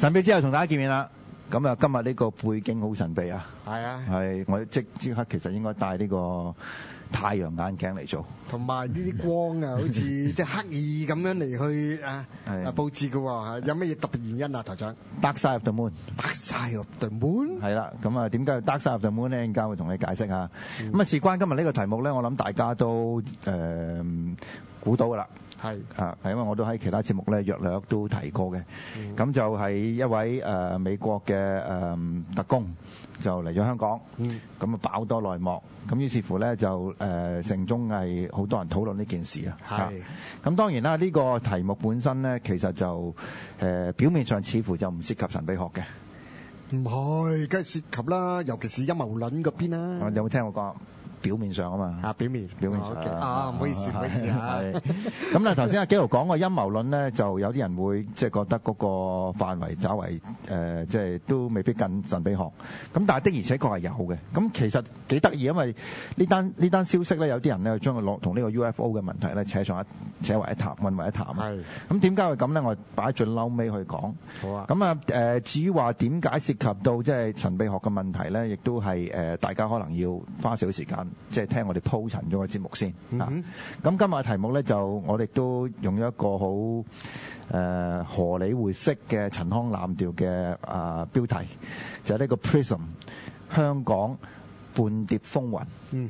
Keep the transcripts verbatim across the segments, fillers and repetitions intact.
神秘之後同大家見面啦。咁啊，今日呢個背景好神秘啊。 係啊， 係我即即刻其實應該戴呢個太陽眼鏡嚟做， 同埋呢啲光啊，好似即係刻意咁樣嚟去啊啊佈置嘅喎。有乜嘢特別原因啊，台長 ？Dark Side of the Moon。Dark Side of the Moon 係啦，咁啊點解 Dark Side of the Moon 咧？陣間會同你解釋下。咁啊，事關今日呢個題目咧，我諗大家都誒估到㗎啦。係啊，係因為我都喺其他節目咧，約略都提過嘅。咁、嗯、就係一位誒、呃、美國嘅誒、呃、特工就嚟咗香港，咁、嗯、啊爆多內幕，咁於是乎咧就誒、呃、城中係好多人討論呢件事啊。係，咁當然啦，呢、呢個題目本身咧，其實就誒、呃、表面上似乎就唔涉及神秘學嘅。 唔係，梗係涉及啦，尤其是陰謀論嗰邊啦。 有冇聽我講？表面上啊嘛， 啊表面表面上、 okay. 啊，唔好意思，唔好意思嚇。 咁嗱，頭先阿紀陶講個陰謀論咧，就有啲人會即係覺得嗰個範圍稍為誒，即係都未必近神秘學。咁但係的而且確係有嘅。咁其實幾得意，因為呢單呢單消息咧，有啲人咧將佢攞同呢個 U F O 嘅問題咧扯上一扯為一談，混為一談。係。咁點解會咁咧？我擺喺最嬲尾去講。好啊。咁啊誒，至於話點解涉及到即係神秘學嘅問題咧，亦都係誒大家可能要花少少時間。即係聽我哋鋪陳咗個節目先咁、嗯啊、今日嘅題目咧，就我哋都用咗一個好誒、呃、荷里活式嘅陳腔濫調嘅啊標題，就係、是、呢個 Prism 香港半碟風雲。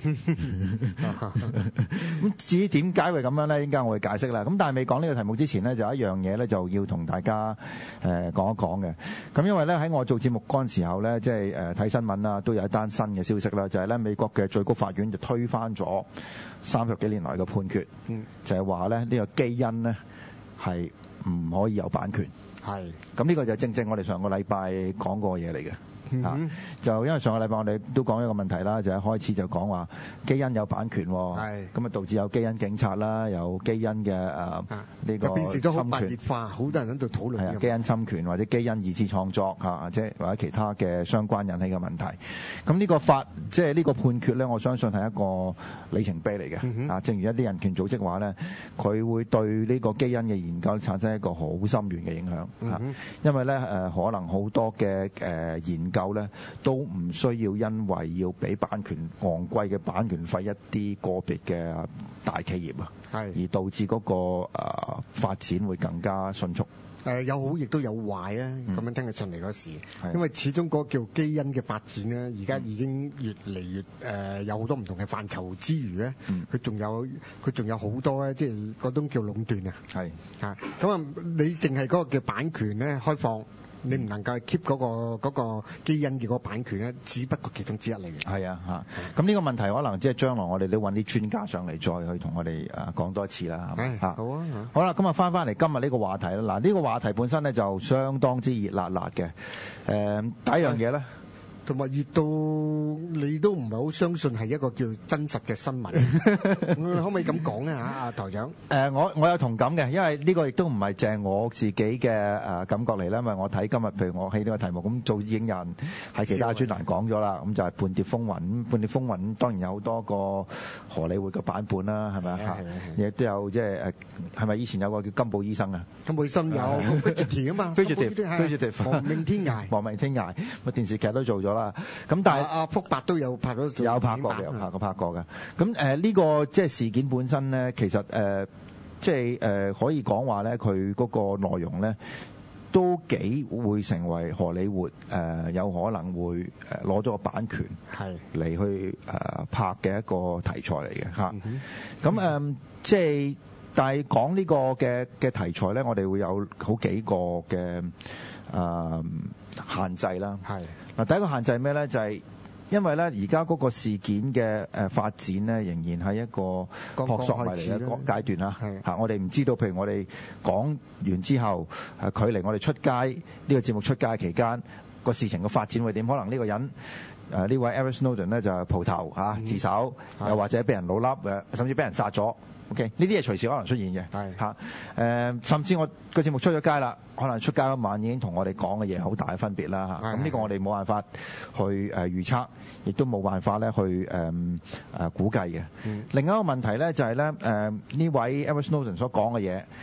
咁至於點解會咁樣咧？應該我會解釋啦。咁但係未講呢個題目之前咧，就有一樣嘢咧，就要同大家誒、呃、講一講嘅。咁因為咧喺我做節目嗰陣時候咧，即係誒睇新聞啦，都有一單新嘅消息啦，就係、是、咧美國嘅最高法院就推翻咗三十幾年來嘅判決，嗯、就係話咧呢、這個基因咧係唔可以有版權。係。咁呢個就正正我哋上個禮拜講過嘅嘢嚟嘅。嗯、啊！就因為上個禮拜我哋都講一個問題啦，就一開始就講話基因有版權，係咁啊導致有基因警察啦，有基因嘅誒呢個就變成咗好白熱化，好多人喺度討論。係啊， 基因侵權或者基因二次創作嚇，即係或者其他嘅相關引起嘅問題。咁呢個法即係呢個判決咧，我相信係一個里程碑嚟嘅。嗯、啊，正如一啲人權組織話咧，佢會對呢個基因嘅研究產生一個好深遠嘅影響。嗯、啊，因為咧誒、呃、可能好多嘅誒、呃、研究咧都唔需要因為要俾版權昂貴嘅版權費一啲個別嘅大企業啊，係而導致嗰、那個誒、呃、發展會更加迅速。 誒、呃、有好亦都有壞啊！咁、嗯、樣聽佢上嚟嗰時，因為始終嗰個叫基因嘅發展咧，而家已經越嚟越誒、呃、有好多唔同嘅範疇之餘咧，佢、嗯、仲有佢仲有好多咧，即係嗰種叫壟斷啊。係啊，咁啊，你淨係嗰個叫版權咧開放。你唔能夠 keep 嗰、那個嗰、那個基因嘅嗰個版權咧，只不過其中之一嚟嘅。係啊，嚇！咁呢個問題可能即係將來我哋都揾啲專家上嚟再去同我哋誒講多一次啦，係咪？嚇！好啊，好啦，咁啊翻翻嚟今日呢個話題啦。嗱，呢個話題本身咧就相當之熱辣辣嘅。誒、呃，第一樣嘢咧。 同埋熱到你都唔係好相信係一個叫真實嘅新聞，可唔可以咁講啊？嚇，阿台長。誒、 呃，我我有同感嘅，因為呢個亦都唔係淨係我自己嘅誒感覺嚟啦。因為我睇今日，譬如我起呢個題目，咁做影人喺其他專欄講咗啦，咁就係半碟風雲。咁半碟風雲當然有好多個荷里活嘅版本啦，係咪啊？亦都有即係誒，係咪以前有個叫金寶醫生啊？ 金寶醫生有 Fugitive 啊嘛 ，Fugitive，Fugitive， 亡命天涯， 亡命天涯，個電視劇都做咗啦。咁但係阿阿福伯都有拍咗， 有拍過嘅，有拍過拍過嘅。咁誒呢個即係事件本身咧，其實誒、呃、即係誒、呃、可以講話咧，佢嗰個內容咧都幾會成為荷里活誒、呃、有可能會誒攞咗個版權係嚟去誒、呃、拍嘅一個題材嚟嘅嚇。咁誒、嗯呃、即係但係講呢個嘅嘅題材咧，我哋會有好幾個嘅誒、呃、限制啦。係。嗱，第一個限制係咩咧？就係、是、因為咧，而家嗰個事件嘅誒發展咧，仍然係一個撲朔迷離嘅階段啦。嚇，我哋唔知道，譬如我哋講完之後，誒距離我哋出街呢、這個節目出街期間，個事情嘅發展會點？可能呢個人誒呢、呃、位 Edward Snowden 咧就係蒲頭嚇、啊、自首，又、嗯、或者俾人老笠誒，甚至俾人殺咗。OK，呢啲嘢隨時可能出現嘅，係嚇誒，甚至我個節目出咗街啦，可能出街嗰晚已經同我哋講嘅嘢好大嘅分別啦嚇。咁呢個我哋冇辦法去誒、呃、預測，亦都冇辦法咧去誒誒、呃、估計嘅、嗯。另一個問題咧就係咧誒呢位 Edward Snowden 所講嘅嘢，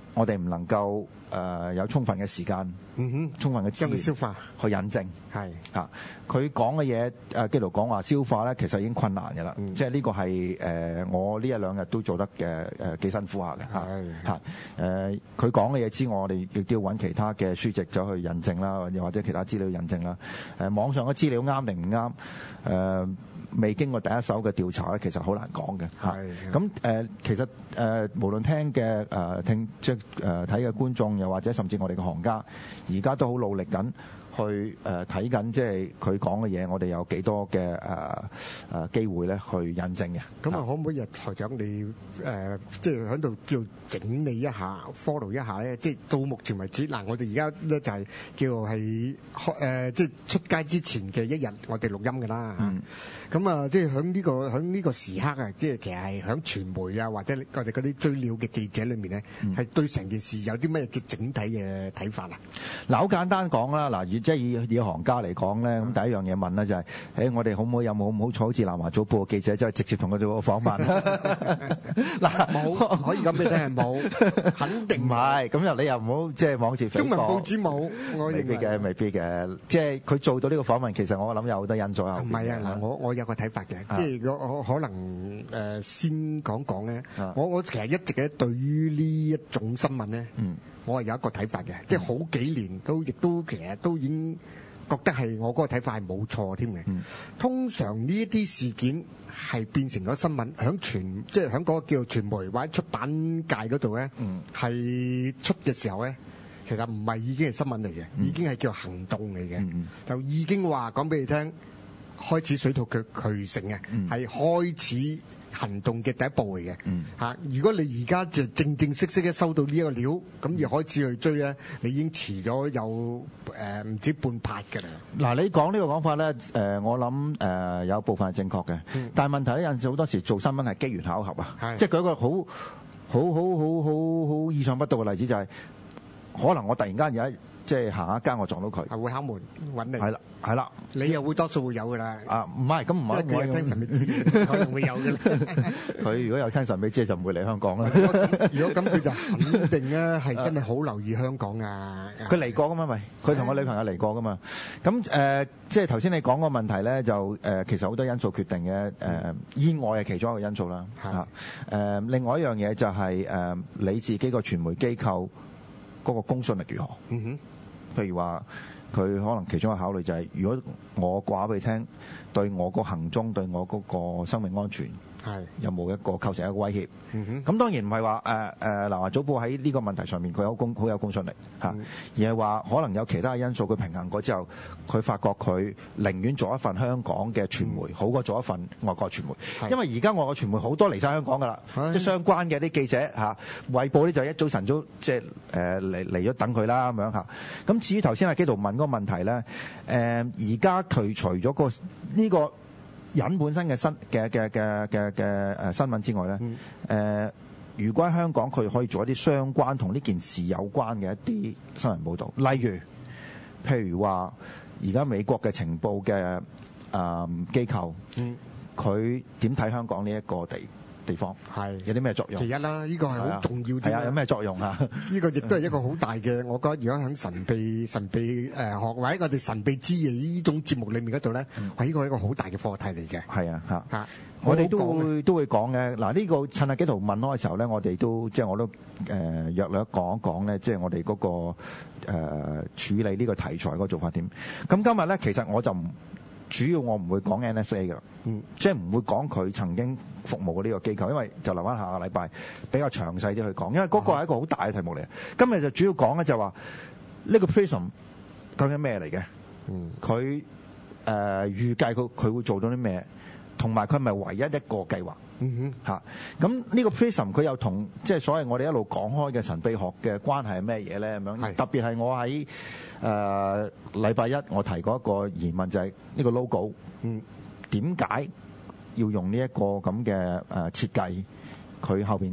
我哋唔能夠誒、呃、有充分嘅時間， 嗯哼， 充分嘅資源消化去引證。 係啊，佢講嘅嘢誒，基督講話消化咧，其實已經困難嘅啦。嗯、即係呢個係誒、呃，我呢一兩日都做得嘅誒幾辛苦下嘅嚇嚇誒。佢講嘅嘢之外，我哋亦都要揾其他嘅書籍走去印證啦，又或者其他資料印證啦。誒、呃，網上嘅資料啱定唔啱？誒、呃。未經過第一手嘅調查咧，其實好難講嘅嚇。咁誒、呃，其實誒、呃，無論聽嘅誒、呃、聽即係誒睇嘅觀眾，又或者甚至我哋嘅行家，而家都好努力緊去誒睇緊，即係佢講嘅嘢，我哋有幾多嘅誒誒機會咧去印證嘅。 咁啊，可唔可以台長你誒、呃、即係喺度叫整理一下 follow 一下咧？即係到目前為止嗱，我哋而家咧就係叫係誒即係出街之前嘅一日，我哋錄音㗎啦。嗯。咁啊，即係喺呢個喺呢個時刻啊，即係其實係喺傳媒啊，或者我哋嗰啲追料嘅記者裏面咧，係、嗯、對成件事有啲咩嘅整體嘅睇法啊？ 嗱，好簡單講啦，嗱，即係以以行家嚟講咧，咁、嗯、第一樣嘢問咧就係、是，誒，我哋可唔可以有冇咁好彩，好似南華早報嘅記者，即係直接同佢做個訪問？嗱，冇可以咁俾你聽係冇，肯定唔係。咁又你又唔好即係妄自菲薄。中文報紙冇，我未必嘅，未必嘅。即係佢做到呢個訪問，其實我諗有好多因素啊。唔係啊，嗱，我我有個睇法嘅，啊、即係我可能誒、呃、先講講咧。啊、我我其實一直咧對於呢一種新聞咧，嗯、我係有一個睇法嘅，嗯、即係好幾年都亦都其實都已經覺得係我嗰個睇法係冇錯添嘅。嗯、通常呢一啲事件係變成咗新聞，響傳即係響嗰個叫做傳媒或者出版界嗰度咧，係、嗯、出嘅時候咧，其實唔係已經係新聞嚟嘅，嗯、已經係叫行動嚟嘅，嗯、就已經話講俾你聽。開始水到渠渠成嘅，係、嗯、開始行動嘅第一步嚟嘅。嚇、嗯！如果你而家就正正式式嘅收到呢一個料，咁而開始去追咧，你已經遲咗有誒唔、呃、止半拍㗎啦。嗱，你講呢個講法咧，誒、呃，我諗誒、呃、有部分係正確嘅，嗯、但係問題咧有陣時好多時做新聞係機緣巧合啊，是即係舉一個好好好好好好意想不到嘅例子就係、是，可能我突然間有一即係行一間，我撞到佢，係會敲門揾你。係啦，係啦，你又會多數會有㗎啦。啊，唔係，咁唔係，佢有聽神秘之，可能會有㗎啦。佢如果有聽神秘之，就唔會嚟香港啦。如果咁，佢就肯定咧係真係好留意香港啊。佢嚟過㗎嘛，咪佢同我女朋友嚟過㗎嘛。咁誒，即係頭先你講個問題咧，就誒其實好多因素決定嘅。誒，意外係其中一個因素啦。嚇。誒，另外一樣嘢就係誒你自己個傳媒機構嗰個公信力如何？嗯哼。譬如話，佢可能其中一個考慮就係、是，如果我話俾你聽，對我個行蹤、對我嗰個生命安全，係有冇一個構成一個威脅？咁、嗯、哼當然唔係話誒誒南華早報喺呢個問題上面佢有公好有公信力嚇，嗯、而係話可能有其他因素佢平衡過之後，佢發覺佢寧願做一份香港嘅傳媒，嗯、好過做一份外國傳媒。是因為而家外國傳媒好多嚟晒香港㗎啦，是即係相關嘅啲記者嚇，衛報呢就一早晨早即係誒嚟嚟咗等佢啦咁樣嚇。咁至於頭先阿基圖問嗰個問題咧，誒而家佢除咗個呢個人本身嘅新嘅嘅嘅嘅嘅誒新聞之外咧，誒、嗯呃、如果喺香港佢可以做一啲相關同呢件事有關嘅一啲新聞報導，例如譬如話而家美國嘅情報嘅誒、呃、機構，佢點睇香港呢一個地地方係有啲咩作用？其一啦，呢個係好重要啲。係啊，有咩作用啊？呢個亦都係一個好大嘅，我覺得如果喺神秘神秘誒學或者我哋神秘之夜呢種節目裏面嗰度咧，係呢個係一個好大嘅課題嚟嘅。係啊，嚇嚇，我哋都會都會講嘅。嗱，呢個趁阿紀陶問開嘅時候咧，我哋都即係我都誒約略講一講咧，即係我哋嗰個誒處理呢個題材嗰個做法點。咁今日咧，其實我就唔。主要我唔會講 N S A 㗎，嗯，即係唔會講佢曾經服務過呢個機構，因為就留翻下個禮拜比較詳細啲去講，因為嗰個係一個好大嘅題目嚟。今日就主要講咧就話呢個 Prism 究竟咩嚟嘅？嗯，佢誒、呃、預計佢佢會做到啲咩？同埋佢係咪唯一一個計劃？嗯哼，嚇咁呢個 Prism 佢又同即係所謂我哋一路講開嘅神秘學嘅關係係咩嘢咧？咁樣是特別係我喺誒禮拜一我提過一個疑問，就係、是、呢個 logo，嗯，點解要用呢一個咁嘅誒設計？佢後邊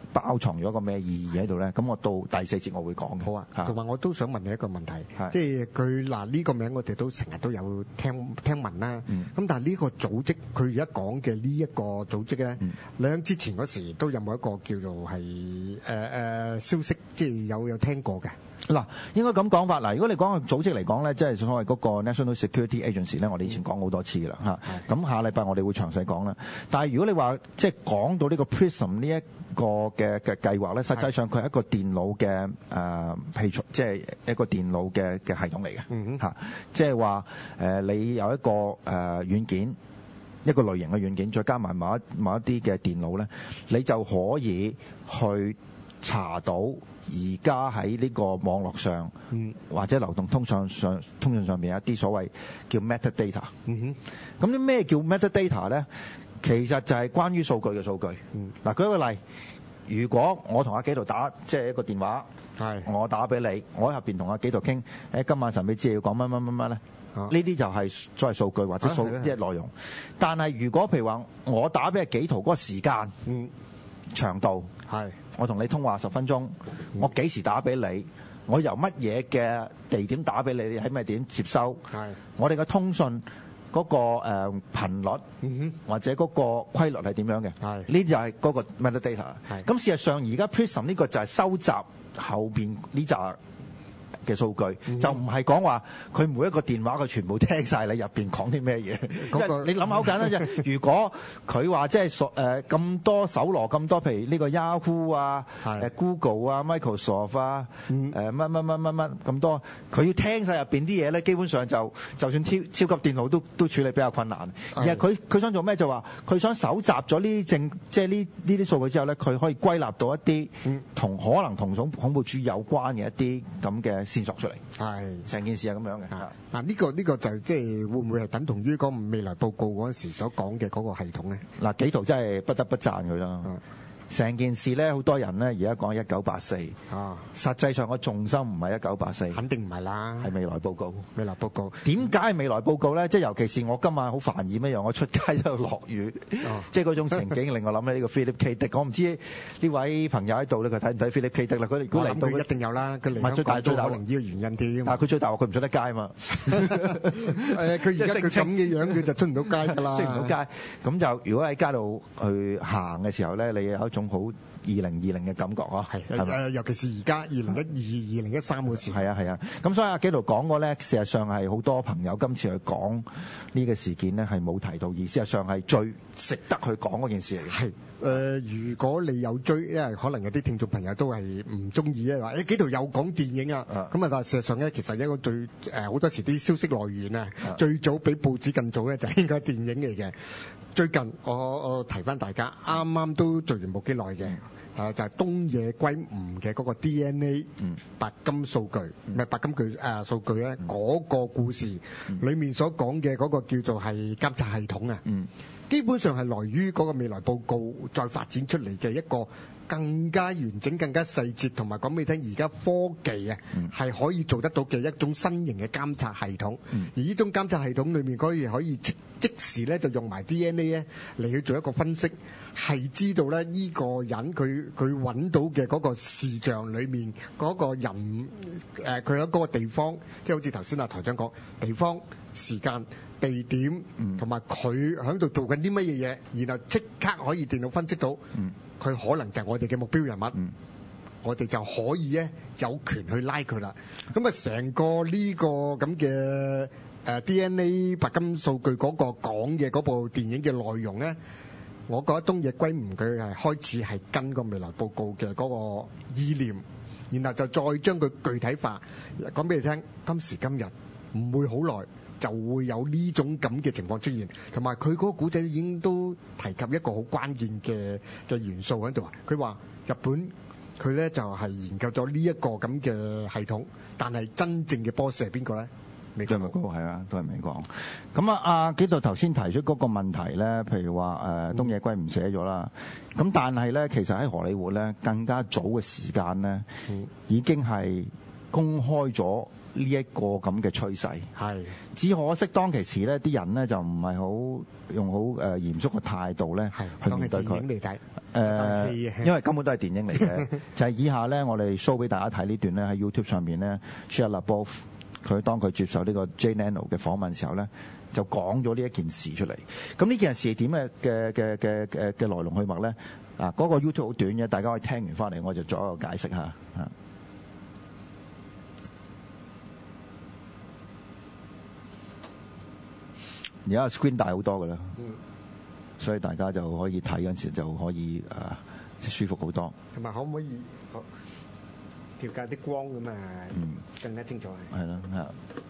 包藏咗一個咩意義喺度咧？咁我到第四節我會講嘅。 好啊，同埋我都想問你一個問題，即係佢嗱呢個名我哋都成日都有聽聽聞啦。咁、嗯、但係呢個組織佢而家講嘅呢一個組織咧，嗯、你喺之前嗰時都有冇一個叫做係誒誒消息，即係有有聽過嘅？ 嗱，應該咁講法。嗱，如果你講個組織嚟講咧，即係所謂嗰個 National Security Agency 咧，我哋以前講好多次啦嚇。咁、嗯、下禮拜我哋會詳細講啦。但係如果你話即係講到呢個 Prism 呢一個嘅嘅計劃咧，實際上佢係一個電腦嘅誒器材，即係一個電腦嘅嘅系統嚟嘅嚇。嗯、即係話誒，你有一個誒軟件，一個類型嘅軟件，再加埋某一某一啲嘅電腦咧，你就可以去查到而家喺呢個網絡上，嗯、或者流動通訊上通訊上面有一啲所謂叫 metadata。嗯哼，咁啲咩叫 metadata 咧？其實就係關於數據嘅數據。嗱、嗯，舉一個例，如果我同阿紀陶打即係一個電話，係我打俾你，我喺入邊同阿紀陶傾，誒今晚神秘之夜要講乜乜乜乜咧？呢啲、啊、就係作為數據或者數啲內容。但係如果譬如話我打俾阿紀陶嗰個時間、嗯、長度，係我同你通話十分鐘，嗯、我幾時打俾你？我由乜嘢嘅地點打俾你？你喺咩點接收？係我哋嘅通訊嗰個誒頻率，嗯、哼或者嗰個規律係點樣嘅？係呢就係嗰個 metadata。係咁事實上而家 Prism 呢個就係收集後邊呢紮嘅數據，嗯、就唔係講話佢每一個電話佢全部聽晒你入邊講啲咩嘢。那個、你諗下好簡單啫。如果佢話即係誒咁多搜羅咁多，譬如呢個 Yahoo 啊、誒是 Google 啊、Microsoft 啊、誒乜乜乜乜乜咁多，佢要聽晒入邊啲嘢咧，基本上就就算超超級電腦都都處理比較困難。是而係佢佢想做咩就話佢想搜集咗呢啲證，即係呢呢啲數據之後咧，佢可以歸納到一啲同、嗯、可能同恐恐怖主義有關嘅一啲咁嘅線索出嚟，係成件事係咁樣嘅。嗱，呢個呢個就即係會唔會係等同於嗰個未來報告嗰陣時所講嘅嗰個系統咧？嗱，紀陶真係不得不讚佢啦。成件事咧，好多人咧而家講一九八四，啊，實際上個重心唔係一九八四，肯定唔係啦，係未來報告。未來報告點解係未來報告咧？即係尤其是我今晚好煩厭一樣，我出街喺度落雨，哦、即係嗰種情景令我諗起呢個 Philip K. Dick。我唔知呢位朋友喺度咧，佢睇唔睇 Philip K. Dick 啦？佢如果嚟到，佢一定有啦。佢嚟香港都可能呢個原因添。但係佢最大鑊，佢唔出得街啊嘛。誒，佢而家佢咁嘅樣，佢就出唔到街㗎啦。出唔到街，咁就如果喺街度去行嘅時候咧，你有一種好二零二零嘅感覺啊，係係咪？尤其是而家二零一二、二零一三嗰時，係啊係啊。咁所以阿紀陶講過咧，事實上係好多朋友今次去講呢個事件咧，係冇提到，而事實上係最值得去講嗰件事嚟嘅。係誒、呃，如果你有追，因為可能有啲聽眾朋友都係唔中意咧，話誒紀陶又講電影啊，咁啊，但係事實上咧，其實一個最誒好、呃、多時啲消息來源啊，最早比報紙更早咧，就係應該係電影嚟嘅。最近我我提翻大家，啱啱都做完冇幾耐嘅，誒、嗯、就係、是、東野圭吾嘅嗰個 D N A 白金數據，唔係、嗯、白金據誒數據咧，嗰、嗯、個故事裡面所講嘅嗰個叫做係監察系統啊，嗯、基本上係來於嗰個未來報告再發展出嚟嘅一個更加完整、更加細節，同埋講俾你聽，而家科技啊係可以做得到嘅一種新型嘅監察系統，嗯、而呢種監察系統裡面可以可以即即時咧就用埋 D N A 咧嚟去做一個分析，係知道咧呢個人佢佢揾到嘅嗰個視像裏面嗰個人誒佢喺嗰個地方，即係好似頭先阿台長講地方、時間、地點，同埋佢喺度做緊啲乜嘢嘢，然後即刻可以電腦分析到，佢、嗯、可能就係我哋嘅目標人物，嗯、我哋就可以咧有權去拉佢啦。咁啊，成個呢個咁嘅誒 D N A 白金數據嗰個講嘅嗰部電影嘅內容咧，我覺得東野圭吾佢係開始係跟個未來報告嘅嗰個意念，然後就再將佢具體化，講俾你聽。今時今日唔會好耐就會有呢種咁嘅情況出現，同埋佢嗰個古仔已經都提及一個好關鍵嘅嘅元素喺度啊！佢話日本佢咧就係研究咗呢一個咁嘅系統，但係真正嘅 boss 係邊個咧？美國嗰個係啊，都係美國。咁啊，阿紀陶頭先提出嗰個問題咧，譬如話誒東野圭吾寫咗啦，咁、嗯、但係咧其實喺荷里活咧更加早嘅時間咧，嗯、已經係公開咗呢一個咁嘅趨勢。 係， 只可惜當其時咧，啲人咧就唔係好用好誒嚴肅嘅態度咧去面對佢。誒、呃，因為根本都係電影嚟嘅。就係以下咧，我哋 show 俾大家睇呢段咧喺 YouTube 上面咧 Shia LaBeouf 佢當佢接受呢個 Jay Leno 嘅訪問時候咧，就講咗呢一件事出嚟。咁呢件事係點嘅嘅嘅嘅嘅嘅來龍去脈咧？啊，嗰、那個 YouTube 好短嘅，大家可以聽完翻嚟，我就作一個解釋下。啊，而家 screen 大好多噶啦，嗯，所以大家就可以睇嗰陣時就可以啊，即係舒服好多。 同埋可唔可以調校啲光咁啊？嗯，更加清楚。 係咯，係。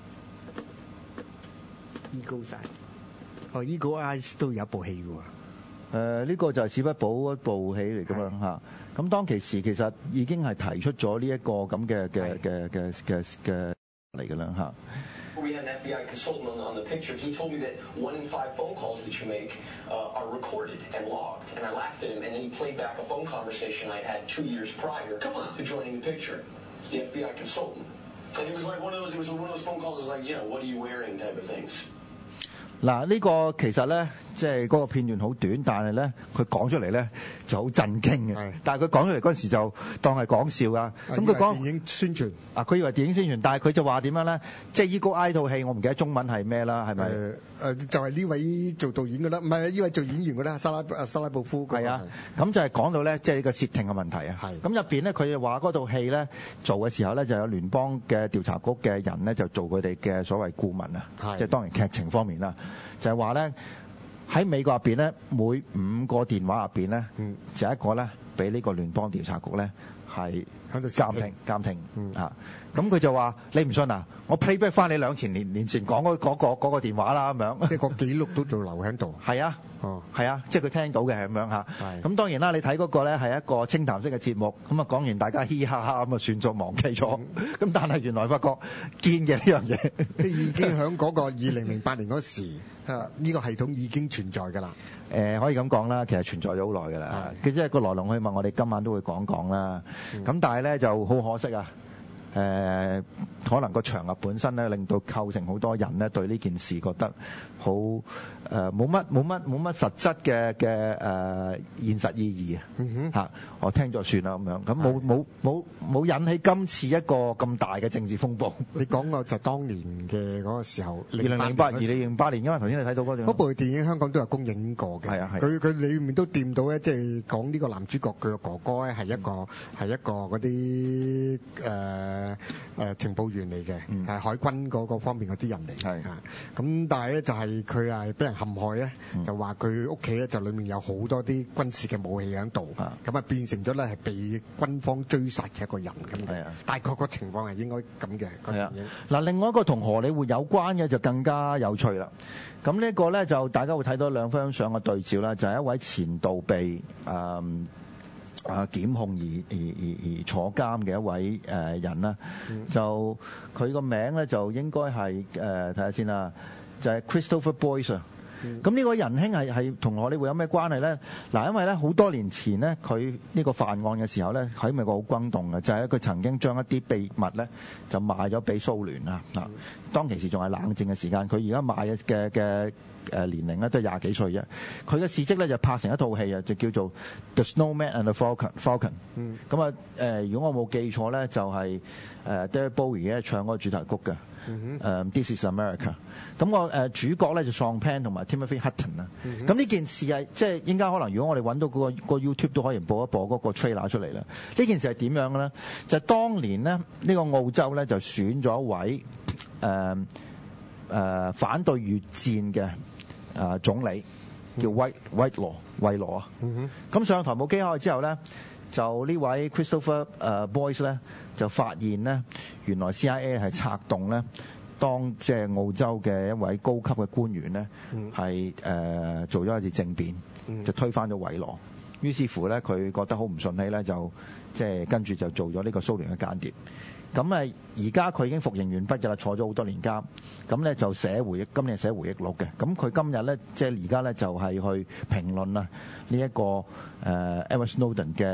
Eagle Eye，哦 Eagle Eyes 都有一部戲嘅喎。 誒、呃、呢、這個就係史匹堡一部戲嚟㗎嘛嚇，咁當其時其實已經係提出咗呢一個咁嘅嘅嘅嘅嘅嘅嚟㗎啦嚇。 We had an F B I consultant on, on the picture. He told me that one in five phone calls that you make uh, are recorded and logged. And I laughed at him, and then he played back a phone conversation I had two years prior to joining the picture. The F B I consultant, and it was like one of those. It was one of those phone calls. It was like, you know, what are you wearing type of things. 嗱，呢個其實咧，即係嗰個片段好短，但係咧，佢講出嚟咧就好震驚嘅。但係佢講出嚟嗰陣時就當係講笑㗎。咁佢講電影宣傳啊，佢以為電影宣傳，但係佢就話點樣咧？即係《Eagle Eye》套戲，我唔記得中文係咩啦，係咪？誒、 呃、就係、是、呢位做導演㗎啦，唔係呢位做演員㗎啦，沙拉啊沙拉布夫。 係啊，咁就係講到咧，即係呢個竊聽嘅問題啊。係。咁入邊咧，佢就話嗰套戲咧做嘅時候咧，就有聯邦嘅調查局嘅人咧，就做佢哋嘅所謂顧問啊，即係當然劇情方面啦。就係話咧，喺美國入邊咧，每五個電話入邊咧，嗯、就一個咧俾呢個聯邦調查局咧係監聽監聽、嗯、啊。咁佢就話：你唔信啊？我 playback 翻你兩千年年前講嗰嗰個嗰、嗰個電話啦，咁樣。 即係個記錄都仲留喺度。 係啊， 哦， 係啊，即係佢聽到嘅係咁樣嚇。咁當然啦，你睇嗰個咧係一個清談式嘅節目，咁啊講完大家嘻嘻哈哈咁啊算咗忘記咗。咁、嗯、但係原來發覺堅嘅呢樣嘢， 已經喺嗰個二零零八年嗰時，呢、呢個系統已經存在㗎啦。 誒、呃、可以咁講啦，其實存在咗好耐㗎啦。佢即係個來龍去脈，我哋今晚都會講講啦。咁、嗯、但係咧就好可惜啊。誒、呃、可能個場合本身咧，令到構成好多人咧對呢件事覺得好誒冇乜冇乜冇乜實質嘅嘅誒現實意義啊！嗯、哼我聽咗算啦咁樣，咁冇冇冇冇引起今次一個咁大嘅政治風暴。 你講個就當年嘅嗰個時候， 二零零八二零零八年，因為頭先你睇到嗰段嗰部電影香港都有公映過嘅。係啊係。佢佢裏面都掂到咧，即係講呢個男主角佢嘅哥哥咧係一個係、嗯、一個嗰啲誒。誒、呃、情報員嚟嘅，係、嗯、海軍嗰個方面嗰啲人嚟，係嚇。咁但係咧就係佢係俾人陷害咧、嗯，就話佢屋企咧就裡面有好多啲軍事嘅武器喺度，咁啊變成咗咧係被軍方追殺嘅一個人咁嘅。大概個情況係應該咁嘅。係啊。 嗱，另外一個同荷里活有關嘅就更加有趣啦。咁呢個咧就大家會睇到兩張相嘅對照啦，就係、是、一位前度被誒。嗯啊！檢控而而而而坐監嘅一位誒、呃、人啦、嗯，就佢個名咧就應該係誒睇下先啦，就係、是、Christopher Boyce 啊。咁、嗯、呢個仁兄係係同荷里活有咩關係咧？嗱，因為咧好多年前咧，佢呢個犯案嘅時候咧，喺美國好轟動嘅，就係咧佢曾經將一啲秘密咧就賣咗俾蘇聯啊！嗱、嗯，當其時仲係冷戰嘅時間，佢而家賣嘅嘅誒年齡咧都係廿幾歲啫。佢嘅事蹟咧就拍成一套戲啊，就叫做《The Snowman and the Falcon》。Falcon。嗯。咁啊誒，如果我冇記錯咧，就係誒 David Bowie 咧唱嗰個主題曲嘅。嗯哼。誒 This is America。咁我誒主角咧就 Sean Penn 同埋 Timothy Hutton 啊。咁呢件事係即係應該可能，如果我哋揾到嗰、嗰個、嗰個 YouTube 都可以播一播嗰個 trailer 出嚟啦。呢件事係點樣嘅咧？就係、當年咧呢、呢個澳洲咧就選咗一位誒誒、呃呃、反對越戰嘅誒、呃、總理，叫 White Whitelaw 惠羅啊。咁上台冇幾耐之後咧，就呢位 Christopher 誒、呃、Boyce 咧就發現咧，原來 C I A 係策動咧。當即係澳洲嘅一位高級嘅官員咧，係、嗯、誒、呃、做咗一次政變，嗯、就推翻咗惠羅。於是乎咧，佢覺得好唔順氣咧，就即係跟住就做咗呢個蘇聯嘅間諜。咁啊，而家佢已經服刑完畢㗎啦，坐咗好多年監。咁咧就寫回憶，今年寫回憶錄嘅。咁佢今日咧，即係而家咧就係去評論啊呢一個誒 Edward Snowden 嘅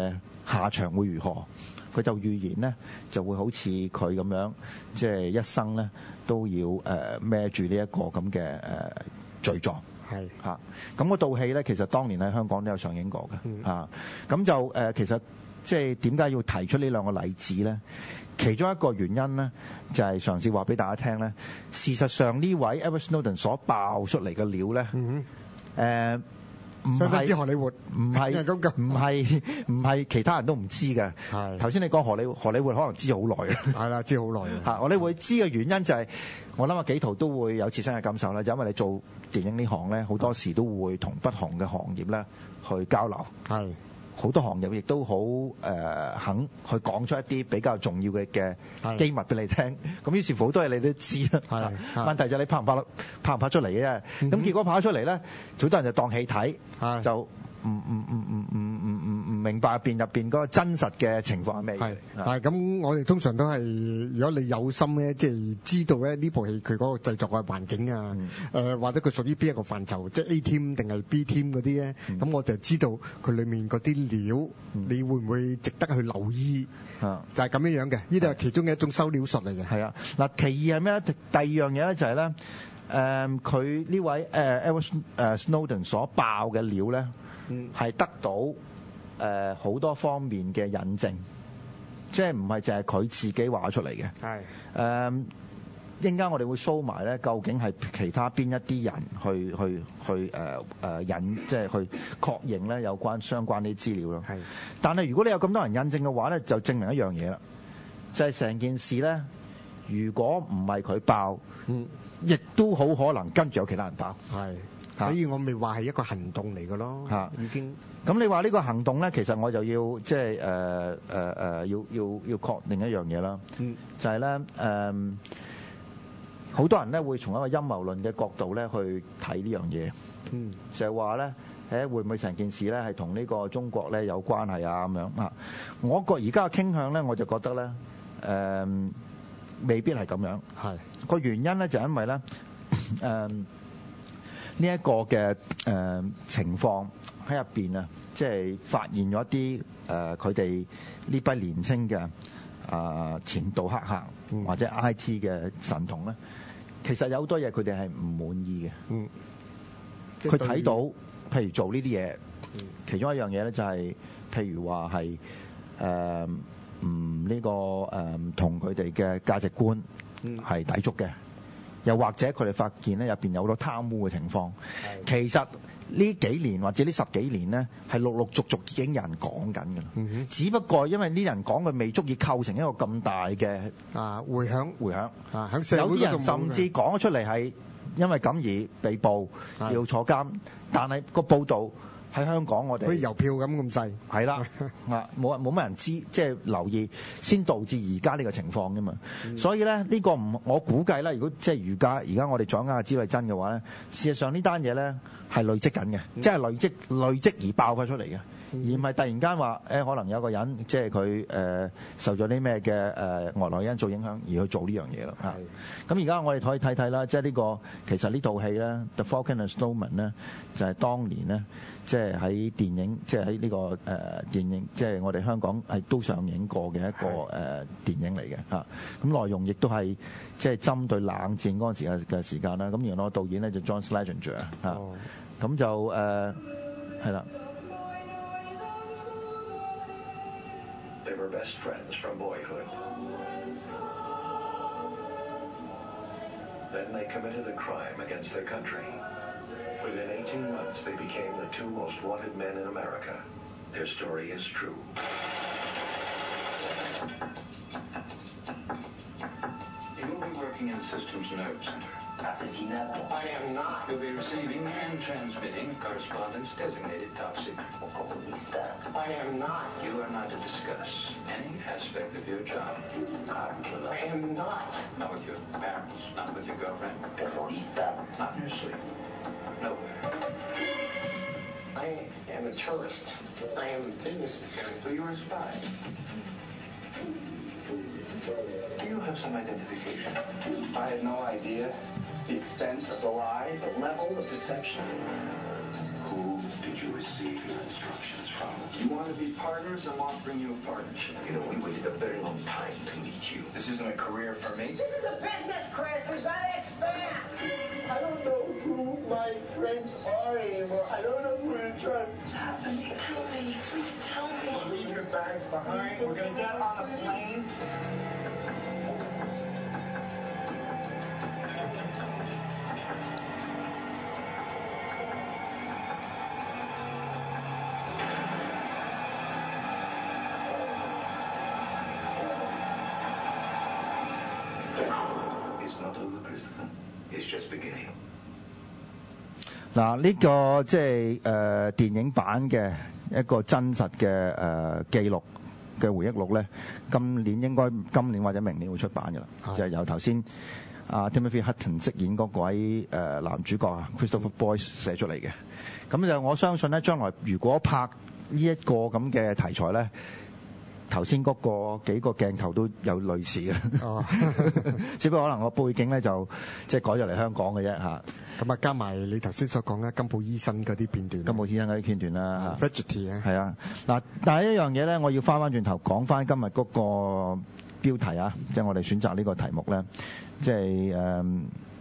下場會如何。佢就預言咧就會好似佢咁樣，即係一生咧都要誒孭住呢一個咁嘅誒罪狀。 係嚇，咁嗰套戲咧，其實當年喺香港都有上映過嘅嚇。咁、嗯、就誒、呃，其實即係點解要提出呢兩個例子咧？其中一個原因咧，就係嘗試話俾大家聽咧。事實上呢位 Edward Snowden 所爆出嚟嘅料咧，誒、 嗯呃，唔係荷里活， 唔係唔係唔係其他人都唔知嘅。係頭先你講荷里荷里活可能知好耐嘅，係啦，知好耐嘅。嚇，我哋會知嘅原因就係、是、我諗啊，幾圖都會有切身嘅感受啦，就因為你做電影呢行咧，好多時都會同不同嘅行業咧去交流。係。好多行業亦都好誒、呃、肯去講出一啲比較重要嘅嘅機密俾你聽，咁於是乎好多嘢你都知啦。問題就係你拍唔拍拍唔拍出嚟嘅啫。咁、嗯、結果拍出嚟咧，好多人就當戲睇，就唔唔唔唔唔唔唔唔明白入邊入邊嗰個真實嘅情況係咩？係， 但係咁我哋通常都係，如果你有心咧，即係知道咧呢部戲佢嗰個製作嘅環境啊，誒、嗯呃、或者佢屬於邊一個範疇，即係 A team 定係 B team 嗰啲咧，咁、嗯、我就知道佢裡面嗰啲料、嗯，你會唔會值得去留意？啊，就係、是、咁樣樣嘅，呢度係其中嘅一種收料術嚟嘅。係啊， 嗱，其二係咩咧？第二樣嘢咧就係、是、咧，誒佢呢位誒 Edward 誒 Snowden 所爆嘅料咧。嗯，係得到誒好、呃、多方面嘅引證，即係唔係淨係佢自己話出嚟嘅。係誒，一陣間我哋會 show 埋咧，究竟係其他邊一啲人去去去誒誒、呃、引，即係去確認咧有關相關啲資料咯。係，但係如果你有咁多人印證嘅話咧，就證明一樣嘢啦，就係、是、成件事咧，如果唔係佢爆，嗯，亦都好可能跟住有其他人爆。係。所以我咪話係一個行動嚟嘅咯，嚇已經。咁你話呢個行動咧，其實我就要即係誒誒誒，要要要確定一樣嘢啦。嗯，就係咧誒，好多人咧會從一個陰謀論嘅角度咧去睇呢樣嘢。嗯，就係話咧，誒會唔會成件事咧係同呢個中國咧有關係啊？咁樣啊，我個而家嘅傾向咧，我就覺得咧誒、呃，未必係咁樣。係個原因咧，就係因為咧誒。呃呢、這、一個嘅誒、呃、情況喺入邊啊，即係發現咗一啲誒佢哋呢批年青嘅啊前度黑客、嗯、或者 I T 嘅神童咧，其實有好多嘢佢哋係唔滿意嘅。嗯，佢睇到，譬如做呢啲嘢，其中一樣嘢咧就係、是，譬如話係誒唔呢個誒同佢哋嘅價值觀係抵觸嘅。又或者佢哋發現咧入邊有好多貪污嘅情況，其實呢幾年或者呢十幾年咧係陸陸續續已經有人講緊㗎啦。只不過因為呢人講佢未足以構成一個咁大嘅啊迴響迴響啊，響社會有啲人甚至講咗出嚟係因為咁而被捕要坐監，但係個報導喺香港我哋好似郵票咁咁細，係啦啊冇冇乜人知，即係留意，先導致而家呢個情況㗎嘛。嗯、所以咧呢、呢個唔我估計咧，如果即係而家而家我哋掌握嘅資料係真嘅話咧，事實上呢單嘢咧係累積緊嘅，即係累積累積而爆發出嚟嘅。而唔係突然間話誒，可能有個人即係佢誒受咗啲咩嘅誒外來因素影響而去做呢樣嘢咯嚇。咁而家我哋可以睇睇啦，即係呢個其實呢套戲咧《The Falcon and Snowman》咧，就係當年咧，即係喺電影，即係喺呢個誒電影，即係我哋香港係都上映過嘅一個誒電影嚟嘅嚇。咁內容亦都係即係針對冷戰嗰陣時嘅嘅時間啦。咁原來個導演咧就 John Schlesinger 嚇，咁就誒係啦。 They were best friends from boyhood. Then they committed a crime against their country. Within eighteen months, they became the two most wanted men in America. Their story is true. You will be working in the Systems Nerve Center. Asesinato. I am not. You'll be receiving and transmitting correspondence designated top secret. Comunista. I am not. You are not to discuss any aspect of your job. I am not. Not with your parents, not with your girlfriend. Terrorista. Not in your sleep. Nowhere. I am a tourist. I am a businessman. So you're a spy. Do you have some identification? I have no idea. The extent of the lie, the level of deception. Who did you receive your instructions from? You want to be partners? I'm offering you a partnership. You know, we waited a very long time to meet you. This isn't a career for me. This is a business, Chris. We've got to expand. I don't know who my friends are anymore. I don't know who to trust. What's happening? Tell me. Please tell me. Leave your bags behind. We're going to get on a plane. It's not over, Christopher. It's just beginning. 嗱，呢個即係誒電影版嘅一個真實嘅誒、呃、記錄嘅回憶錄咧，今年應該今年或者明年會出版嘅啦，就係由頭先阿 Timothy Hutton 飾演嗰位誒、呃、男主角啊 Christopher Boyce 寫出嚟嘅。咁就我相信咧，將來如果拍呢一個咁嘅題材咧，頭先嗰個幾個鏡頭都有類似嘅， 哦只不過可能個背景咧就即係改咗嚟香港嘅啫嚇。 咁啊，加埋你頭先所講咧，金寶醫生嗰啲片段， 金寶醫生嗰啲片段啦嚇。 Veggie 啊， 係啊，嗱，但係一樣嘢咧，我要翻翻轉頭講翻今日嗰個標題啊，即係我哋選擇呢個題目咧，即係誒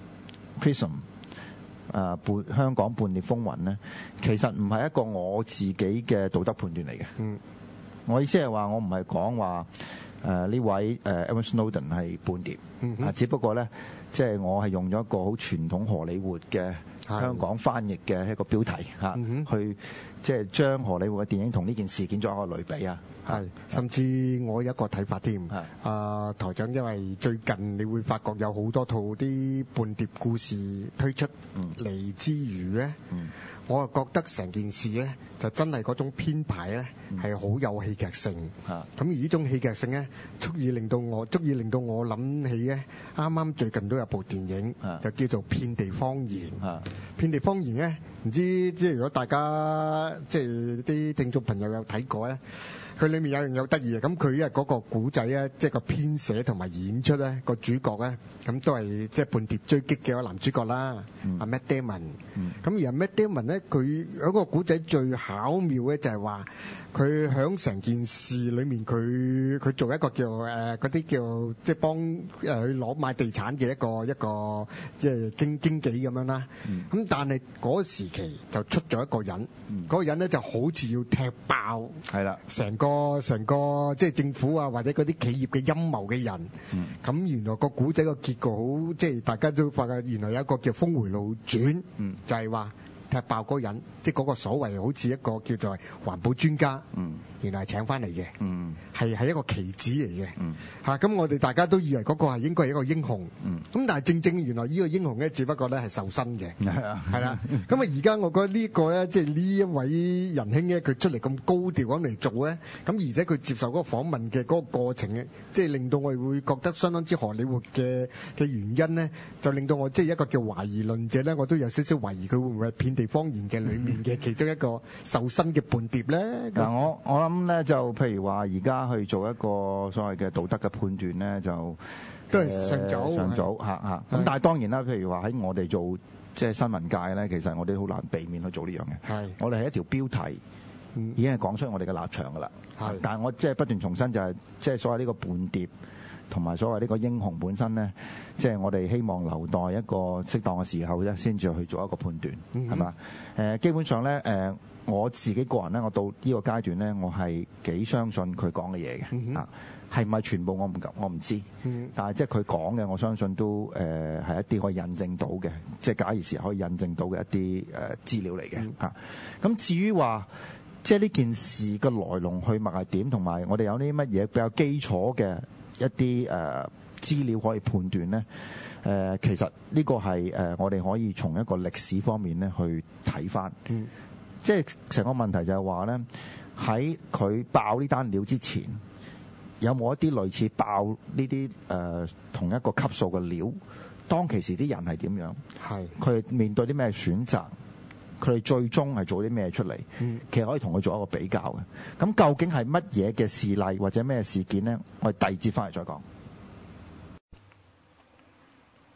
Prism 誒叛香港叛諜風雲咧，其實唔係一個我自己嘅道德判斷嚟嘅。 嗯， 我意思係話，我唔係講話誒呢位誒 Edward Snowden 係叛諜， 嗯哼啊，只不過咧，即係我係用咗一個好傳統荷里活嘅香港翻譯嘅一個標題嚇， 嗯去即係將荷里活嘅電影同呢件事件作一個類比啊。 係，甚至我有一個睇法添。 係啊，台長，因為最近你會發覺有好多套啲叛諜故事推出嚟之餘咧， 嗯我啊覺得成件事咧就真係嗰種編排咧係好有戲劇性。 啊咁而呢種戲劇性咧，足以令到我足以令到我諗起咧，啱啱最近都有部電影啊就叫做《遍地謊言》。 啊遍地謊言咧，唔知即係如果大家即係啲聽眾朋友有睇過咧，佢裏面有樣有得意嘅，咁佢因為嗰個古仔咧，即係個編寫同埋演出咧，個主角咧，咁都係即係叛諜追擊嘅個男主角啦，阿 Matt Damon。咁而阿 Matt Damon咧，佢嗰個古仔最巧妙咧就係話，佢喺成件事裏面，佢佢做一個叫誒嗰啲叫即係幫誒去攞買地產嘅一個一個即係經經紀咁樣啦。咁但係嗰時期就出咗一個人，嗰個人咧就好似要踢爆係啦， 成個成個即係政府啊，或者嗰啲企業嘅陰謀嘅人。咁、原來個古仔個結局好，即係大家都發覺原來有一個叫峰回路轉，就係話踢爆嗰個人，即係嗰個所謂好似一個叫做環保專家，原來係請翻嚟嘅，係係一個棋子嚟嘅。嚇咁我哋大家都以為嗰個係應該係一個英雄，咁但係正正原來呢個英雄咧，只不過咧係受身嘅，係啦。咁啊而家我覺得呢個咧，即係呢一位仁兄咧，佢出嚟咁高調咁嚟做咧，咁而且佢接受嗰個訪問嘅嗰個過程咧，即係令到我哋會覺得相當之荷里活嘅嘅原因咧，就令到我即係一個叫懷疑論者咧，我都有少少懷疑佢會唔會係遍地謊言嘅裡面嘅其中一個受身嘅叛諜咧。 嗱，我我諗咧就譬如話而家去做一個所謂嘅道德嘅判斷咧，就都係上早呃上早嚇嚇。咁但係當然啦，譬如話喺我哋做即係新聞界咧，其實我哋好難避免去做呢樣嘅。 係我哋係一條標題已經係講出我哋嘅立場噶啦。 係但係我即係不斷重申就係即係所謂呢個叛諜同埋所謂呢個英雄本身咧，即係我哋希望留待一個適當嘅時候咧，先至去做一個判斷，係嘛？誒，基本上咧誒。我自己個人咧，我到呢個階段咧，我係幾相信佢講嘅嘢嘅啊，係咪全部我唔我唔知，但係即係佢講嘅，我相信都誒係、呃、一啲可以印證到嘅，即係假以時日可以印證到嘅一啲誒、呃、資料嚟嘅嚇。咁、啊、至於話即係呢件事嘅來龍去脈係點，同埋我哋有啲乜嘢比較基礎嘅一啲誒、呃、資料可以判斷咧？誒、呃，其實呢個係誒、呃、我哋可以從一個歷史方面咧去睇返。嗯即係成個問題就係話咧，喺佢爆呢單料之前，有冇一啲類似爆呢啲誒同一個級數嘅料？當其時啲人係點樣？係佢哋面對啲咩選擇？佢哋最終係做啲咩出嚟？嗯、其實可以同佢做一個比較嘅。咁究竟係乜嘢嘅事例或者咩事件咧？我哋第二節翻嚟再講。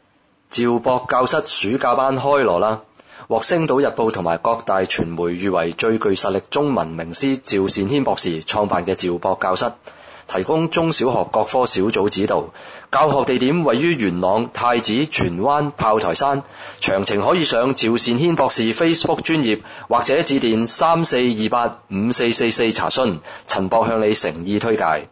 趙博教室暑假班開鑼啦！獲星島日報同埋各大傳媒譽為最具實力中文名師趙善軒博士創辦嘅趙博教室，提供中小學各科小組指導，教學地點位於元朗、太子、荃灣、炮台山。詳情可以上趙善軒博士 Facebook 專頁或者致電三四二八五四四四查詢。陳博向你誠意推介。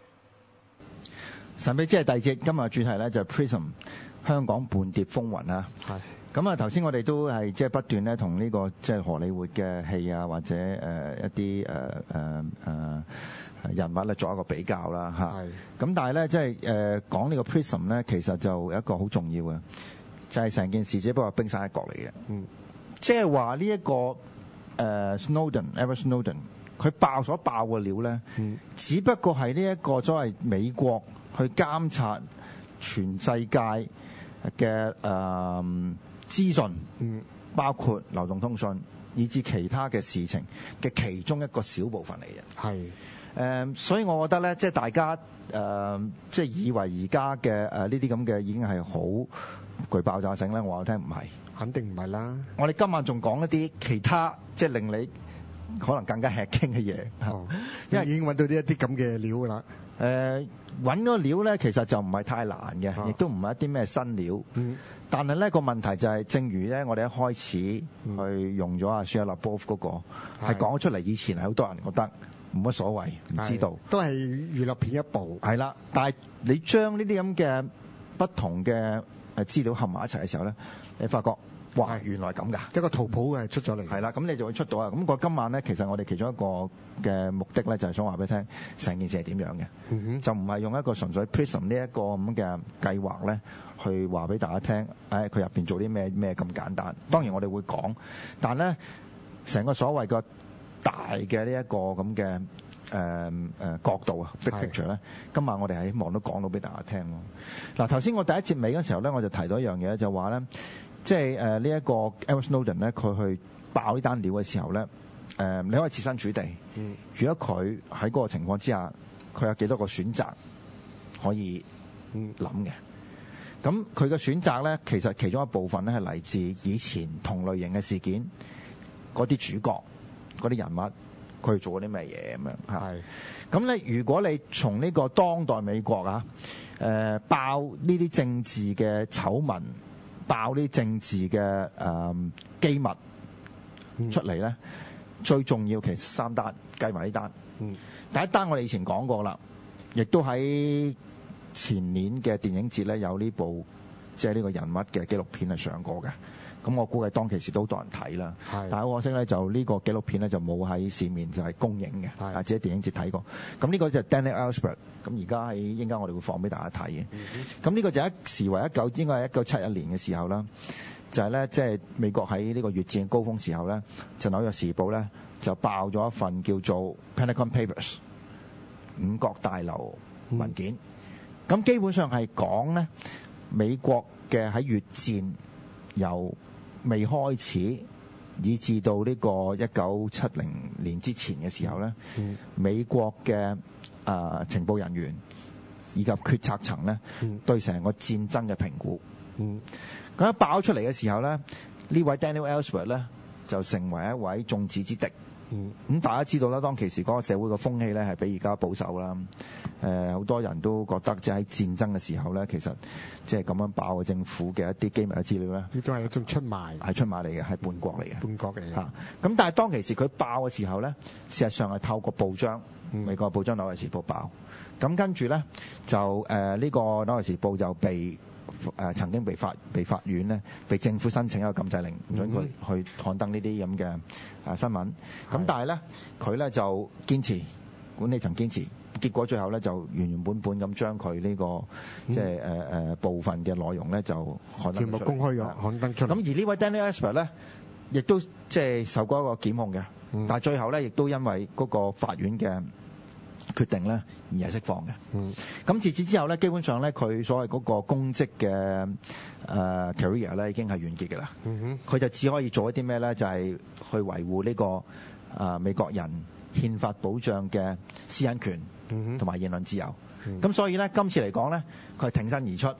神秘之夜第二節，今日嘅主題咧就係 Prism 香港叛諜風雲啊！係咁啊！頭先我哋都係即係不斷咧同呢個即係荷里活嘅戲啊，或者誒、呃、一啲誒誒誒人物咧作一個比較啦嚇。係咁，但係咧即係誒講呢個 Prism 咧，其實就有一個好重要嘅，就係、是、成件事只不過冰山一角嚟嘅。嗯，即係話呢一個誒、呃、Snowden，Edward Snowden， 佢爆所爆嘅料咧，嗯，只不過係呢一個所謂美國去監察全世界嘅誒資訊，嗯，包括流動通訊，以至其他嘅事情嘅其中一個小部分嚟嘅。係誒、呃，所以我覺得咧，即係大家誒、呃，即係以為而家嘅誒呢啲咁嘅已經係好具爆炸性咧，我話聽唔係，肯定唔係啦。我哋今晚仲講一啲其他，即係令你可能更加吃驚嘅嘢，哦、因為已經揾到呢一啲咁嘅料啦。誒、呃，揾嗰個料咧，其實就唔係太難嘅，亦、啊、都唔係一啲咩新料。嗯。但係咧個問題就係、是，正如咧我哋一開始去用咗阿 Shia LaBeouf 嗰個，係講咗出嚟。以前係好多人覺得冇乜所謂，唔知道，都係娛樂片一部。係啦，但係你將呢啲咁嘅不同嘅誒資料合埋一齊嘅時候咧，你發覺哇，原來咁㗎，一個圖譜係出咗嚟。係啦，咁你就會出到啊。咁我今晚咧，其實我哋其中一個嘅目的咧，就係想話俾你聽，成件事係點樣嘅、嗯，就唔係用一個純粹 Prism 呢一個咁嘅計劃咧。去話俾大家聽，誒佢入邊做啲咩咩咁簡單。當然我哋會講，但係咧成個所謂個大嘅呢一個咁嘅誒誒角度啊 ，big picture 咧，今晚我哋係希望都講到俾大家聽咯。嗱頭先我第一節尾嗰時候咧，我就提到一樣嘢，就話咧，即係誒呢一個 Edward Snowden 咧，佢去爆呢單料嘅時候咧，誒、呃、你可以設身處地，嗯、如果佢喺嗰個情況之下，佢有幾多個選擇可以諗嘅？咁佢嘅選擇咧，其實其中一部分咧係嚟自以前同類型嘅事件，嗰啲主角、嗰啲人物，佢做過啲咩嘢咁樣嚇。係。咁咧，如果你從呢個當代美國啊，誒、呃、爆呢啲政治嘅醜聞，爆呢啲政治嘅誒、呃、機密出嚟咧、嗯，最重要其實三單，計埋呢單。嗯。第一單我哋以前講過啦，亦都喺前年嘅電影節咧，有呢部即係呢個人物嘅紀錄片係上過嘅，咁我估計當其時都好多人睇啦。但係好可惜咧，就呢個紀錄片咧就冇喺市面就係公映嘅，或者電影節睇過。咁呢個就係 Daniel Ellsberg，咁而家喺應該我哋會放俾大家睇嘅。咁、嗯、呢個就一時為一九，應該係一九七一年嘅時候啦，就係咧即係美國喺呢個越戰高峰時候咧，就紐約時報咧就爆咗一份叫做 Pentagon Papers 五角大樓文件。嗯咁基本上係講咧，美國嘅喺越戰由未開始，以至到呢個一九七零年之前嘅時候咧、嗯，美國嘅誒、呃、情報人員以及決策層咧、嗯，對成個戰爭嘅評估。咁、嗯、一爆出嚟嘅時候咧，呢位 Daniel Ellsberg 咧就成為一位眾矢之的。嗯，咁大家知道啦，當其時嗰個社會嘅風氣咧係比而家保守啦。誒、呃，好多人都覺得即係喺戰爭嘅時候咧，其實即係咁樣爆嘅政府嘅一啲機密嘅資料咧，呢種係一種出賣，係出賣嚟嘅，係叛國嚟嘅，叛國嚟嘅。嚇、啊，咁但係當其時佢爆嘅時候咧，事實上係透過報章，嗯、美國報章《紐約時報》爆。咁跟住咧就誒呢、呃這個《紐約時報》就被。誒、呃、曾經被法被法院咧，被政府申請一個禁制令，唔准佢去刊登呢啲咁嘅啊新聞。咁但係咧，佢咧就堅持，管理層堅持，結果最後咧就原原本本咁將佢呢個、嗯、即係誒誒部分嘅內容咧就刊登全部公開咗，刊登出嚟。咁而呢位 Daniel Ellsberg 咧，亦都即係受過一個檢控嘅、嗯，但係最後咧亦都因為嗰個法院嘅決定咧而係釋放嘅。嗯，咁自此之後咧，基本上咧佢所謂嗰個公職嘅誒、呃、career 咧已經係完結嘅啦。嗯哼，佢就只可以做一啲咩咧？就係、是、去維護呢、這個誒、呃、美國人憲法保障嘅私隱權同埋言論自由。咁、嗯、所以咧今次嚟講咧，佢係挺身而出，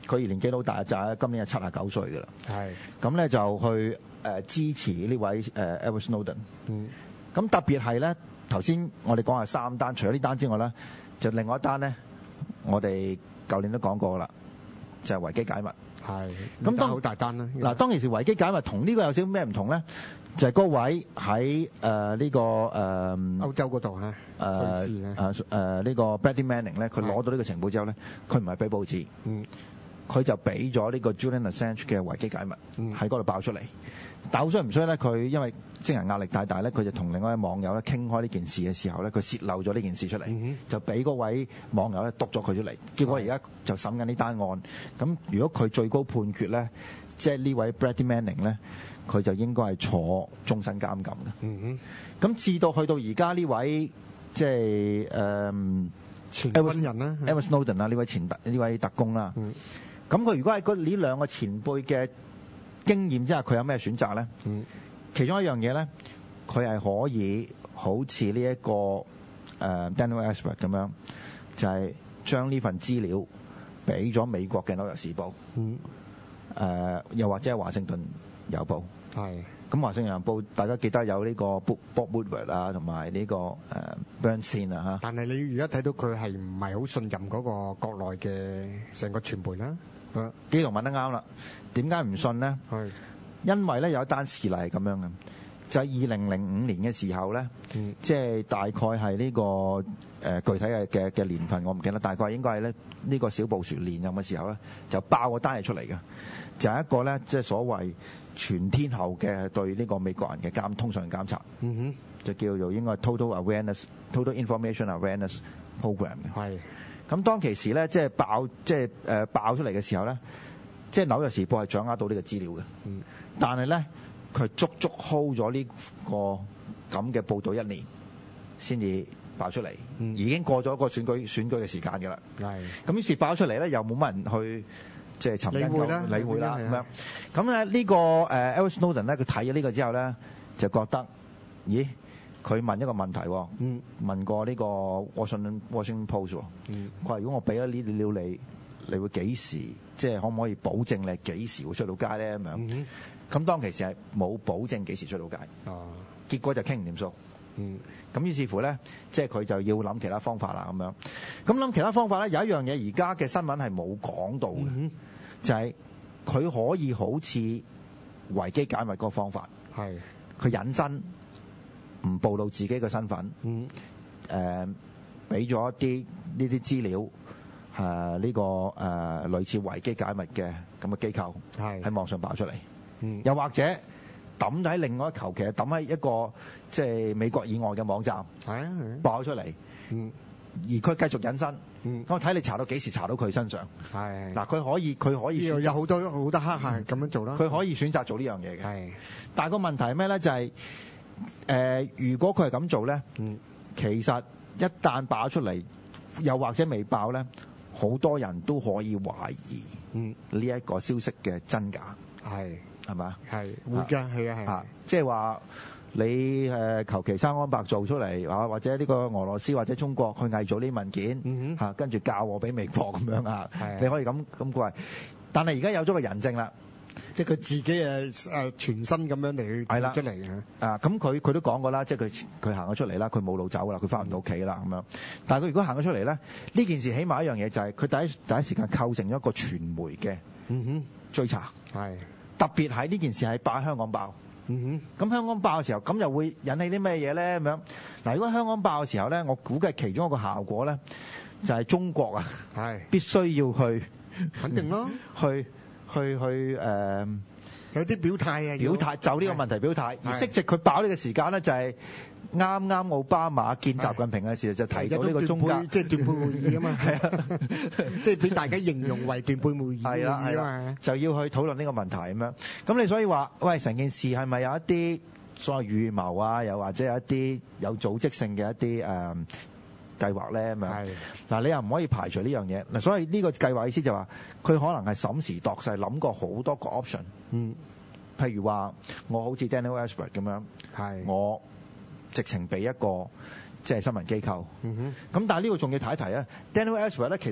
佢年紀都大，就係今年係七十九歲㗎啦。 係咁咧就去誒支持呢位誒 Edward Snowden。 嗯。 咁特別係咧，頭先我哋講係三單，除咗呢單之外咧，就另外一單咧，我哋舊年都講過啦，就係維基解密。 係。 咁當好大單啦。 嗱，當其時維基解密同呢個有少少咩唔同咧？就係、是、嗰位喺誒呢個誒、呃、 歐洲嗰度嚇，瑞士咧誒誒誒呢個 Bradley Manning 咧，佢攞到呢個情報之後咧，佢唔係俾報紙， 嗯， 佢就俾咗呢個 Julian Assange 嘅維基解密喺嗰度爆出嚟。但好衰唔衰咧？佢因為精神壓力太大咧，佢就同另外一位網友咧傾開呢件事嘅時候咧，佢泄漏咗呢件事出嚟， 嗯、 就俾嗰位網友咧督咗佢出嚟。結果而家就審緊呢單案。咁如果佢最高判決咧，即係呢位 Bradley Manning 咧，佢就應該係坐終身監禁嘅。 嗯哼。咁至到去到而家呢位即係誒前軍人啦 Edward Snowden 啦，呢位前特呢位特工啦。 嗯。 咁佢如果係嗰呢兩個前輩嘅經驗之下，佢有咩選擇咧？ 嗯。 其中一樣嘢咧，佢係可以好似呢一個誒、呃、Daniel Ellsberg 咁樣，就係將呢份資料俾咗美國嘅紐約時報。 嗯。 誒、呃，又或者係華盛頓郵報。 係。 咁華盛頓郵報大家記得有呢個 Bob Woodward 啊，同埋呢個誒 Bernstein 啊嚇。 但係你而家睇到佢係唔係好信任嗰個國內嘅成個傳媒啦？ 紀陶問得啱啦。點解唔信咧？ 係因為咧有一單事例係咁樣嘅，就係二零零五年嘅時候咧， 嗯、 即係大概係呢、這個誒、呃、具體嘅嘅嘅年份我唔記得，大概應該係咧呢個小布殊連任嘅時候咧，就爆個單嘢出嚟嘅，就係、是、一個咧即係所謂全天候嘅對呢個美國人嘅監通訊監察， 嗯哼， 就叫做應該 Total Awareness Total Information Awareness Program 嘅。 係。 咁當其時咧，即係爆，即係誒爆出嚟嘅時候咧，即係紐約時報係掌握到呢個資料嘅。 嗯。 但係咧，佢足足 hold 咗呢個咁嘅報導一年，先至爆出嚟。嗯。已經過咗個選舉選舉嘅時間㗎啦。係。咁於是爆出嚟咧，又冇乜人去即係尋根究底理會啦咁樣。咁咧呢個誒 Edward Snowden 咧，佢睇咗呢個之後咧，就覺得，咦？佢問一個問題，嗯、問過呢個 Washington Washington Post，佢、嗯、話：如果我俾咗呢啲料你，你會幾時？即係可唔可以保證你幾時會出到街咧？咁樣。咁、嗯、當其時係冇保證幾時出到街。哦。結果就傾唔掂數。嗯。咁於是乎咧，即係佢就要諗其他方法啦。咁樣。咁諗其他方法咧，有一樣嘢而家嘅新聞係冇講到嘅，嗯、就係佢可以好似維基解密嗰個方法。係。佢隱身。唔暴露自己嘅身份，嗯，誒，俾咗一啲呢啲資料，誒、呃，呢、這個誒、呃、類似維基解密嘅咁嘅機構，係喺網上爆出嚟，嗯，又或者抌喺另外一球，其實抌喺一個即係美國以外嘅網站，係啊，爆出嚟，嗯，而佢繼續隱身，嗯，咁我睇你查到幾時查到佢身上，係，嗱，佢可以佢可以有好多好多黑客係咁樣做啦， 佢可以選擇做呢樣嘢嘅，係，但係個問題係咩咧？就係、是。誒、呃，如果佢係咁做咧，嗯，其實一旦爆出嚟，又或者未爆咧，好多人都可以懷疑，嗯，呢一個消息嘅真假，係係咪？係會㗎，係啊係啊， 即係話你誒求其生安白做出嚟啊，或者呢個俄羅斯或者中國去偽造呢啲文件，嗯哼，跟住交我俾美國咁樣啊，你可以咁咁怪，但係而家有咗個人證啦。 即係佢自己誒誒全身咁樣嚟去出嚟嘅啊！咁佢佢都講過啦，即係佢佢行咗出嚟啦，佢冇路走啦，佢翻唔到屋企啦咁樣。但係佢如果行咗出嚟咧，呢件事起碼一樣嘢就係佢第一第一時間構成咗一個傳媒嘅嗯哼追查，係特別喺呢件事係爆喺香港爆，嗯哼咁香港爆嘅時候，咁又會引起啲咩嘢咧咁樣？嗱，如果香港爆嘅時候咧，我估計其中一個效果咧就係中國啊，係必須要去肯定咯， 去。去去誒、呃、 有啲表態啊， 表態就呢個問題表態，而適值佢爆呢個時間咧，就係啱啱奧巴馬見習近平嘅時候就提到呢個中間， 即係斷背會議啊嘛，係啊，即係俾大家形容為斷背會議係啦係啦， 就要去討論呢個問題咁樣。咁你所以話，喂，成件事係咪有一啲所謂預謀啊，又或者有一啲有組織性嘅一啲誒？呃計劃咧咁樣，嗱你又唔可以排除呢樣嘢嗱，所以呢個計劃意思就話佢可能係審時度勢，諗過好多個 option。嗯，譬如話我好似 Daniel Ellsberg 咁樣，係我直情俾一個即係新聞機構。嗯哼，咁但係呢個仲要提一提啊 Daniel Ellsberg 咧其實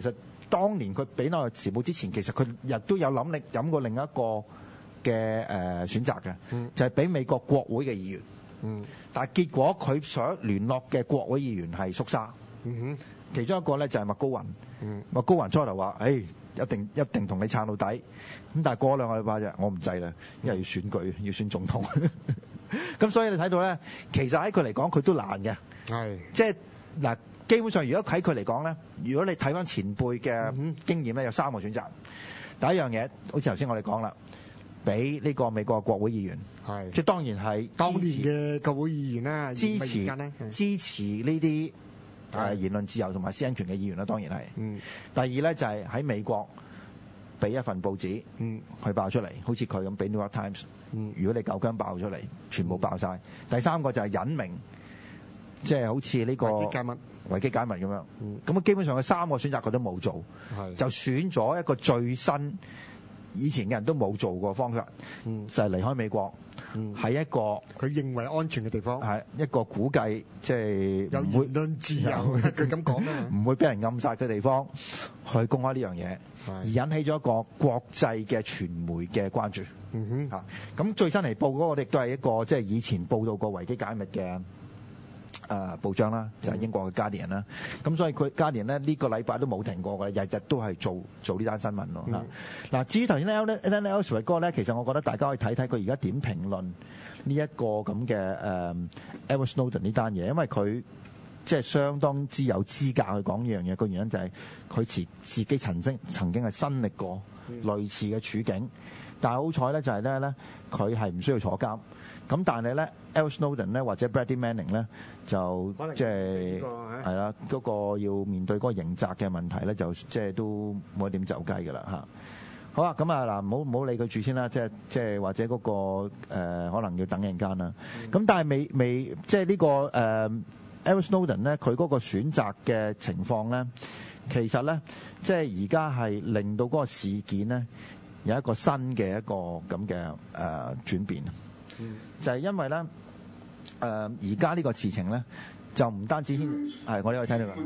當年佢俾《紐約時報》之前，其實佢亦都有諗力諗過另一個嘅誒選擇嘅， 嗯、 就係俾美國國會嘅議員。 嗯， 但係結果佢想聯絡嘅國會議員係縮沙。 嗯哼， 其中一個咧就係麥高雲。 嗯， 麥高雲初頭話：，誒、哎、一定一定同你撐到底。咁但係過兩個禮拜啫，我唔制啦，因為要選舉，要選總統。咁所以你睇到咧，其實喺佢嚟講，佢都難嘅。 係， 即係嗱，基本上如果喺佢嚟講咧，如果你睇翻前輩嘅經驗咧，有三個選擇。第一樣嘢，好似頭先我哋講啦，俾呢個美國國會議員， 係， 即係當然係當年嘅國會議員啦， 支持而家呢支持呢啲誒言論自由同埋私隱權嘅議員啦，當然係。 嗯。第二咧就係喺美國俾一份報紙， 嗯， 去爆出嚟，好似佢咁俾 New York Times。嗯，如果你夠姜爆出嚟，全部爆晒。第三個就係隱名，即係好似呢個維基解密、 維基解密咁樣。 嗯， 咁啊，基本上佢三個選擇佢都冇做， 係就選咗一個最新以前嘅人都冇做過方法， 嗯， 就係離開美國，嗯，喺一個佢認為安全嘅地方， 係一個估計即係有言論自由，佢咁講啦， 唔會俾人暗殺嘅地方去公開呢樣嘢，而引起咗一個國際嘅傳媒嘅關注。 嗯哼， 嚇咁最新嚟報嗰個亦都係一個即係以前報道過維基解密嘅。誒、呃、報章啦，就係、是、英國嘅 Guardian 啦，咁、嗯、所以佢 Guardian 咧呢、這個禮拜都冇停過嘅，日日都係做做呢單新聞咯嚇。嗱、嗯，至於頭先 Alan Ellsworth 哥咧，其實我覺得大家可以睇睇佢而家點評論呢一個咁嘅誒 Edward Snowden 呢單嘢，因為佢即係相當之有資格去講呢樣嘢。個原因就係佢自自己曾經曾經係經歷過類似嘅處境，但係好彩咧就係咧咧佢係唔需要坐監。咁但係咧 Edward Snowden 咧或者 Bradley Manning 咧就即係係啦，嗰個要面對嗰個刑責嘅問題咧，就即係都冇得點走雞㗎啦嚇。好啊，咁啊嗱，唔好唔好理佢住先啦，即係即係或者嗰、嗰個、呃、可能要等陣間啦。咁、嗯、但係未未即係、呢個呃、呢個誒 Edward Snowden 咧，佢嗰個選擇嘅情況咧，其實咧即係而家係令到嗰個事件咧有一個新嘅一個咁嘅誒轉變。嗯、就係、是、因為咧，誒而家呢個事情咧，就唔單止牽係我哋可以睇到嘅。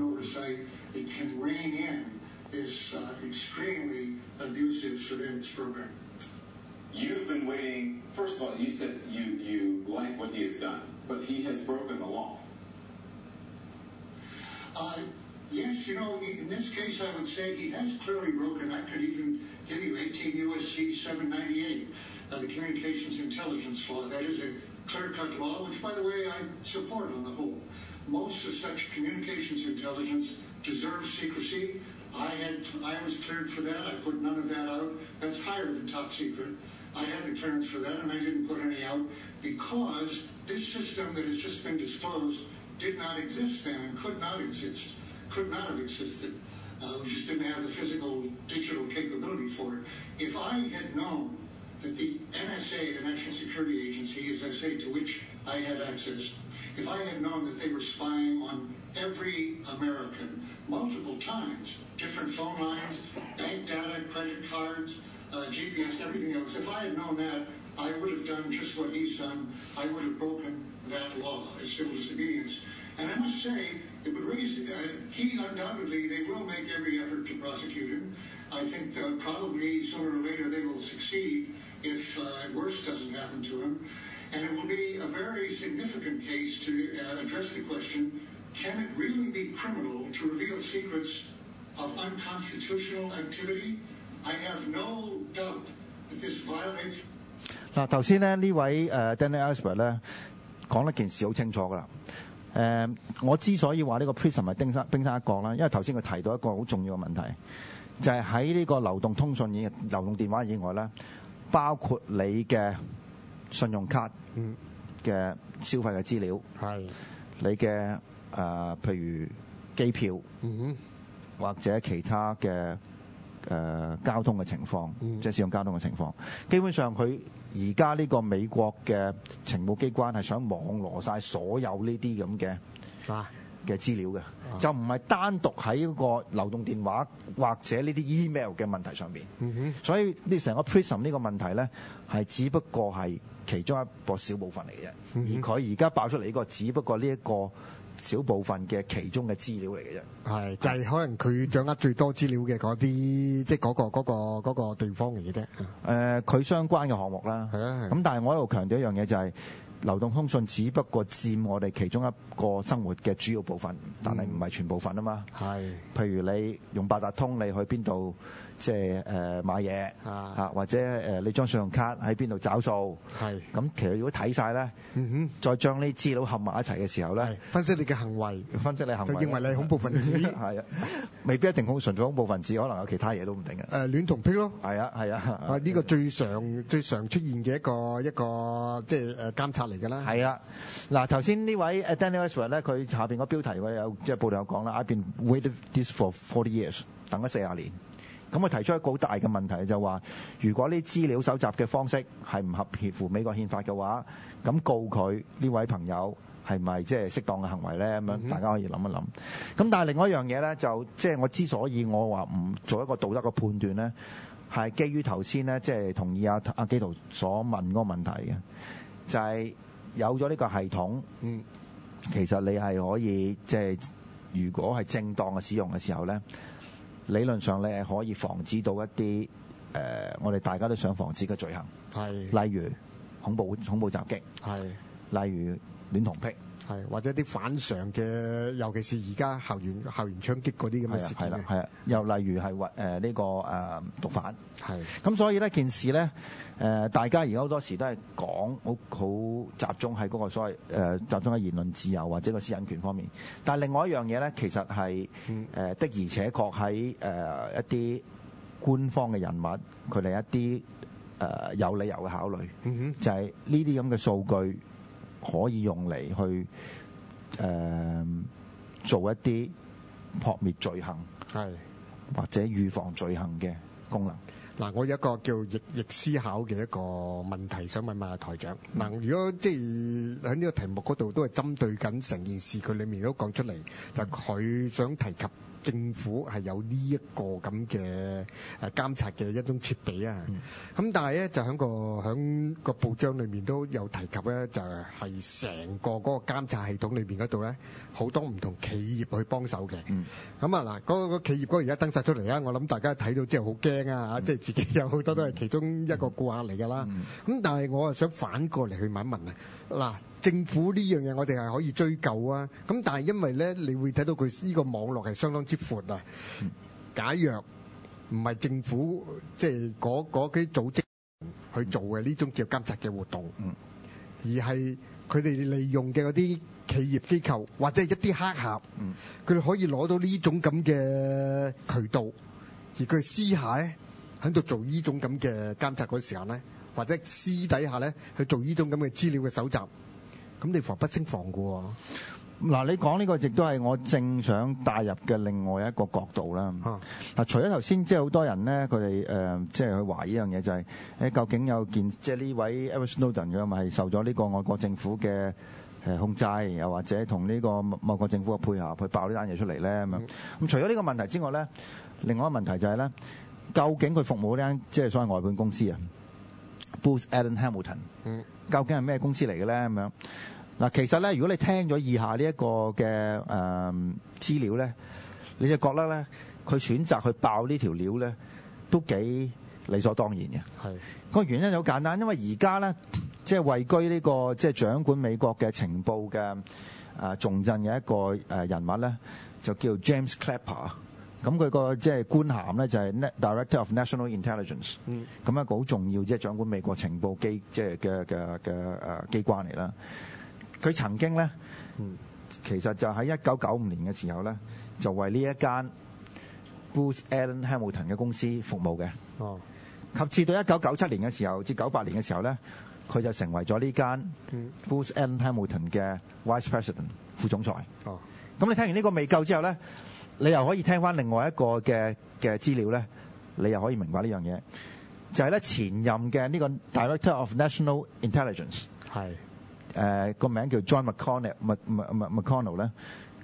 Yes, you know, in this case, I would say he has clearly broken. I could even give you eighteen U S C seven ninety-eight, uh, the Communications Intelligence Law. That is a clear-cut law, which, by the way, I support on the whole. Most of such communications intelligence deserves secrecy. I had, I was cleared for that. I put none of that out. That's higher than top secret. I had the clearance for that, and I didn't put any out because this system that has just been disclosed did not exist then and could not exist. Could not have existed. Uh, we just didn't have the physical digital capability for it. If I had known that the N S A, the National Security Agency, as I say, to which I had access, if I had known that they were spying on every American multiple times, different phone lines, bank data, credit cards, uh, G P S, everything else, if I had known that, I would have done just what he's done. I would have broken that law as civil disobedience. And I must say, it would raise, uh, he undoubtedly, they will make every effort to prosecute him. I think uh, probably sooner or later they will succeed if uh, worse doesn't happen to him. And it will be a very significant case to uh, address the question, can it really be criminal to reveal secrets of unconstitutional activity? I have no doubt that this violates... 嗱，頭先咧呢位誒 Daniel Ellsworth 咧講得件事好清楚㗎啦。誒、呃，我之所以話呢個 Prism 係冰山冰山一角啦，因為頭先佢提到一個好重要嘅問題，就係喺呢個流動通訊以流動電話以外咧，包括你嘅信用卡嘅消費嘅資料，係、嗯、你嘅誒、呃，譬如機票，嗯、或者其他嘅誒、呃、交通嘅情況，嗯、即係使用交通嘅情況，基本上佢。而家呢個美國嘅情報機關係想網羅晒所有呢啲咁嘅嘅資料嘅，就唔係單獨喺嗰個流動電話或者呢啲 email 嘅問題上邊。 嗯哼， 所以呢成個 Prism 呢個問題咧，係只不過係其中一個小部分嚟嘅啫。 嗯、 而佢而家爆出嚟呢個，只不過呢一個小部分嘅其中嘅資料嚟嘅啫。 係就係、是、可能佢掌握最多資料嘅嗰啲，即係嗰個嗰、嗰個嗰個地方嚟嘅啫。誒、 呃，佢相關嘅項目啦。 係啊， 咁但係我喺度強調一樣嘢就係、是。流動通訊只不過佔我哋其中一個生活嘅主要部分，但係唔係全部分啊嘛。係、嗯，譬如你用八達通，你去邊度即係誒買嘢啊，或者誒你張信用卡喺邊度找數。係，咁其實如果睇晒咧，嗯哼，再將呢資料合埋一齊嘅時候咧， 分析你嘅行為， 分析你行為， 就認為你係恐怖分子。 係啊，未必一定好純粹恐怖分子，可能有其他嘢都唔定嘅。誒戀童癖咯。 係啊係啊。 啊呢、呢個最常最常出現嘅一個一個即係誒監察嚟㗎啦。 係啦，嗱頭先呢位 Daniel Ellsworth 咧，佢下邊個標題我有即係報道有講啦 ，I've been waiting this for forty years， 等咗四十年。咁佢提出一個好大嘅問題，就話如果呢資料搜集嘅方式係唔合乎美國憲法嘅話，咁告佢呢位朋友係咪即係適當嘅行為咧？咁樣大家可以諗一諗。咁但係另外一樣嘢咧，就即係我之所以我話唔做一個道德嘅判斷咧，係基於頭先咧，即係同意阿阿基圖所問嗰個問題嘅，就係。有咗呢個系統，嗯，其實你係可以即係，如果係正當嘅使用嘅時候咧，理論上你係可以防止到一啲誒、呃，我哋大家都想防止嘅罪行，係，例如恐怖恐怖襲擊，係，例如戀童癖。係或者啲反常嘅，尤其是而家校園校園槍擊嗰啲咁嘅事件嘅，係啊，又例如係誒呢個誒、呃、毒販，係咁，所以呢件事咧誒、呃，大家而家好多時都係講好好集中喺嗰個所謂誒、呃、集中喺言論自由或者個私隱權方面，但係另外一樣嘢咧，其實係誒、嗯呃、的而且確喺誒、呃、一啲官方嘅人物，佢哋一啲誒、呃、有理由嘅考慮，嗯哼，就係呢啲咁嘅數據。可以用嚟去誒、呃、做一啲撲滅罪行，係或者預防罪行嘅功能。嗱，我有一個叫逆逆思考嘅一個問題，想問問阿台長。嗱，如果即係喺呢個題目嗰度都係針對緊成件事，佢裡面都講出嚟，就係佢想提及。政府係有呢一個咁嘅誒監察嘅一種設備啊，咁、嗯、但係咧就喺個喺個報章裏面都有提及咧，就係成個嗰個監察系統裏邊嗰度咧，好多唔同企業去幫手嘅。咁啊嗱，嗰個企業嗰個而家登晒出嚟啦，我諗大家睇到之後好驚啊嚇，即係自己有好多都係其中一個顧客嚟㗎啦。咁、嗯、但係我啊想反過嚟去問一問啊，嗱。政府呢樣嘢我哋係可以追究啊，咁但係因為咧，你會睇到佢呢個網絡係相當之闊啊。假若唔係政府即係嗰嗰啲組織去做嘅呢種叫監察嘅活動，而係佢哋利用嘅嗰啲企業機構或者係一啲黑客，佢哋可以攞到呢種咁嘅渠道，而佢私下咧喺度做呢種咁嘅監察嗰時候咧，或者私底下咧去做呢種咁嘅資料嘅搜集。咁你防不勝防嘅喎。嗱，你講呢個亦都係我正想帶入嘅另外一個角度啦。嗱、啊，除咗頭先，即係好多人咧，佢哋誒，即係去懷疑呢樣嘢，就係、是、誒，究竟有件即係呢位 Edward Snowden 嘅咪係受咗呢個外國政府嘅誒控制，又或者同呢個某個政府嘅配合去爆呢單嘢出嚟咧咁樣。咁、嗯、除咗呢個問題之外咧，另外一個問題就係、是、咧，究竟佢服務呢間即係所謂外判公司啊 Booz Allen Hamilton，嗯，究竟係咩公司嚟嘅咧咁樣？嗱，其實咧，如果你聽咗以下呢一個嘅誒資料咧，你就覺得咧，佢選擇去爆呢條料咧，都幾理所當然嘅。係個原因好簡單，因為而家咧，即係位居呢個即係掌管美國嘅情報嘅誒重鎮嘅一個誒人物咧，就叫 James Clapper。咁佢個即係官銜咧就係 Director of National Intelligence。嗯。咁一個好重要即係掌管美國情報機即係嘅嘅嘅誒機關嚟啦。佢曾經咧，其實就喺一九九五年嘅時候咧，就為呢一間 Booz Allen Hamilton 嘅公司服務嘅。哦。及至到一九九七年嘅時候至九八年嘅時候咧，佢就成為咗呢間 Booz Allen Hamilton 嘅 Vice President 副總裁。哦。咁你聽完呢個未夠之後咧，你又可以聽翻另外一個嘅嘅資料咧，你又可以明白呢樣嘢，就係咧前任嘅呢個 Director of National Intelligence 係。誒、呃、個名叫 John McConnell，McConnell 咧，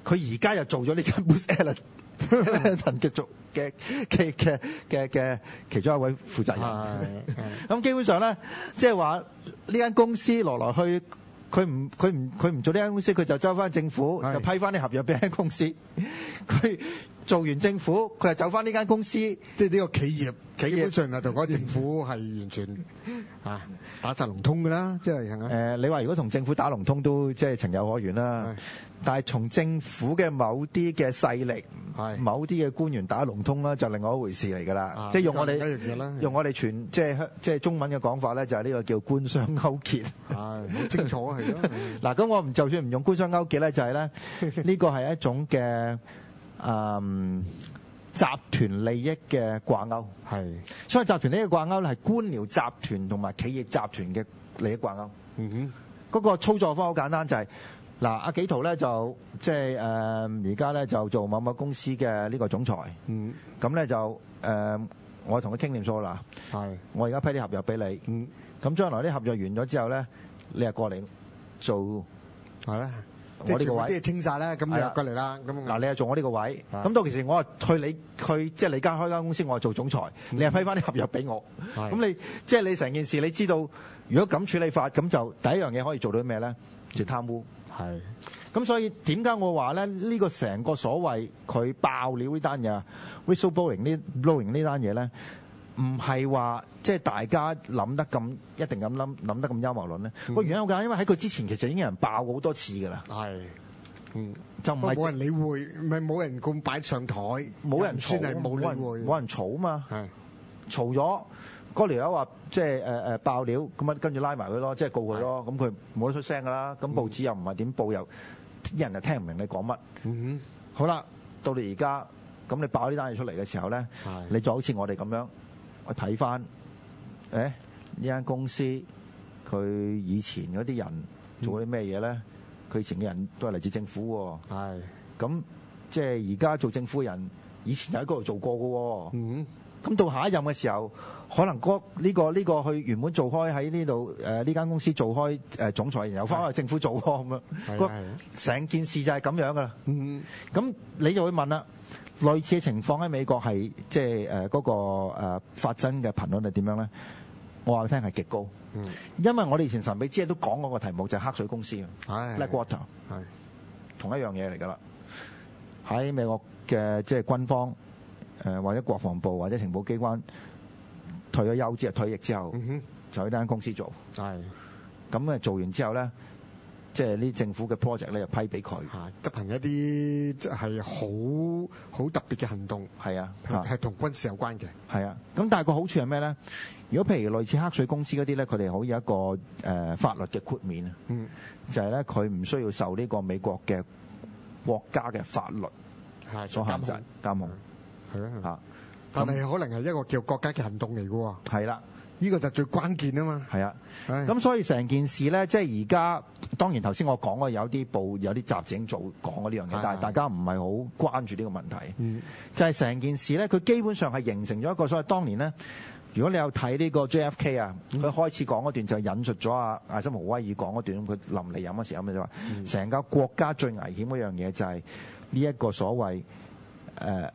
佢而家又做咗呢間 Booz Allen 嘅做嘅嘅嘅嘅嘅其中一位負責人。咁基本上咧，即係話呢間公司來來去，佢唔佢唔佢唔做呢間公司，佢就周翻政府，就批翻啲合約俾間公司。佢做完政府，佢就走翻呢間公司， 即係呢個企業， 企業基本上係同嗰個政府係完全啊打晒龍通㗎啦，即係係咪？ 誒，你話如果同政府打龍通都即係情有可原啦。但係從政府嘅某啲嘅勢力、某啲嘅官員打龍通啦，就另外一回事嚟㗎啦。即係用我哋用我哋全即係即係中文嘅講法咧，就係呢個叫官商勾結。 係好清楚係咯。 嗱，咁我唔就算唔用官商勾結咧，就係咧呢個係一種嘅誒集團利益嘅掛鈎。係，所以集團利益嘅掛鈎咧係官僚集團同埋企業集團嘅利益掛鈎。嗯哼，嗰個操作方好簡單，就係。嗱，阿紀陶咧就即係誒而家咧就做某某公司嘅呢個總裁。嗯，咁咧就誒、呃、我同佢傾掂數啦。係，我而家批啲合約俾你。嗯，咁將來啲合約完咗之後咧，你係過嚟做係啦。我呢個位啲嘢清晒啦，咁你又過嚟啦。咁嗱，你係做我呢個位。咁到其實我係去你去即係你間開間公司，我係做總裁，嗯、你係批翻啲合約俾我。咁你即係你成件事，你知道如果咁處理法，咁就第一樣嘢可以做到咩咧？就貪污。係，咁所以點解我話咧呢、呢個成個所謂佢爆料呢單嘢 whistleblowing 呢 blowing 呢單嘢咧，唔係話即係大家諗得咁一定咁諗諗得咁陰謀論咧。個、嗯、原因好簡單，因為喺佢之前其實已經有人爆過好多次㗎啦。係，嗯，就唔係冇人理會，唔係冇人咁擺上台，冇人算係冇理會，冇人嘈啊嘛。係，嘈咗。嗰條友話即係誒誒爆料，咁啊跟住拉埋佢咯，即係告佢咯，咁佢冇得出聲噶啦。咁報紙又唔係點報，又啲人又聽唔明你講乜。嗯哼，好啦，到你而家咁你爆呢單嘢出嚟嘅時候咧，你就好似我哋咁樣去睇翻，誒呢間公司佢以前嗰啲人做啲咩嘢咧？佢以前嘅人都係嚟自政府喎。係，咁即係而家做政府嘅人，以前又喺嗰度做過嘅喎。嗯。咁到下一任嘅時候，可能嗰、呢、呢個呢、呢個去原本做開喺呢度誒呢間公司做開誒、呃、總裁，然後翻去政府做咁樣，成件事就係咁樣噶啦。嗯，咁你就會問啦，類似嘅情況喺美國係即係誒嗰個誒、呃、發生嘅頻率係點樣咧？我話你聽係極高。嗯，因為我哋以前神秘之夜都講嗰個題目就係黑水公司，Blackwater 係同一樣嘢嚟噶啦。喺美國嘅即係軍方。誒或者國防部或者情報機關退咗休之後退役之後，嗯、就喺呢間公司做。係咁啊，做完之後咧，即係呢政府嘅 project 咧，就批俾佢，執行一啲係好好特別嘅行動。係啊，係同軍事有關嘅。係啊，咁但係個好處係咩咧？如果譬如類似黑水公司嗰啲咧，佢哋可以有一個誒、呃、法律嘅豁免啊。嗯，就係咧，佢唔需要受呢個美國嘅國家嘅法律所限制監控。係啊，但係可能係一個叫國家嘅行動嚟嘅喎。係啦，呢個就最關鍵啊嘛。係啊，咁所以成件事咧，即係而家當然頭先我講過有啲報有啲雜誌已經做講過呢樣嘢，但係大家唔係好關注呢個問題。嗯，就係成件事咧，佢基本上係形成咗一個所謂當年咧，如果你有睇呢個 J F K 啊，佢開始講嗰段就引述咗阿艾森豪威爾講嗰段，佢臨嚟飲嗰時候咁就話，成個國家最危險嗰樣嘢就係呢一個所謂誒。呃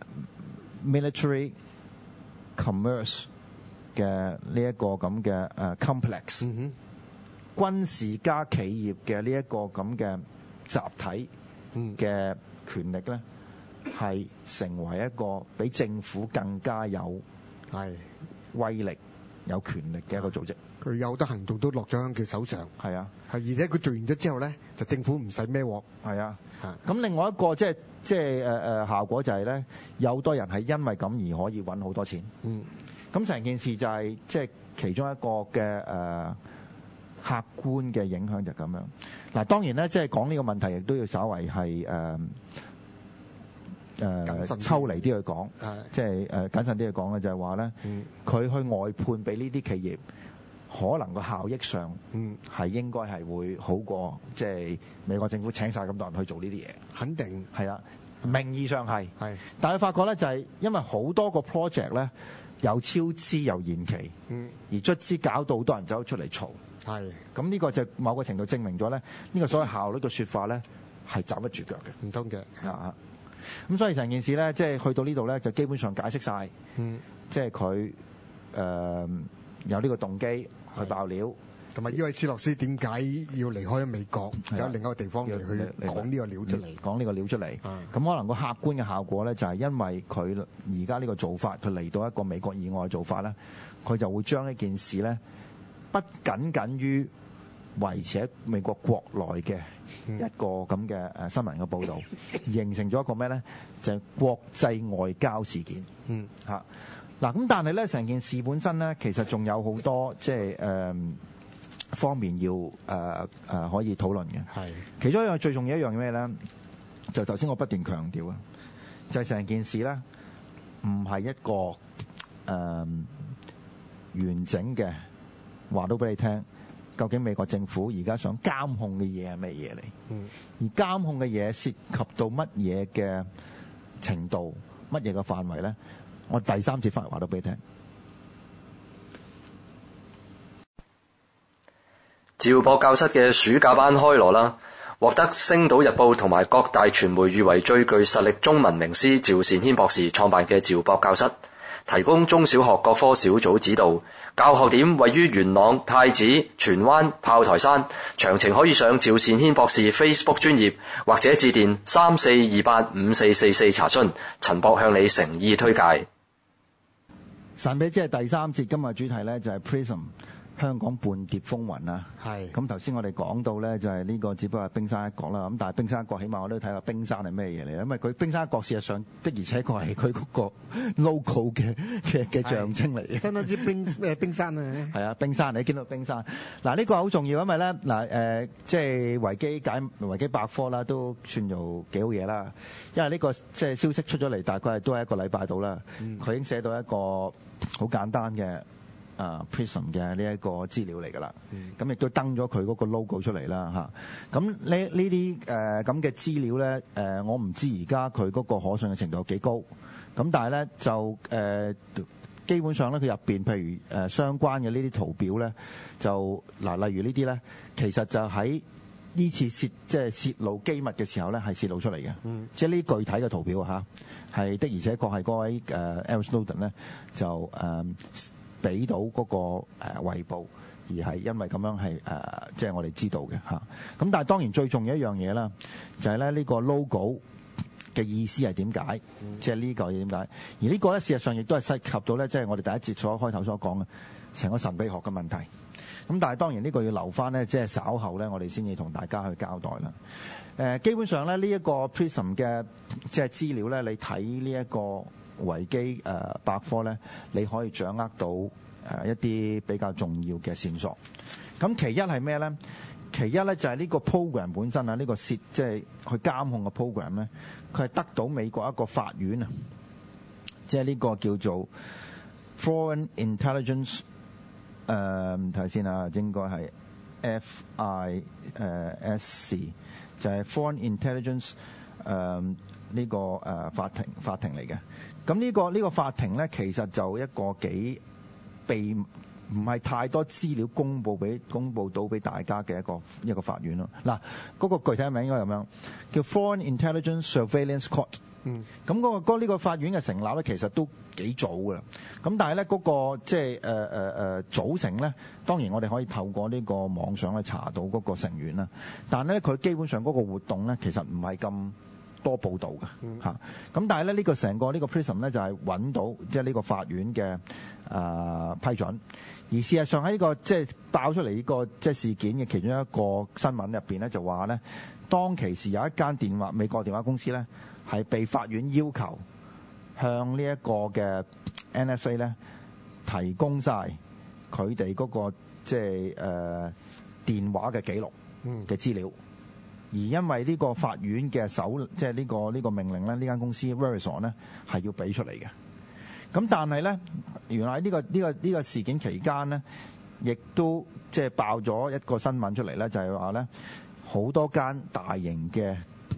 military commerce 嘅呢一個咁嘅誒 complex，嗯、軍事加企業嘅呢一個咁嘅集體嘅權力咧，係、嗯、成為一個比政府更加有係威力、有權力嘅一個組織。佢有得行動都落咗喺佢手上。係啊，係而且佢做完咗之後咧，就政府唔使孭鑊。係啊，咁另外一個即係。即係誒誒效果就係咧，有好多人係因為咁而可以揾好多錢。嗯，咁成件事就係即係其中一個嘅誒、呃、客觀嘅影響就咁樣。嗱，當然咧，即係講呢個問題亦都要稍為係誒誒抽離啲去講，即係誒謹慎啲去講咧，就係話咧，佢去外判俾呢啲企業。可能個效益上，嗯，係應該係會好過，即係美國政府請晒咁多人去做呢啲嘢，肯定係啦。名義上係，係，但係發覺咧就係因為好多個 project 咧有超支又延期，嗯，而卒之搞到好多人走出嚟嘈，係。咁呢個就某個程度證明咗咧，呢個所謂效率嘅説法咧係站得住腳嘅， 唔通嘅啊！咁所以成件事咧，即係去到呢度咧，就基本上解釋晒， 嗯， 即係佢誒有呢個動機去爆料。 同埋呢位斯諾斯點解要離開美國，有另一個地方嚟去講呢個料出嚟？ 講呢個料出嚟，咁、 嗯、 可能個客觀嘅效果咧，就係因為佢而家呢個做法，佢嚟到一個美國以外嘅做法咧，佢就會將呢件事咧，不僅僅於維持喺美國國內嘅一個咁嘅誒新聞嘅報導，形成咗一個咩咧？就係、是、國際外交事件。 嗯， 嚇嗱，咁但係咧，成件事本身咧，其實仲有好多即係誒。呃方面要誒誒、呃呃、可以討論嘅，係其中一樣最重要一樣咩咧？就頭先我不斷強調啊，就係、是、成件事咧唔係一個誒、呃、完整嘅話到俾你聽，究竟美國政府而家想監控嘅嘢係咩嘢嚟？嗯，而監控嘅嘢涉及到乜嘢嘅程度、乜嘢嘅範圍咧？我第三節翻嚟話到俾你聽。 趙博教室嘅暑假班開鑼啦，獲得《星島日報》同埋各大傳媒譽為最具實力中文名師趙善軒博士創辦嘅趙博教室，提供中小學各科小組指導，教學點位於元朗、太子、荃灣、炮台山。詳情可以上趙善軒博士 Facebook 專頁或者致電三四二八五四四四查詢。陳博向你誠意推介。 神秘即係第三節，今日主題咧就係 Prism。香港叛諜風雲啊，係咁頭先我哋講到咧，就係呢個只不過係冰山一角啦。咁但係冰山一角，起碼我都睇下冰山係咩嘢嚟，因為佢冰山一角事實上的而且確係佢嗰個 logo 嘅嘅嘅象徵嚟嘅， 相當之冰誒冰山啊， 係啊，冰山你見到冰山嗱，呢個好重要，因為咧嗱誒，即係維基解維基百科啦，都算做幾好嘢啦。因為呢個即係消息出咗嚟，大概係都係一個禮拜到啦，佢已經寫到一個好簡單嘅。啊 Prism 嘅呢一個資料嚟㗎啦，咁、嗯、亦都登咗佢嗰個 logo 出嚟啦嚇。咁呢呢啲誒咁嘅資料咧，誒、呃、我唔知而家佢嗰個可信嘅程度有幾高。咁但係咧就誒、呃、基本上咧，佢入邊譬如誒、呃、相關嘅呢啲圖表咧，就嗱、呃、例如呢啲咧，其實就喺呢次泄即係泄露機密嘅時候咧，係泄露出嚟嘅。嗯，即係呢具體嘅圖表嚇，係的而且確係嗰位誒 Edward Snowden 咧就誒。呃俾到嗰個誒衛報，而係因為咁樣係誒，即係我哋知道嘅嚇。咁但係當然最重要一樣嘢啦，就係咧呢個 logo 嘅意思係點解？即係呢個嘢點解？而呢個咧事實上亦都係涉及到咧，即係我哋第一節所開頭所講嘅成個神秘學嘅問題。咁但係當然呢個要留翻咧，即係稍後咧，我哋先至同大家去交代啦。誒，基本上咧呢一個 Prism 嘅即係資料咧，你睇呢一個維基誒百科咧，你可以掌握到誒一啲比較重要嘅線索。咁其一係咩咧？其一咧就係呢個 program 本身啊，呢個涉即係去監控嘅 program 咧，佢係得到美國一個法院啊，即係呢個叫做 Foreign Intelligence 誒睇下先啊，應該係 F I 誒 S C 就係 Foreign Intelligence 誒呢個誒法庭法庭嚟嘅。咁呢個呢個法庭咧，其實就一個幾被唔係太多資料公佈俾公佈到俾大家嘅一個一個法院咯。嗱，嗰個具體名應該咁樣，叫 Foreign Intelligence Surveillance Court。嗯，咁嗰個嗰呢個法院嘅成立咧，其實都幾早㗎啦。咁但係咧嗰個即係誒誒誒組成咧，當然我哋可以透過呢個網上去查到嗰個成員啦。但係咧佢基本上嗰個活動咧，其實唔係咁多報導嘅嚇，咁、嗯啊、但係咧呢、呢個成個呢個 Prism 咧就係、是、揾到即係呢個法院嘅誒、呃、批准，而事實上喺呢、呢個即係、就是、爆出嚟呢個即係事件嘅其中一個新聞入邊咧就話咧，當其時有一間電話美國電話公司咧係被法院要求向呢一個嘅 N S A 咧提供晒佢哋嗰個即係誒電話嘅記錄嘅資料。嗯，而因為呢個法院嘅手，即係呢個呢、呢個命令咧，呢間公司 Verizon 咧係要俾出嚟嘅。咁但係咧，原來呢、呢個呢、呢個呢、呢個事件期間咧，亦都即係爆咗一個新聞出嚟咧，就係話咧好多間大型嘅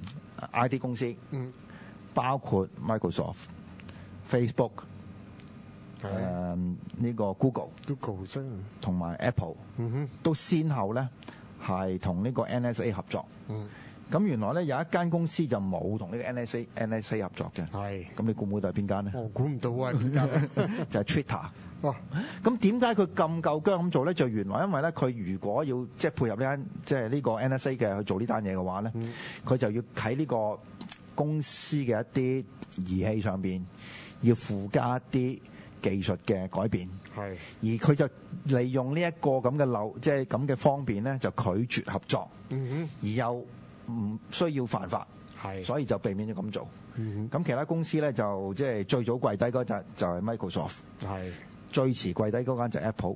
I T 公司，嗯，包括 Microsoft、Facebook、誒、呃、呢、呢個 Google、 Google 同埋 Apple，嗯哼，都先後咧係同呢個 N S A 合作。嗯， 咁原來咧有一間公司就冇同呢個 N S A N S A 合作嘅。 係。 咁你估唔估到係邊間咧？ 我估唔到啊，邊間咧？ 就係 Twitter。 哇！ 咁點解佢咁夠姜咁做咧？就原來因為咧，佢如果要即係配合呢間即係呢個 N S A 嘅去做呢單嘢嘅話咧，佢、嗯、就要喺呢個公司嘅一啲儀器上邊要附加一啲技術嘅改變。係。而佢就利用呢一個咁嘅漏，即係咁嘅方便咧，就拒絕合作。嗯哼。而又唔需要犯法。係。所以就避免咗咁做。嗯哼。咁其他公司咧就即係最早跪低嗰陣就係 Microsoft。係。最遲跪低嗰間就係 Apple，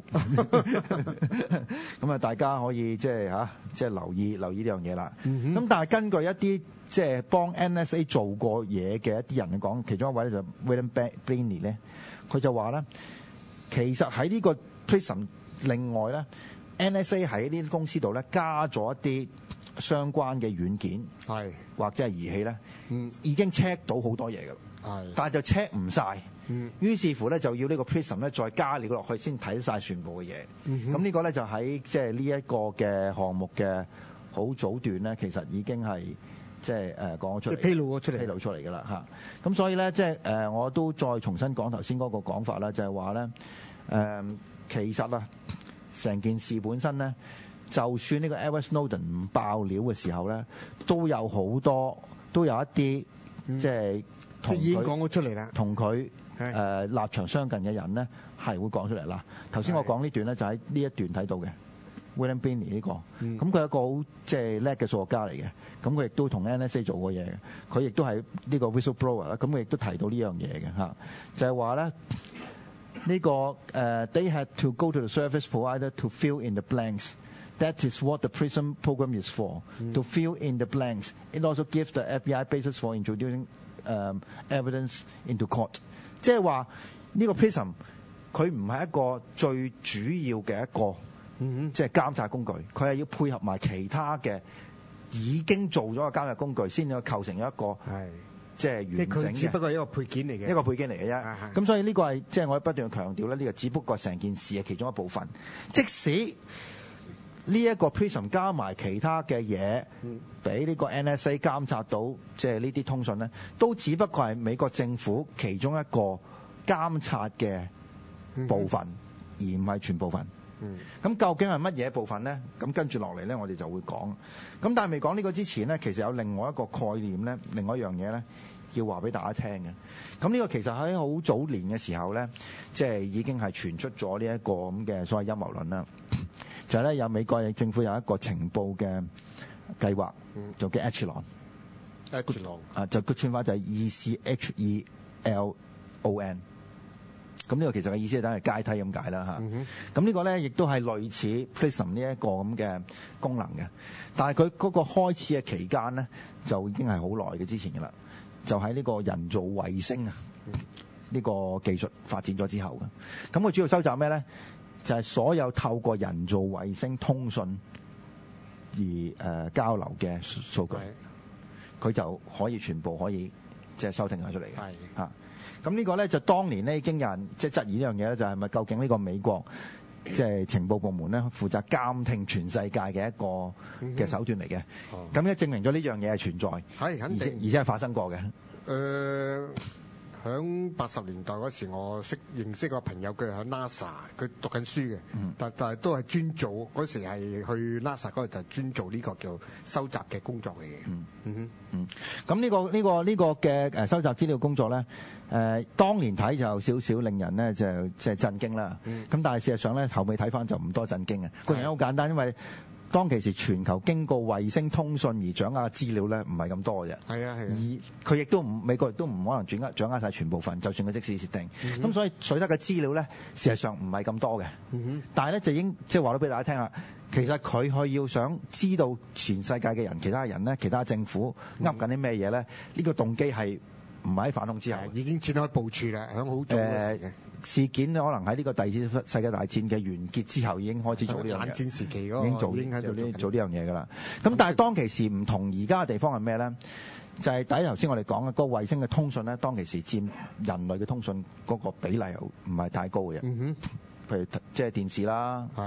咁啊大家可以即係嚇，即係留意留意呢樣嘢啦。咁、嗯、但係根據一啲即係幫 N S A 做過嘢嘅一啲人講，其中一位咧就 William Binney 咧，佢就話咧，其實喺呢個 Prism 另外咧 ，N S A 喺呢啲公司度咧加咗一啲相關嘅軟件，係或者係儀器咧、嗯，已經 check 到好多嘢㗎。係，但係就 check 唔晒，嗯，於是乎咧就要呢個 Prism 咧再加料落去先睇晒全部嘅嘢。咁、嗯、呢個咧就喺即係呢一個嘅項目嘅好早段咧，其實已經係即係誒講咗出嚟，披露咗出嚟，披露出嚟㗎啦嚇。咁所以咧即係誒我都再重新講頭先嗰個講法啦，就係話咧誒其實啊成件事本身咧，就算呢個 Edward Snowden 唔爆料嘅時候咧，都有好多都有一啲、嗯、即係。即已經講咗出嚟啦，同佢誒立場相近嘅人咧，係會講出嚟啦。頭先我講呢段咧，就喺呢一段睇到嘅 William Binney 呢個，咁佢係一個好即係叻嘅數學家嚟嘅，咁佢亦都同 N S A 做過嘢嘅，佢亦都係呢個 whistleblower 啦，咁佢亦都提到呢樣嘢嘅嚇，就係話咧呢個誒、uh, they had to go to the service provider to fill in the blanks. That is what the PRISM program is for, to fill in the blanks. It also gives the F B I basis for introducing Um, evidence into court， 即係話呢個 Prism 佢唔係一個最主要嘅一個，嗯、即係監察工具，佢係要配合埋其他嘅已經做咗嘅監察工具，先至構成一個即係完整嘅。只不過係一個配件嚟嘅，一個配件嚟嘅啫。咁所以呢個係即係我不斷強調咧，呢、呢個只不過成件事嘅其中一部分，即使。呢、這、一個 Prism 加埋其他嘅嘢，俾呢個 N S A 監察到，即係呢啲通訊咧，都只不過係美國政府其中一個監察嘅部分，嗯、而唔係全部分。咁、嗯、究竟係乜嘢部分咧？咁跟住落嚟咧，我哋就會講。咁但係未講呢個之前咧，其實有另外一個概念咧，另外一樣嘢咧，要話俾大家聽嘅。咁呢個其實喺好早年嘅時候咧，即係已經係傳出咗呢一個咁嘅所謂陰謀論啦。就係、是、咧，有美國政府有一個情報嘅計劃，就叫 Echelon。Echelon 啊，就個串法就係 E C H E L O N。咁呢個其實嘅意思係等係階梯咁解啦嚇。咁、嗯、呢個咧亦都係類似 Prism 呢一個咁嘅功能嘅，但係佢嗰個開始嘅期間咧，就已經係好耐嘅之前嘅啦。就喺呢個人造衛星啊，呢、嗯呢個技術發展咗之後嘅。咁佢主要收集咩咧？就係、是、所有透過人造衛星通訊而誒、呃、交流嘅數據，佢就可以全部可以即係收聽咗出嚟嘅。嚇，咁呢個咧就當年咧已經有人即係質疑呢樣嘢咧，就係咪究竟呢個美國即係情報部門咧負責監聽全世界嘅一個嘅手段嚟嘅？咁咧證明咗呢樣嘢係存在，係肯定，而且係發生過嘅。誒、呃。喺八十年代嗰時，我識認識個朋友，佢喺 NASA， 佢讀緊書嘅、嗯，但但係都係專做嗰時係去 NASA 嗰度就專做呢個叫收集嘅工作嚟嘅。嗯嗯嗯。咁呢、呢個呢、呢個呢、呢個嘅誒收集資料工作咧，誒、呃、當年睇就有少少令人咧就即係震驚啦。咁、嗯、但係事實上咧後尾睇翻就唔多震驚嘅。個原因好簡單，因為當其時全球經過衛星通訊而掌握嘅資料咧，唔係咁多嘅啫。係啊係啊。而佢亦都唔美國亦都唔可能掌握掌握曬全部份，就算佢即時設定。咁、嗯、所以取得嘅資料咧，事實上唔係咁多嘅、嗯。但係咧就已經即係話咗俾大家聽啦。其實佢去要想知道全世界嘅人、其他人咧、其他政府噏緊啲咩嘢咧，呢、呢個動機係唔係喺反恐之後？已經展開部署啦，響好早嘅時嘅。事件可能喺呢個第二次世界大戰嘅完結之後已經開始做呢樣嘢，冷戰時期嗰個已經做已經喺度做呢做呢樣嘢㗎啦。咁但係當其時唔同而家嘅地方係咩咧？就係、是、第一頭先我哋講嘅嗰個衛星嘅通訊咧，當其時佔人類嘅通訊嗰個比例又唔係太高嘅。嗯哼，譬如即係電視啦，係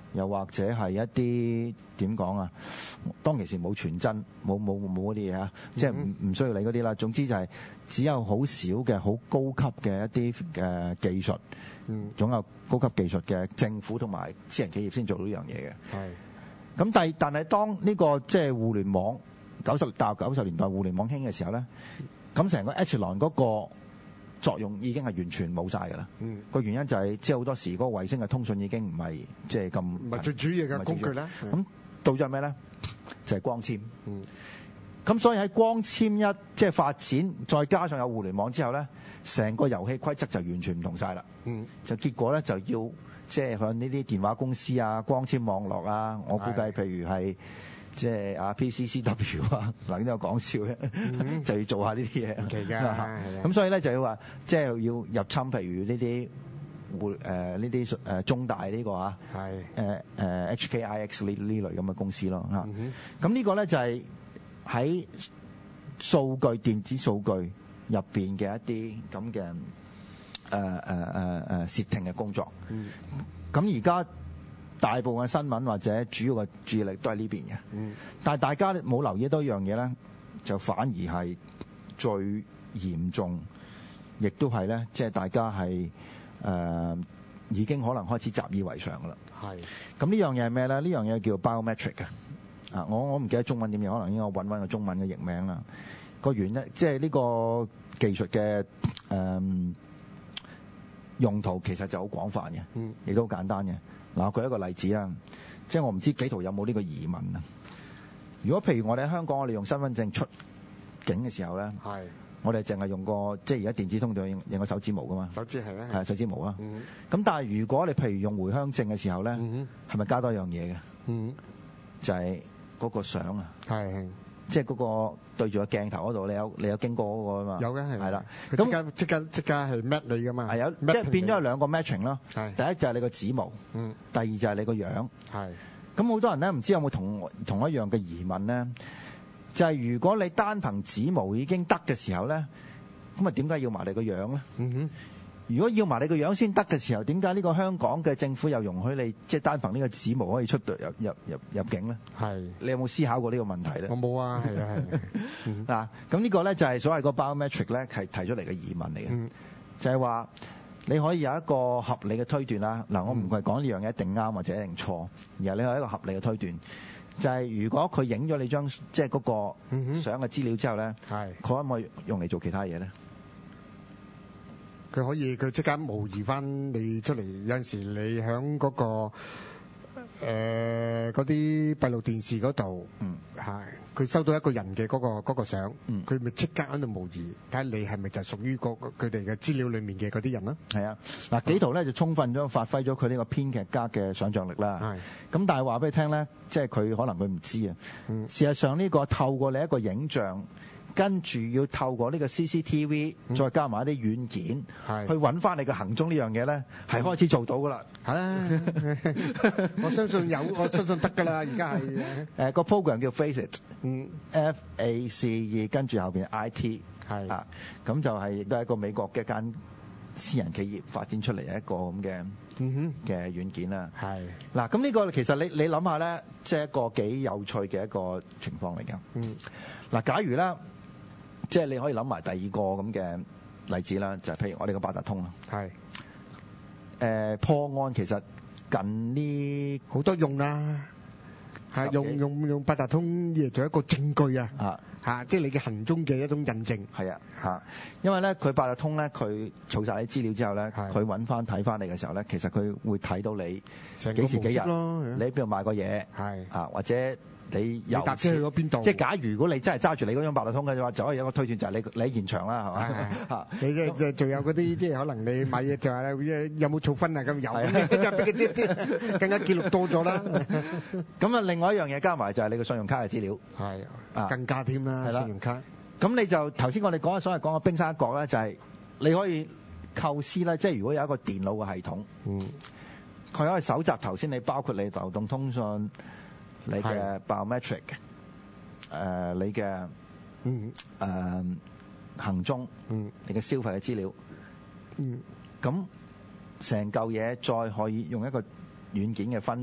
又或者係一啲點講啊？當其時冇傳真，冇冇冇嗰啲嘢啊，即係唔唔需要理嗰啲啦。總之就係只有好少嘅好高級嘅一啲誒技術，嗯，總有高級技術嘅政府同埋私人企業先做到呢樣嘢嘅。係。咁但係但係當呢個即係互聯網九十大九十年代互聯網興嘅時候咧，咁成個 Echelon 嗰個作用已經係完全冇晒㗎啦。嗯，個原因就係即係好多時嗰個衛星嘅通訊已經唔係即係咁唔係最主要嘅工具啦。咁到咗咩咧？就係、是、光纖。嗯，咁所以喺光纖一即係發展，再加上有互聯網之後咧，成個遊戲規則就完全唔同晒啦。嗯，就結果咧就要即係向呢啲電話公司啊、光纖網絡啊，我估計譬如係。即係啊 P C C W 啊，嗱呢度講笑嘅，嗯、就要做下呢啲嘢。奇㗎，咁所以咧就要話，即係要入侵，譬如呢啲互誒呢啲誒中大呢、呢個啊，係誒誒 H K I X 呢呢類咁嘅公司咯嚇。咁、嗯、呢個咧就係喺數據電子數據入邊嘅一啲咁嘅誒誒誒誒竊聽嘅工作。咁而家。大部分新聞或者主要嘅注意力都係呢邊嘅，嗯、但係大家冇留意到一樣嘢咧，就反而係最嚴重，亦都係咧，即係大家係誒、呃、已經可能開始習以為常噶啦。係咁呢樣嘢係咩咧？呢樣嘢叫 biometric 嘅啊！我我唔記得中文點樣，可能應該揾揾個中文嘅譯名啦。個原因即係呢個技術嘅誒、呃、用途其實就好廣泛嘅，亦都好簡單嘅。嗱，我舉一個例子啦，即係我唔知紀陶有冇呢個疑問啊。如果譬如我哋喺香港，我哋用身份證出境嘅時候咧，係我哋淨係用個即係而家電子通道用用個手指模噶嘛，手指係咧，係手指模啊。咁、嗯、但係如果你譬如用回鄉證嘅時候咧，係、嗯、咪加多一樣嘢嘅？嗯，就係嗰個相啊，係係，即係嗰個對住個鏡頭嗰度，你有你有經過嗰個啊嘛，有嘅係，係啦，咁即刻即刻即刻係 match 你噶嘛，係有，即係變咗兩個 matching 咯。係，第一就係你個指模，嗯，第二就係你個樣，係。咁好多人咧唔知有冇同同一樣嘅疑問咧，就係、是、如果你單憑指模已經得嘅時候咧，咁啊點解要埋你個樣咧？嗯哼。如果要埋你個樣先得嘅時候，點解呢個香港嘅政府又容許你即係單憑呢個指模可以出到入入入入境咧？係，你有冇思考過呢個問題咧？我冇啊，係啊係。嗱，咁呢個咧就係所謂個 biometric 咧係提出嚟嘅疑問嚟嘅、嗯，就係、是、話你可以有一個合理嘅推斷啦。嗱，我唔係講呢樣嘢一定啱或者一定錯，而係你有一個合理嘅推斷，就係、是、如果佢影咗你張即係嗰個相嘅資料之後咧，係佢可唔可以用嚟做其他嘢咧？佢可以，佢即刻模擬翻你出嚟。有陣時你喺嗰個誒嗰啲閉路電視嗰度，嗯，係佢收到一個人嘅嗰個嗰個相，嗯，佢咪即刻喺度模擬，睇下你係咪就係屬於個佢哋嘅資料裡面嘅嗰啲人啦。係啊，嗱，紀陶咧就充分咗發揮咗佢呢個編劇家嘅想像力啦。係，咁但係話俾你聽咧，即係佢可能佢唔知啊。嗯，事實上呢個透過你一個影像。跟住要透過呢個 C C T V，、嗯、再加埋一啲軟件，去揾翻你嘅行蹤呢樣嘢咧，係開始做到噶啦。係、啊，我相信有，我相信得噶啦。而家係誒個 program 叫 Faceit， 嗯 ，F A C E， 跟住後邊 I T， 係啊，咁就係亦都係一個美國嘅一間私人企業發展出嚟一個咁嘅嘅軟件啦。係嗱，咁呢個其實你你諗下咧，即係一個幾有趣嘅一個情況嚟㗎。嗯，嗱，假如咧。即係你可以諗埋第二個咁嘅例子啦，就係、是、譬如我哋個八達通啊，係誒、呃、破案其實近呢好多用啦，係用用用八達通嚟做一個證據啊，啊嚇，即係你嘅行蹤嘅一種印證，係啊嚇，因為咧佢八達通咧佢儲晒啲資料之後咧，佢揾翻睇翻你嘅時候咧，其實佢會睇到你幾時幾日，你喺邊度買過嘢，係啊或者。你又搭車去咗邊度？即係假如如果你真係揸住你嗰張八達通嘅話，就可以有一個推斷，就係你你喺現場啦，係嘛？嚇！你即係仲有嗰啲即係可能你買嘢就係有冇儲分啊？咁有，即係俾佢啲更加記錄多咗啦。咁啊，另外一樣嘢加埋就係你個信用卡嘅資料，係啊，更加添啦，信用卡。咁你就頭先我哋講嘅所謂講嘅冰山一角咧，就係你可以構思咧，即係如果有一個電腦嘅系統，嗯，佢可以搜集頭先你包括你流動通訊。你嘅 biometric， 誒、呃、你嘅誒、嗯呃、行蹤，嗯、你嘅消費嘅資料，咁成嚿嘢再可以用一個軟件嘅分析，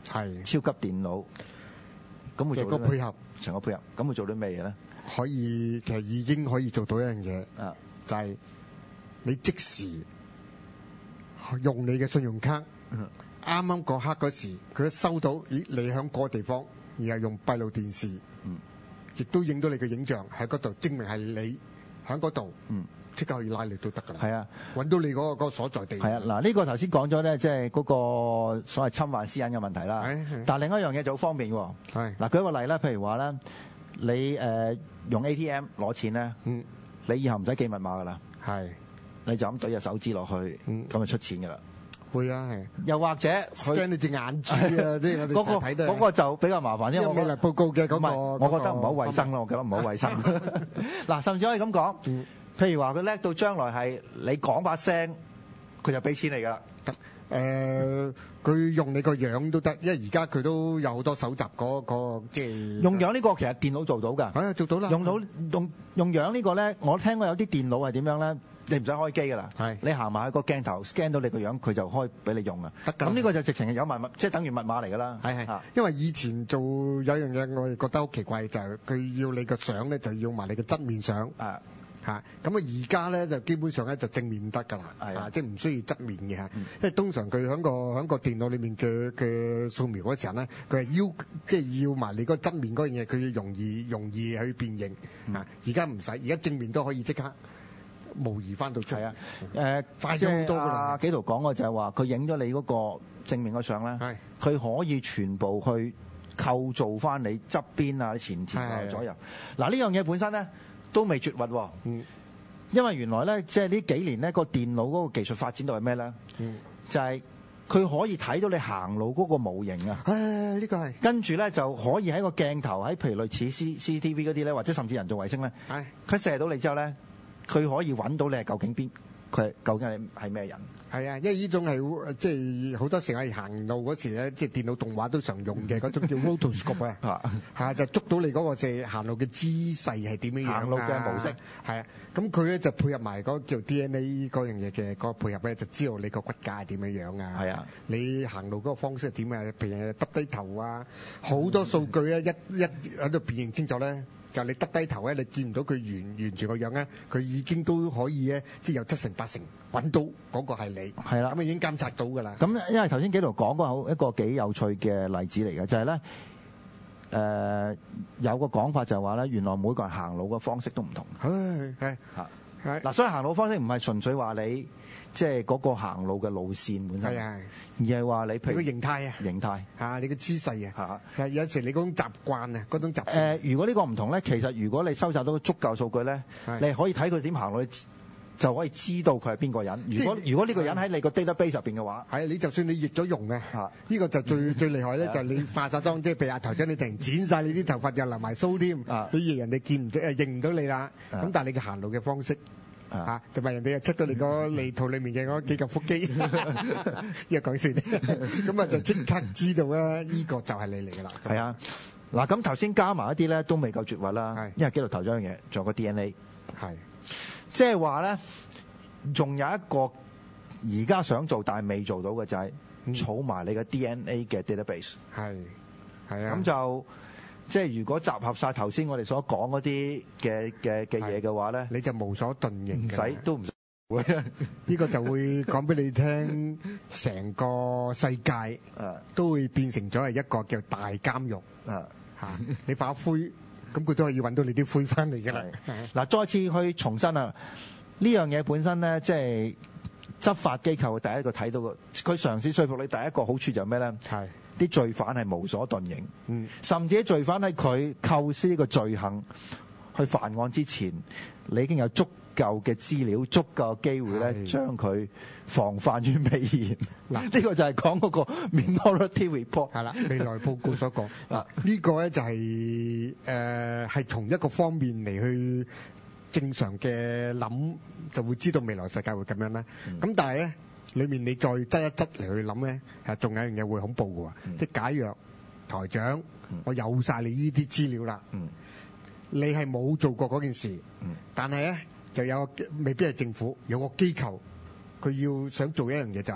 係超級電腦，咁會做啲咩個配合， 成個配合，咁會做啲咩嘢咧？ 可以其實已經可以做到一樣嘢， 啊， 就係你即時用你嘅信用卡，啱啱嗰刻嗰時，佢一收到，咦，你喺嗰個地方，然後用閉路電視， 嗯， 亦都影到你嘅影像喺嗰度，證明係你喺嗰度， 嗯， 即刻可以拉你都得㗎啦。 係啊， 揾到你嗰個嗰個所在地。 係啊，嗱呢個頭先講咗咧，即係嗰個所謂侵犯私隱嘅問題啦。 係係但係另一樣嘢就好方便喎。 係嗱，舉一個例啦，譬如話咧，你誒用 A T M 攞錢咧， 嗯， 你以後唔使記密碼㗎啦， 係你就咁懟隻手指落去， 嗯咁就出錢㗎啦。 會啊，係又或者佢 scan 你隻眼珠啊，即係我哋嗰個成日睇到嗰個就比較麻煩，因為我因為未來報告嘅嗰個， 唔係我覺得唔好衞生咯，我覺得唔好衞生。嗱，甚至可以咁講，譬如話佢叻到將來係你講把聲，佢就俾錢你㗎啦。 誒，佢用你個樣都得，因為而家佢都有好多搜集嗰個即係用樣呢個其實電腦做到㗎， 係啊，做到啦。 用到用用樣呢個咧，我聽過有啲電腦係點樣咧？你唔使開機㗎啦， 係你行埋去個鏡頭 scan 到你個樣，佢就開俾你用啊。 得㗎啦咁呢個就直情係有埋密，即係等於密碼嚟㗎啦。 係係啊， 因為以前做有樣嘢，我哋覺得好奇怪，就係佢要你個相咧，就要埋你嘅側面相啊。 嚇，咁啊而家咧就基本上咧就正面得㗎啦， 係啊啊即係唔需要側面嘅嚇，因為通常佢喺個喺個電腦裏面嘅嘅掃描嗰時候咧，佢係要即係要埋你嗰側面嗰樣嘢，佢要容易容易去辨認啊。而家唔使，而家正面都可以即刻模擬翻到出嚟。 係啊，誒快咗好多㗎啦阿紀陶講嘅就係話，佢影咗你嗰個正面個相咧係， 佢可以全部去構造翻你側邊啊、你前前係係後左右。嗱呢樣嘢本身咧都未絕核喎。 嗯， 因為原來咧，即係呢幾年咧個電腦嗰個技術發展到係咩咧？ 嗯， 就係佢可以睇到你行路嗰個模型啊。 誒呢個係跟住咧就可以喺個鏡頭喺譬如類似 C C T V 嗰啲咧，或者甚至人造衛星咧， 係佢射到你之後咧，佢可以揾到你係究竟邊，佢係究竟你係咩人？ 係啊，因為呢種係即係好多時係行路嗰時咧，即係電腦動畫都常用嘅嗰種叫 rotoscope 啊，嚇就捉到你嗰個即係行路嘅姿勢係點樣樣啊行路嘅模式係啊，咁佢咧就配合埋嗰個叫 D N A 嗰樣嘢嘅嗰個配合咧，就知道你個骨架係點樣樣啊， 係啊， 你行路嗰個方式係點啊，譬如耷低頭啊，好多數據咧一一喺度辨認清楚咧。就你耷低頭咧，你見唔到佢完完全個樣咧，佢已經都可以咧，即係有七成八成揾到嗰個係你， 係啦， 咁已經監察到㗎啦。 咁因為頭先紀陶講過一個幾有趣嘅例子嚟嘅，就係咧誒有個講法就係話咧，原來每個人行路嘅方式都唔同。 係係嚇係嗱，所以行路方式唔係純粹話你即係嗰個行路嘅路線本身， 係啊， 而係話你譬你個如形態啊， 形態嚇你嘅姿勢啊， 嚇。 係有時你嗰種習慣啊，嗰種習誒、 慣。 如果呢個唔同咧，其實如果你收集到足夠數據咧， 係你可以睇佢點行路，你就可以知道佢係邊個人。如果即係如果呢個人喺你個 database 入邊嘅話， 係你就算你譯咗容嘅， 嚇呢個就最最厲害咧，就係你化晒妝，即係譬如阿頭仔你突然剪晒你啲頭髮，又留埋鬚添， 啊你認人哋見唔到誒認唔到你啦。 啊咁但係你嘅行路嘅方式。 啊嚇，就咪人哋又出到你個脷肚裡面嘅嗰幾嚿腹肌，呢個講笑，咁啊就即刻知道咧，呢個就係你嚟噶啦。 係啊，嗱咁頭先加埋一啲咧都未夠絕核啦係， 因為紀陶投咗樣嘢，仲有個 D N A， 係即係話咧，仲有一個而家想做但係未做到嘅就係儲埋你嘅 D N A 嘅 database， 係係啊， 咁就。即係如果集合晒頭先我哋所講嗰啲嘅嘅嘅嘢嘅話咧， 你就無所遁形唔嘅， 使都唔使。 呢個就會講俾你聽，成個世界都會變成咗係一個叫大監獄啊嚇。你把灰，咁佢都係要揾到你啲灰翻嚟㗎啦。 嗱，再次去重申啊，呢樣嘢本身咧，即係執法機構第一個睇到嘅，佢嘗試說服你第一個好處就係咩咧？ 係。 啲罪犯係無所遁形， 嗯， 甚至啲罪犯喺佢構思呢個罪行去犯案之前，你已經有足夠嘅資料、足夠嘅機會咧，將佢防範於未然。嗱，呢個就係講嗰個 Minority Report 係啦，未來報告所講嗱，呢個咧就係誒係從一個方面嚟去正常嘅諗，就會知道未來世界會咁樣啦。咁、嗯、但係咧。裏面你再執一執嚟去諗咧，係仲有一樣嘢會恐怖嘅喎，嗯、即係假若台長，嗯、我有晒你呢啲資料啦，嗯、你係冇做過嗰件事，嗯、但係咧就有未必係政府有個機構，佢要想做一樣嘢就係、是、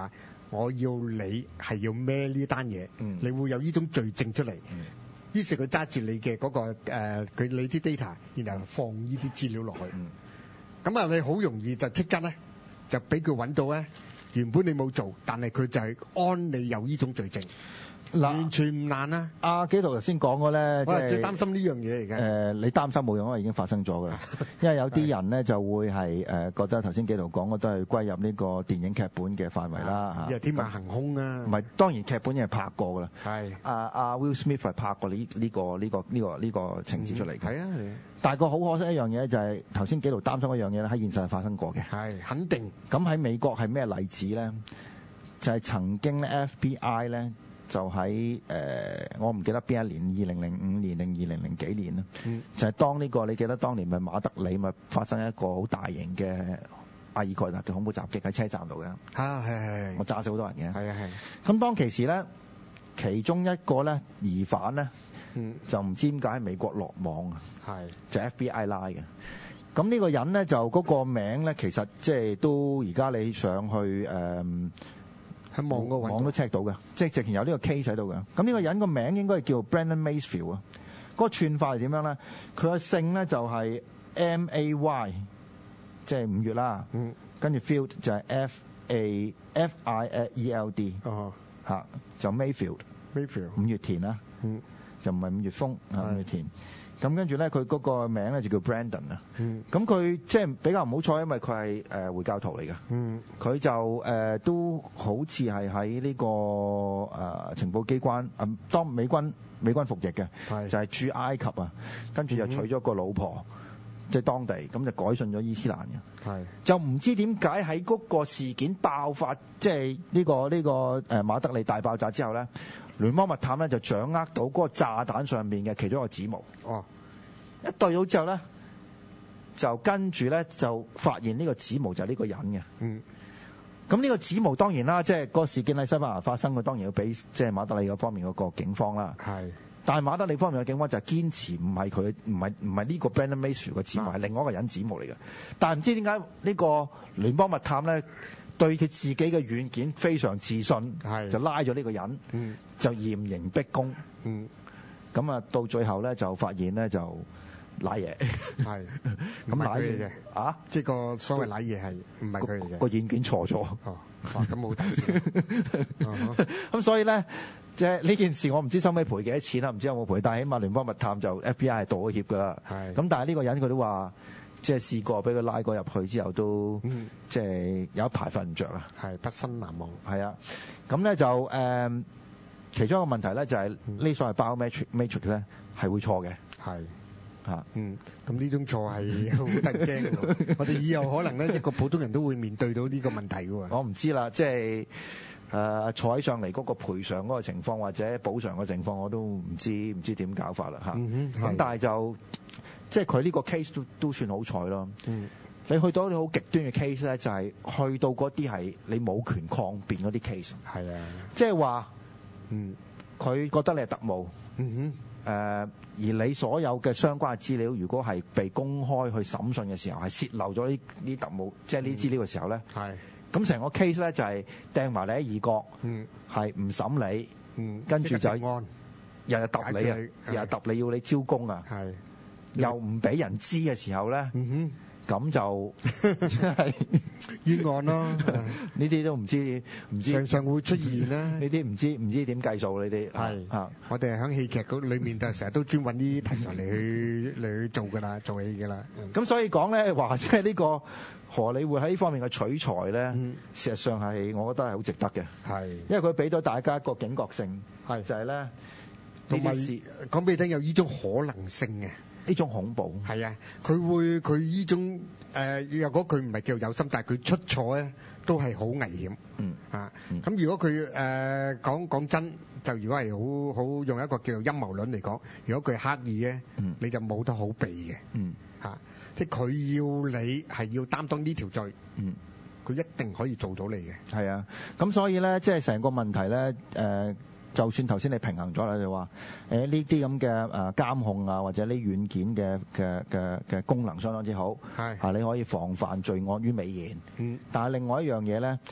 我要你係要孭呢單嘢， 嗯你會有呢種罪證出嚟。 嗯於是佢揸住你嘅嗰、個誒佢、你啲 data，然後放呢啲資料落去。咁啊、你好容易就即刻咧就俾佢揾到咧，原本你冇做，但係佢就係安你有呢種罪證。 嗱完全唔難啦。 阿紀陶頭先講過咧， 我係最即係擔心呢樣嘢嚟嘅。 誒，你擔心冇用，因為已經發生咗㗎啦。因為有啲人咧就會係誒覺得頭先紀陶講嘅都係歸入呢個電影劇本嘅範圍啦因為天馬行空啊。 唔係，當然劇本已經係拍過㗎啦。 係阿阿 Will Smith 係拍過呢呢個呢個呢個呢個情節出嚟嘅。 係啊係啊。 但係個好可惜一樣嘢就係頭先紀陶擔心一樣嘢咧，喺現實係發生過嘅。 係肯定。 咁喺美國係咩例子咧？就係曾經咧 F B I 咧。就喺誒、呃，我唔記得邊一年，二零零五年定二零零幾年啦。嗯、就係當呢、這個，你記得當年咪馬德里咪發生一個好大型嘅阿爾蓋達嘅恐怖襲擊喺車站度嘅。 啊，係係我炸死好多人嘅。 係啊係。 咁當其時咧，其中一個咧疑犯咧， 嗯、就唔知點解喺美國落網啊。 係就 F B I 拉嘅。咁呢個人咧就嗰個名咧，其實即係都而家你上去誒。呃喺網個網都 check 到嘅，即係直情有呢個 case 喺度嘅。咁呢個人個名應該係叫 Brandon Maysfield 啊。嗰個串法係點樣咧？佢個姓咧就係 M A Y， 即係五月啦。嗯。跟住 Field 就係 F A F I E L D。哦。嚇，就 Mayfield。 Mayfield。 五月田啦。嗯。就唔係五月風啊，五月田。咁跟住咧，佢嗰個名咧就叫 Brandon 啊。嗯。咁佢即係比較唔好彩，因為佢係誒回教徒嚟嘅。嗯。佢就誒、呃、都好似係喺呢個誒、呃、情報機關啊、呃，當美軍美軍服役嘅，是就係駐埃及啊。跟住就娶咗個老婆，即係、嗯、當地咁就改信咗伊斯蘭嘅。係。就唔知點解喺嗰個事件爆發，即係呢個呢、呢個誒、呃、馬德里大爆炸之後咧。聯邦密探咧就掌握到嗰個炸彈上面嘅其中一個指模。哦，一對到之後咧，就跟住咧就發現呢個指模就係呢個人嘅。嗯。咁呢個指模當然啦，即係個事件喺西班牙發生，佢當然要俾即係馬德里嗰方面嗰個警方啦。係。但係馬德里方面嘅警方就係堅持唔係佢，唔係唔係呢個 Brandon Maysfield 嘅指模，係另外一個人指模嚟嘅。但係唔知點解呢個聯邦密探咧？對佢自己嘅軟件非常自信，就拉咗呢個人，嗯、就嚴刑逼供。咁、嗯、啊，到最後咧就發現咧就賴嘢，係咁賴嘢嘅啊！即係個所謂賴嘢係唔係佢嚟嘅個軟件錯咗。哦，咁冇大事。咁所以咧，即係呢件事我唔知收尾賠幾多錢啦，唔知有冇賠，但係起碼聯邦密探就 F B I 係道咗歉㗎啦。係咁，但係呢個人佢都話。即係試過俾佢拉過入去之後，都、嗯、即係有一排瞓唔着啊！係畢生難忘。係啊，咁咧就誒、呃，其中一個問題咧就係、是嗯、呢所謂 biometric matrix 咧係會錯嘅。係嚇，嗯，咁呢種錯係好得人驚嘅。我哋以後可能咧一個普通人都會面對到呢個問題嘅喎。我唔知啦，即係誒、呃、坐喺上嚟嗰個賠償嗰個情況或者補償嘅情況，我都唔知唔知點搞法啦嚇。咁、嗯、但係就。即係佢呢個 case 都都算好彩咯。嗯，你去到啲好極端嘅 case 咧，就係、是、去到嗰啲係你冇權抗辯嗰啲 case。係啊，即係話，嗯，佢覺得你係特務。嗯哼。誒、呃，而你所有嘅相關嘅資料，如果係被公開去審訊嘅時候，係洩漏咗呢啲特務，即係呢啲資料嘅時候咧，係、嗯。咁成個 case 咧就係掟埋你喺異國，嗯，係唔審理，嗯，跟住就按日日揼你啊，日日揼你要你招供啊，係。又唔俾人知嘅時候咧，咁、嗯、就真係冤案咯。呢啲都唔知唔知常常會出現啦。呢啲唔知唔知點計數，呢啲係啊。我哋喺戲劇嗰裏面就成日都專揾啲題材嚟去嚟去做噶啦，做戲噶啦。咁、嗯、所以講咧話，即係呢個荷里活喺呢方面嘅取材咧，嗯、事實上係我覺得係好值得嘅。係，因為佢俾到大家一個警覺性，係就係咧，同埋講俾你聽有呢種可能性嘅。呢種恐怖係啊，佢會佢呢種誒、呃，如果佢唔係叫有心，但係佢出錯咧，都係好危險。嗯啊，咁、嗯、如果佢誒、呃、講講真，就如果係好好用一個叫做陰謀論嚟講，如果佢刻意咧，嗯、你就冇得好避嘅。嗯啊，即係佢要你係要擔當呢條罪。嗯，佢一定可以做到你嘅。係啊，咁所以咧，即係成個問題咧，誒、呃。就算頭先你平衡咗啦，就話誒呢啲咁嘅誒監控啊，或者呢軟件嘅嘅嘅嘅功能相當之好，係啊，你可以防範罪案於未然。嗯，但係另外一樣嘢咧，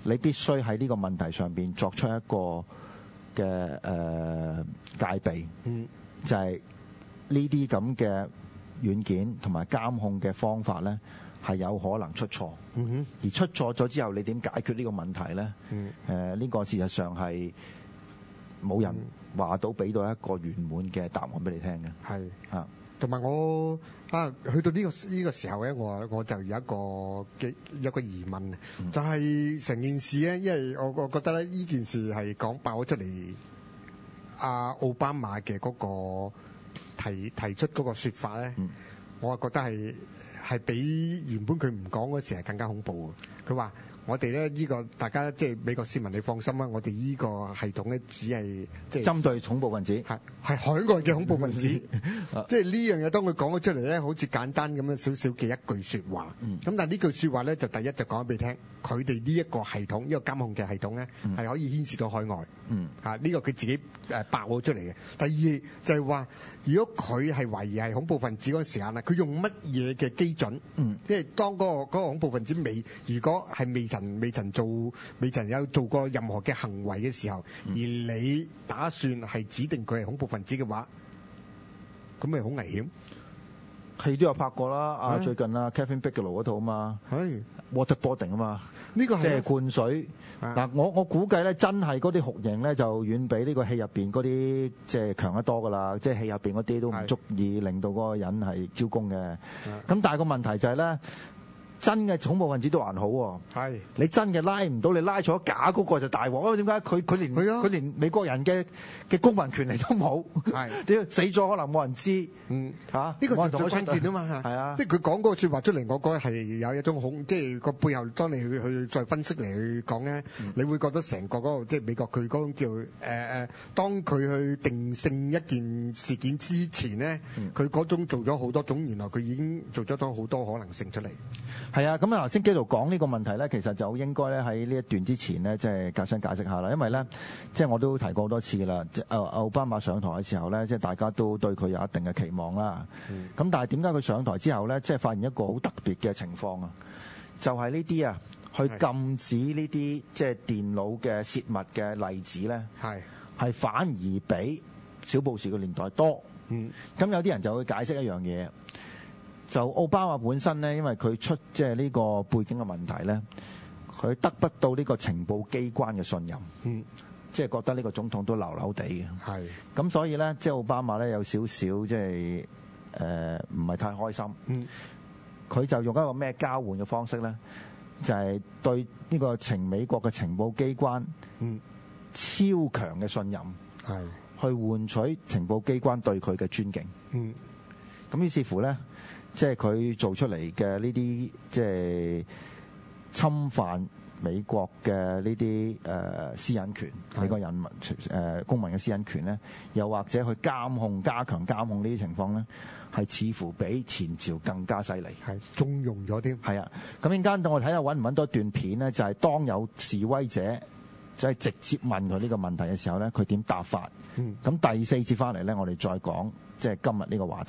你必須喺呢個問題上邊作出一個嘅誒戒備， 嗯， 就係呢啲咁嘅軟件同埋監控嘅方法咧，係有可能出錯。 嗯哼， 而出錯咗之後，你點解決呢個問題咧？ 嗯， 誒、呃、呢、呢個事實上係冇人話到俾到一個圓滿嘅答案俾你聽嘅。 係啊， 同埋我啊，去到呢、呢個呢、呢個時候咧，我我就有一個嘅有一個疑問啊， 嗯、 就係、是、成件事咧，因為我我覺得咧，呢件事係講爆咗出嚟，阿、啊、奧巴馬嘅嗰個提提出嗰個説法咧， 嗯、 我覺得係係比原本佢唔講嗰時係更加恐怖嘅。佢話：我哋咧呢個大家即係美國市民，你放心啦，我哋呢個系統咧只係即係針對恐怖分子， 係係海外嘅恐怖分子，即係呢樣嘢當佢講咗出嚟咧，好似簡單咁樣少少嘅一句説話。咁、嗯、但係呢句説話咧，就第一就講俾你聽，佢哋呢一個系統，呢、呢個監控嘅系統咧，係、嗯、可以牽涉到海外。 嗯， 嚇、啊、呢、呢個佢自己誒爆咗出嚟嘅。第二就係話，如果佢係懷疑係恐怖分子嗰個時間啦，佢用乜嘢嘅基準？嗯，即係當嗰、嗰個嗰個恐怖分子未，如果係未曾未曾做未曾有做過任何嘅行為嘅時候，嗯、而你打算係指定佢係恐怖分子嘅話，咁咪好危險。 戲都有拍過啦，啊最近啊 Catherine Bigelow 嗰套啊嘛，係 waterboarding 啊嘛， 呢個係即係灌水。嗱，我我估計咧，真係嗰啲酷刑咧就遠比呢個戲入邊嗰啲即係強得多噶啦，即係戲入邊嗰啲都唔足以令到嗰個人係招供嘅。咁但係個問題就係咧。真嘅恐怖分子都還好喎，係你真嘅拉唔到，你拉咗假嗰個就大鑊。點解佢佢連佢連美國人嘅嘅公民權利都冇？係點死咗可能冇人知？嗯嚇，呢個最關鍵啊嘛，係啊，即係佢講嗰個説話出嚟，我覺得係有一種恐，即係個背後，當你去去再分析嚟去講咧，你會覺得成個嗰個即係美國佢嗰種叫誒誒，當佢去定性一件事件之前咧，佢嗰種做咗好多種，原來佢已經做咗咗好多可能性出嚟。係啊，咁啊頭先基督講呢個問題咧，其實就應該咧喺呢一段之前咧，即係簡單解釋下啦。因為咧，即係我都提過好多次㗎啦。即係奧奧巴馬上台嘅時候咧，即係大家都對佢有一定嘅期望啦。咁、嗯、但係點解佢上台之後咧，即係發現一個好特別嘅情況啊？就係呢啲啊，去禁止呢啲即係電腦嘅泄密嘅例子咧，係係反而比小布什嘅年代多。嗯，咁有啲人就會解釋一樣嘢。就奧巴馬本身咧，因為佢出即係呢個背景嘅問題咧，佢得不到呢個情報機關嘅信任，嗯，即係覺得呢個總統都流流地嘅，係咁，所以咧，即係奧巴馬咧有少少即係誒唔係太開心，嗯，佢就用一個咩交換嘅方式咧，就係、是、對呢個情美國嘅情報機關，嗯，超強嘅信任，係去換取情報機關對佢嘅尊敬，嗯，咁於是乎咧。即係佢做出嚟嘅呢啲，即係侵犯美國嘅呢啲誒私隱權，美國人民誒、呃、公民嘅私隱權咧，又或者去監控、加強監控呢啲情況咧，係似乎比前朝更加犀利，係縱容咗添。係啊，咁陣間等我睇下揾唔揾到一段片咧，就係、是、當有示威者就係直接問佢呢個問題嘅時候咧，佢點答法？嗯，咁第四節翻嚟咧，我哋再講即係今日呢個話題。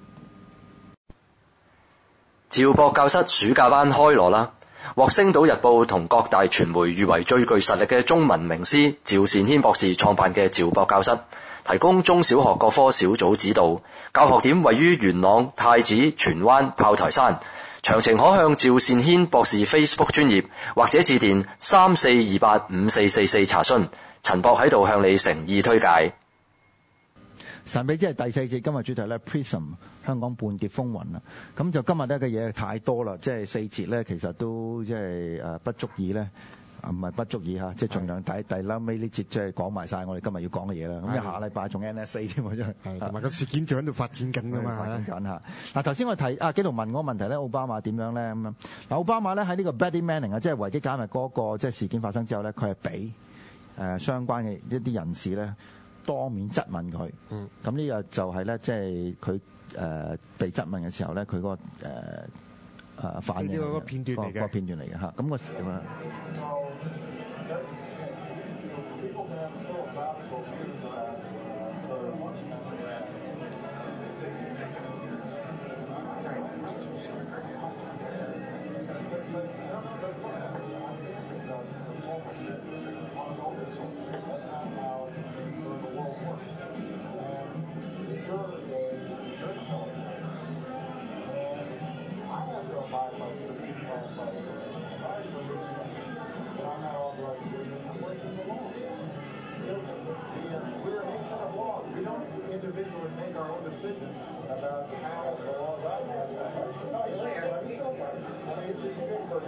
趙博教室暑假班開鑼啦！獲星島日報同各大傳媒譽為最具實力嘅中文名師趙善軒博士創辦嘅趙博教室，提供中小學各科小組指導，教學點位於元朗、太子、荃灣、炮台山。詳情可向趙善軒博士 Facebook 專頁或者致電三四二八五四四四查詢。陳博喺度向你誠意推介。 神秘之夜第四節，今日主題咧 Prism 香港半劫風雲啦。咁就今日咧嘅嘢太多啦，即係四節咧，其實都即係誒不足以咧，唔係不足以嚇，即係盡量第第臨尾呢節即係講埋晒我哋今日要講嘅嘢啦。咁下禮拜仲 N S A 添喎，真係。係同埋個事件仲喺度發展緊㗎嘛，發展緊嚇。嗱頭先我提啊，紀陶問我個問題咧，奧巴馬點樣咧咁樣？嗱奧巴馬咧喺呢個 Bradley Manning 啊，即係維基解密嗰個即係事件發生之後咧，佢係俾誒相關嘅一啲人士咧。當面質問佢，嗯，咁呢個就係咧，即係佢誒被質問嘅時候咧，佢嗰、那個誒誒、呃、反應嘅片段嚟嘅，個片段嚟嘅嚇，咁個時點啊？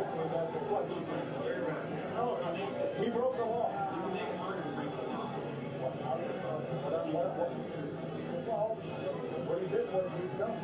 He broke the law. What he did was he's done.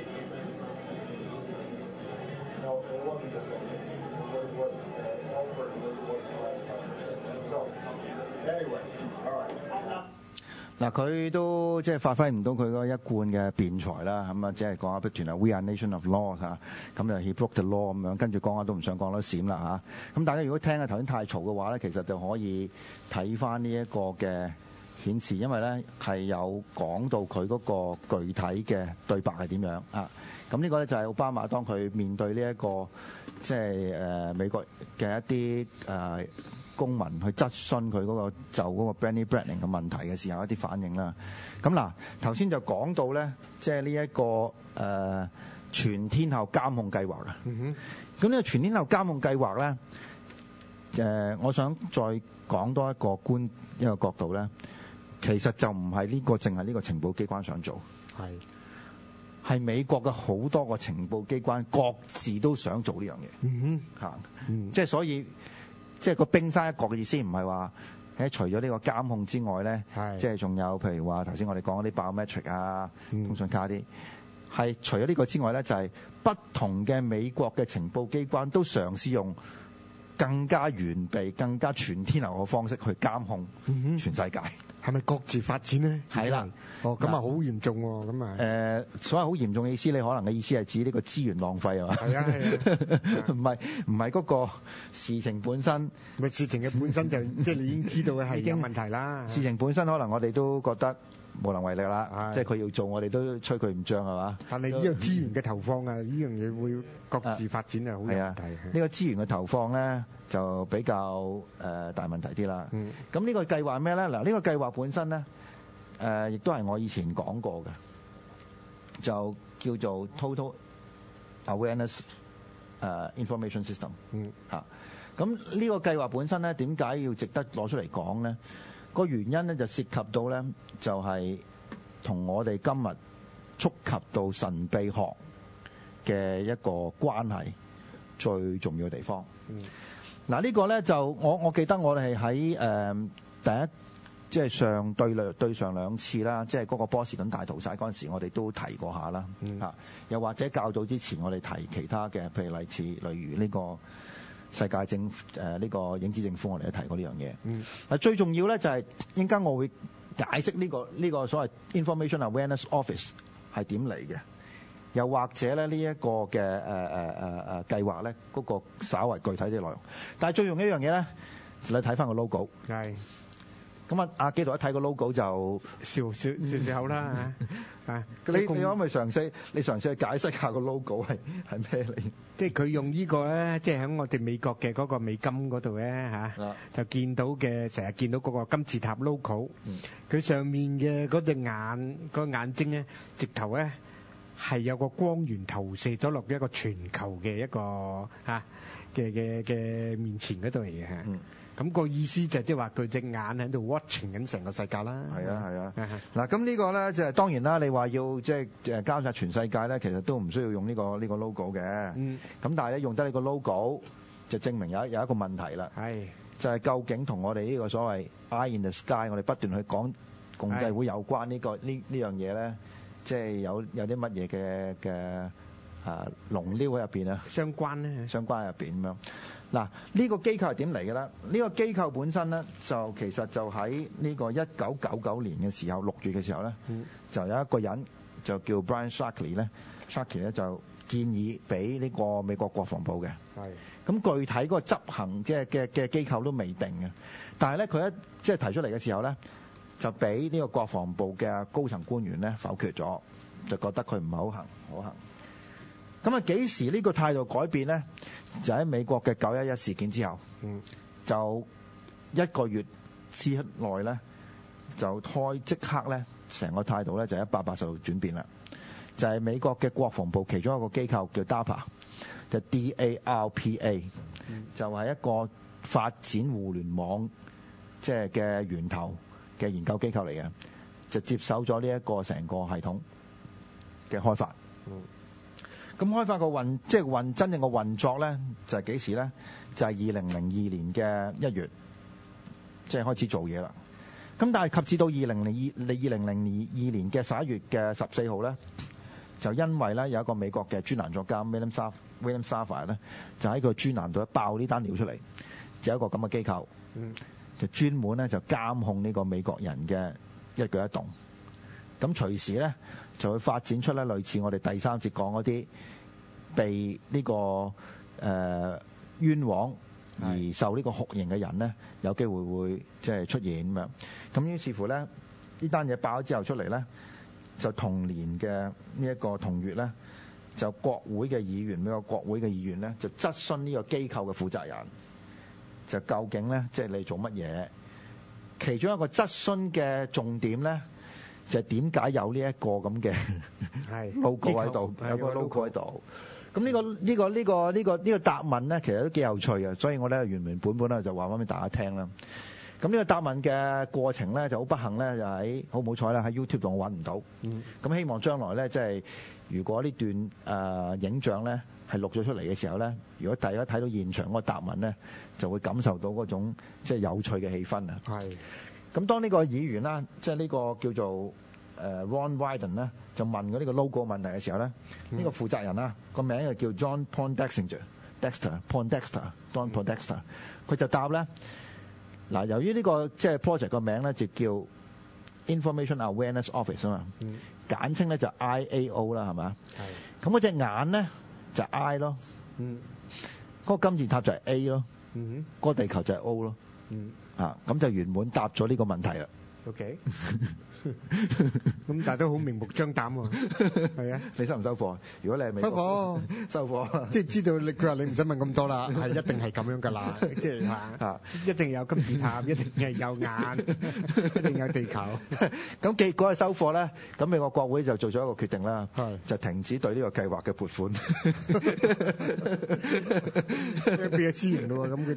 No, it wasn't this one. It was uh, Alfred was was the last time. So, anyway, all right. 嗱，佢都即係發揮唔到佢嗰一貫嘅辯才啦，咁啊，即係講下不斷啊 ，We are nation of law 嚇，咁就 he broke the law 咁樣，跟住講下都唔想講得閃啦嚇。咁大家如果聽下頭先太嘈嘅話咧，其實就可以睇翻呢一個嘅顯示，因為咧係有講到佢嗰個具體嘅對白係點樣啊。咁呢個咧就係奧巴馬當佢面對呢、這、一個即係誒、呃、美國嘅一啲誒。呃公民去質詢佢嗰個就嗰個 Benny Blanco 嘅問題嘅時候一啲反應啦。咁嗱，頭先就講到咧，即係呢一個誒、呃、全天候監控計劃啊。咁呢、嗯、個全天候監控計劃咧，誒、呃，我想再講多一個觀一個角度咧，其實就唔係呢個淨係呢個情報機關想做，係係美國嘅好多個情報機關各自都想做呢樣嘢。嗯哼，嚇、嗯，即係所以。即係個冰山一角嘅意思，唔係話喺除咗呢個監控之外咧，即係仲有譬如話頭先我哋講嗰啲 biometric 啊、通訊卡啲，係除咗呢個之外咧，就係、是、不同嘅美國嘅情報機關都嘗試用更加完備、更加全天候嘅方式去監控全世界。 係咪各自發展咧？ 係啦， 哦，咁啊好嚴重喎，咁啊誒，所謂好嚴重嘅意思，你可能嘅意思係指呢個資源浪費係嘛？係啊係啊，唔係唔係嗰個事情本身， 咪事情嘅本身就即係你已經知道嘅係有問題啦。 事情本身可能我哋都覺得無能為力啦，即係佢要做，我哋都吹佢唔脹係嘛？ 但係呢個資源嘅投放啊，呢樣嘢會各自發展啊，好有問題。 呢個資源嘅投放咧，就比較誒、呃、大問題啲啦。咁呢、嗯、個計劃咩咧？嗱，呢個計劃本身咧，誒、呃、亦都係我以前講過嘅，就叫做 Total Awareness 誒、呃、Information System。嗯，嚇。咁呢個計劃本身咧，點解要值得攞出嚟講咧？個原因咧就涉及到咧，就係、是、同我哋今日觸及到神秘學嘅一個關係最重要嘅地方。嗯。嗱，呢個咧就我我記得我哋係喺誒第一即係上對兩對上兩次啦，即係嗰個波士頓大屠殺嗰陣時，我哋都提過下啦嚇、嗯。又或者較早之前，我哋提其他嘅，譬如例似例如呢個世界政誒呢、呃這個影子政府，我哋都提過呢樣嘢。嗱、嗯，最重要咧就係陣間我會解釋呢、這個呢、這個所謂 Information Awareness Office 係點嚟嘅。又或者咧呢一個嘅誒誒誒誒計劃咧，嗰個稍為具體啲內容。但係最重要一樣嘢咧，就你睇翻個 logo。係。咁啊，阿基圖一睇個 logo 就笑笑笑笑口啦嚇。啊， 你你可唔可以嘗試你嘗試去解釋下個 logo 係係咩嚟？ 即係佢用呢個咧，即係喺我哋美國嘅嗰個美金嗰度咧嚇，就見到嘅成日見到嗰個金字塔 logo。佢上面嘅嗰隻眼個眼睛咧，直頭咧。係有個光源投射咗落一個全球嘅一個嚇嘅嘅嘅面前嗰度嚟嘅嚇，咁個意思就即係話佢隻眼喺度 watching 緊成個世界啦。 係啊係啊，嗱咁呢個咧就係當然啦。你話要即係誒監察全世界咧，其實都唔需要用呢個呢個 logo 嘅。嗯，咁但係咧用得呢個 logo 就證明有有一個問題啦。係就係究竟同我哋呢個所謂 eye in the sky，我哋不斷去講共濟會有關呢個呢呢樣嘢咧。即係有有啲乜嘢嘅嘅啊龍溜喺入邊啊？ 相關咧， 相關喺入邊咁樣。嗱，呢個機構係點嚟嘅咧？呢個機構本身咧，就其實就喺呢個一九九九年嘅時候六月嘅時候咧，嗯、就有一個人就叫 Brian Sharkey 咧 ，Sharkey 咧就建議俾呢個美國國防部嘅。係。咁具體嗰個執行嘅嘅嘅機構都未定嘅，但係咧佢一即係提出嚟嘅時候咧。就俾呢個國防部嘅高層官員咧否決咗，就覺得佢唔係好行可行。咁啊幾時呢個態度改變咧？就喺美國嘅九一一事件之後，嗯、就一個月之內咧，就開即刻咧，成個態度咧就一百八十度轉變啦。就係、是、美國嘅國防部其中一個機構叫 DARPA， 就 D A R P A，、嗯、就係一個發展互聯網即係嘅源頭嘅研究機構嚟嘅，就接手咗呢一個成個系統嘅開發。 咁開發個運即係運真正嘅運作咧，就係幾時咧？就係二零零二年嘅一月，即係開始做嘢啦。咁但係及至到二零零二、二零零二年嘅十一月嘅十四號咧，就因為咧有一個美國嘅專欄作家 William Safire William Safire 咧，就喺個專欄度爆呢單料出嚟，就有一個咁嘅機構，就專門咧就監控呢個美國人嘅一舉一動。咁隨時咧就會發展出咧類似我哋第三節講嗰啲被呢、這個誒、呃、冤枉而受呢個酷刑嘅人咧，有機會會即係出現咁樣。咁於是乎咧，呢單嘢爆咗之後出嚟咧，就同年嘅呢一個同月咧，就國會嘅議員，美國國會嘅議員咧，就質詢呢個機構嘅負責人，就究竟咧即係你做乜嘢？其中一個質詢嘅重點咧，就係點解有呢一個咁嘅 logo 喺度，有個 logo 喺度。咁呢個呢個呢個呢個呢個答問咧，其實都幾有趣嘅，所以我咧原原本本咧就話翻俾大家聽啦。咁呢個答問嘅過程咧就好不幸咧，就喺好唔好彩啦，喺 YouTube 度我揾唔到。咁、嗯、希望將來咧，即係如果呢段誒、呃、影像咧係錄咗出嚟嘅時候咧，如果大家睇到現場嗰個答問咧，就會感受到嗰種即係有趣嘅氣氛啊。係。咁當呢個議員啦，即係呢個叫做誒 Ron Wyden 咧，就問咗呢個 logo 問題嘅時候咧，呢、嗯、個負責人啦個名就叫 John Poindexter，Dexter Poindexter，John Poindexter，佢就答咧。嗱，由於呢、這個即係 project 個名咧就叫 Information Awareness Office 啊嘛、嗯，簡稱咧就 I A O 啦，係嘛？係。咁嗰隻眼咧就 I 咯，嗯，嗰、那個金字塔就係 A 咯，嗯，嗰、那個地球就係 O 咯，嗯，啊，咁就圓滿答咗呢個問題啦。OK。 咁但係都好明目張膽喎，係啊！ 你收唔收貨？如果你係美國收貨， 收貨， 即係知道你佢話你唔使問咁多啦，係一定係咁樣噶啦，即係嚇，一定有金字塔，一定係有眼，一定有地球。 咁結果係收貨咧，咁美國國會就做咗一個決定啦，就停止對呢個計劃嘅撥款， 變咗資源咯喎，咁佢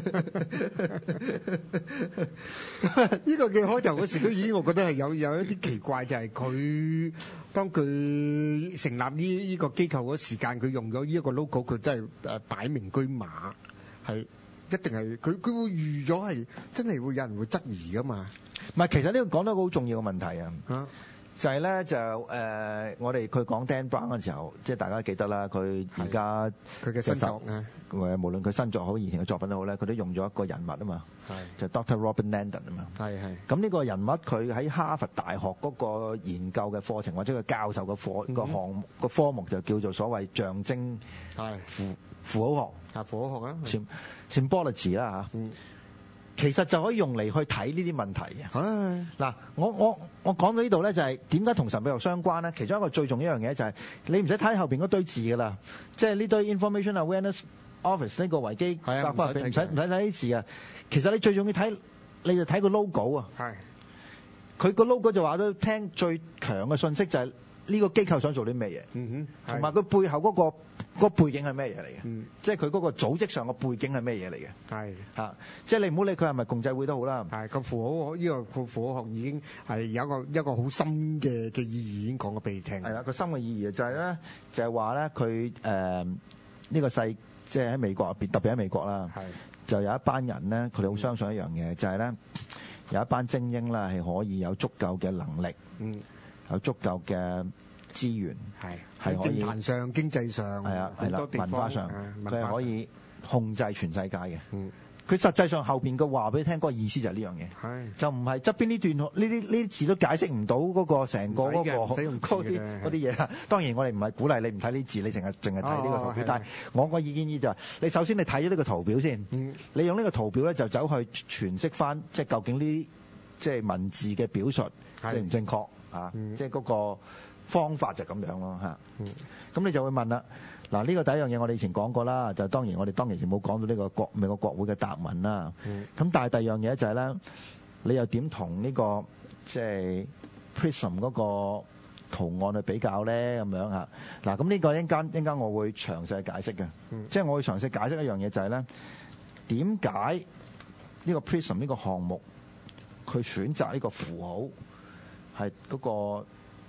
就呢個嘅開頭嗰時都已經，我覺得係有有一啲奇怪，就係佢當佢成立呢呢個機構嗰時間，佢用咗呢一個 logo，佢真係誒擺明車馬，係一定係佢佢會預咗係真係會有人會質疑噶嘛。 唔係，其實呢個講到一個好重要嘅問題啊。就係、是、咧，就誒、呃，我哋佢講 Dan Brown 嘅時候，即係大家記得啦。佢而家佢嘅新作咧， 誒無論佢新作好，以前嘅作品都好咧，佢都用咗一個人物啊嘛，就 Doctor Robert Landon 啊嘛。係係。咁呢個人物佢喺哈佛大學嗰個研究嘅課程或者佢教授嘅課、嗯、個項目個科目就叫做所謂象徵符符號學啊，符號學啊 symbology 啦嚇。其實就可以用嚟去睇呢啲問題嘅。嗱，我我我講到呢度咧，就係點解同神秘學相關咧？其中一個最重要一樣嘢就係你唔使睇後邊嗰堆字噶啦，即係呢堆 Information Awareness Office 呢個維基百科入邊唔使唔使睇啲字啊。其實你最重要睇，你就睇個 logo 啊。係。佢個 logo 就話都聽最強嘅信息就係呢個機構想做啲咩嘢。嗯哼。同埋佢背後嗰個。個背景係咩嘢嚟嘅？嗯，即係佢嗰個組織上個背景係咩嘢嚟嘅？係嚇，即係你唔好理佢係咪共濟會都好啦。係個符號，呢個個符號學已經係有一個一個好深嘅嘅意義，已經講過俾你聽。係啦，個深嘅意義就係咧，就係話咧，佢誒呢個世，即係喺美國入邊，特別喺美國啦，係就有一班人咧，佢哋好相信一樣嘢，就係咧有一班精英啦，係可以有足夠嘅能力，嗯，有足夠嘅資源係係可以，政壇上、經濟上係啊，係啦，文化上佢係可以控制全世界嘅。嗯，佢實際上後邊嘅話俾你聽，嗰個意思就係呢樣嘢，係就唔係側邊呢段呢啲呢啲字都解釋唔到嗰個成個嗰個嗰啲嗰啲嘢啦。當然我哋唔係鼓勵你唔睇呢字，你淨係淨係睇呢個圖表。但係我個意見呢就係，你首先你睇咗呢個圖表先，你用呢個圖表咧就走去詮釋翻，即係究竟呢啲即係文字嘅表述正唔正確啊？即係嗰個。方法就咁樣咯嚇，咁、嗯、你就會問啦。嗱，呢個第一樣嘢我哋以前講過啦，就當然我哋當其時冇講到呢個國美國國會嘅答問啦。咁、嗯、但係第二樣嘢就係咧，你又點同呢個即係 Prism 嗰個圖案去比較咧？咁樣嚇。嗱，咁呢個一陣間一陣間我會詳細解釋嘅，嗯、即係我會詳細解釋一樣嘢就係咧，點解呢個 Prism 呢個項目佢選擇呢個符號係嗰個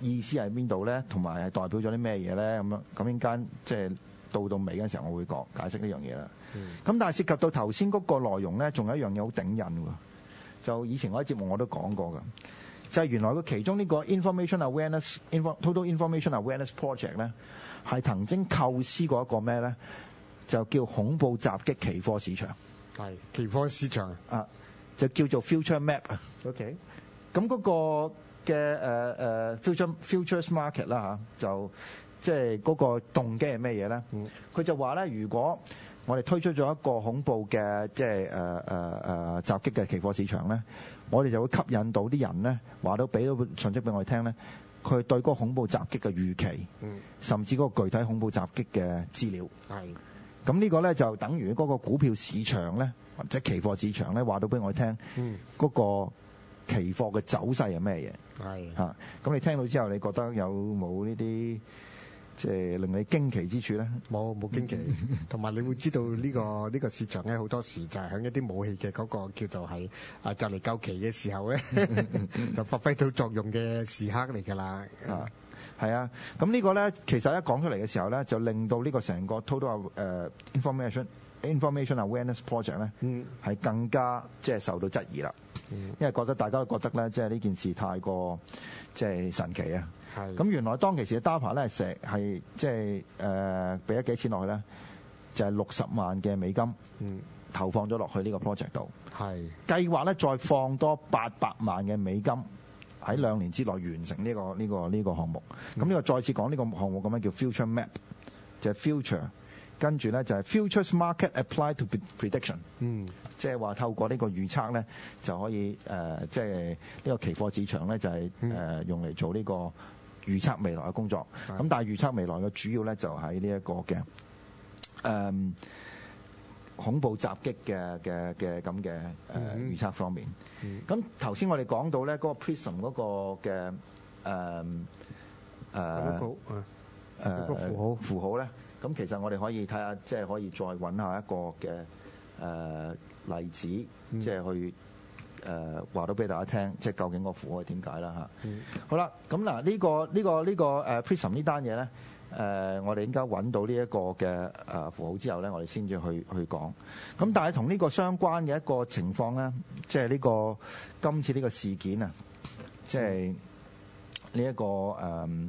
意思係邊度咧？同埋係代表咗啲咩嘢咧？咁樣咁陣間即係到到尾嗰陣時候，我會講解釋呢樣嘢啦。咁、嗯、但係涉及到頭先嗰個內容咧，仲有一樣嘢好頂癮喎。就以前我喺節目我都講過㗎，就係、是、原來佢其中呢個 Information Awareness Total Information Awareness Project 咧，係曾經構思過一個咩咧？就叫恐怖襲擊期貨市場。 係期貨市場啊，就叫做 Future Map 啊。 OK， 咁嗰個嘅誒誒 Future Futures Market 啦嚇，就即係嗰個動機係咩嘢咧？佢、嗯、就話咧，如果我哋推出咗一個恐怖嘅即係誒誒誒襲擊嘅期貨市場咧，我哋就會吸引到啲人咧，話到俾到信息俾我哋聽咧，佢對嗰個恐怖襲擊嘅預期，嗯、甚至嗰個具體恐怖襲擊嘅資料。係。咁呢個咧就等於嗰個股票市場咧，或者期貨市場咧，話到俾我哋聽，嗰、嗯嗰個期貨嘅走勢係咩嘢？係嚇。咁你聽到之後，你覺得有冇呢啲即係令你驚奇之處咧？ 冇冇驚奇，同埋你會知道呢、呢個呢、呢個市場咧，好多時就係喺一啲武器嘅嗰個叫做係啊就嚟夠期嘅時候咧，就發揮到作用嘅時刻嚟㗎啦。啊！ 係啊，咁呢個咧，其實一講出嚟嘅時候咧，就令到呢個成個 total 誒、uh, information information awareness project 咧，係、嗯、更加即係受到質疑啦。嗯、因為覺得大家都覺得咧，即係呢件事太過即係神奇啊。係。咁原來當其時嘅 DARPA 咧，成係即係誒俾咗幾錢落去咧，就係六十萬嘅美金，嗯、投放咗落去呢個 project 度。係。計劃咧再放多八百萬嘅美金。喺兩年之內完成呢、這個呢、這個呢、這個項目，咁、嗯、呢個再次講呢個項目咁樣叫 Future Map，就係 Future，跟住咧就係 Futures Market Applied to Prediction，嗯，即係話透過呢個預測咧就可以誒，即係呢個期貨市場咧就係、是、誒、嗯呃、用嚟做呢個預測未來嘅工作，咁、嗯、但係預測未來嘅主要咧就喺呢一個嘅誒。呃恐怖襲擊嘅嘅嘅咁嘅誒預測方面，咁頭先我哋講到咧嗰個 Prism 嗰個嘅誒誒誒符號符號咧，咁其實我哋可以睇下，即係可以再揾下一個嘅誒例子，即係去誒話到俾大家聽，即係究竟個符號係點解啦嚇。好啦，咁嗱呢個呢個呢個誒 Prism 呢單嘢咧。誒、呃，我哋應該揾到呢一個嘅誒、呃、符號之後咧，我哋先至去去講。咁但係同呢個相關嘅一個情況咧，即係呢、這個今次呢個事件啊，即係呢一個誒誒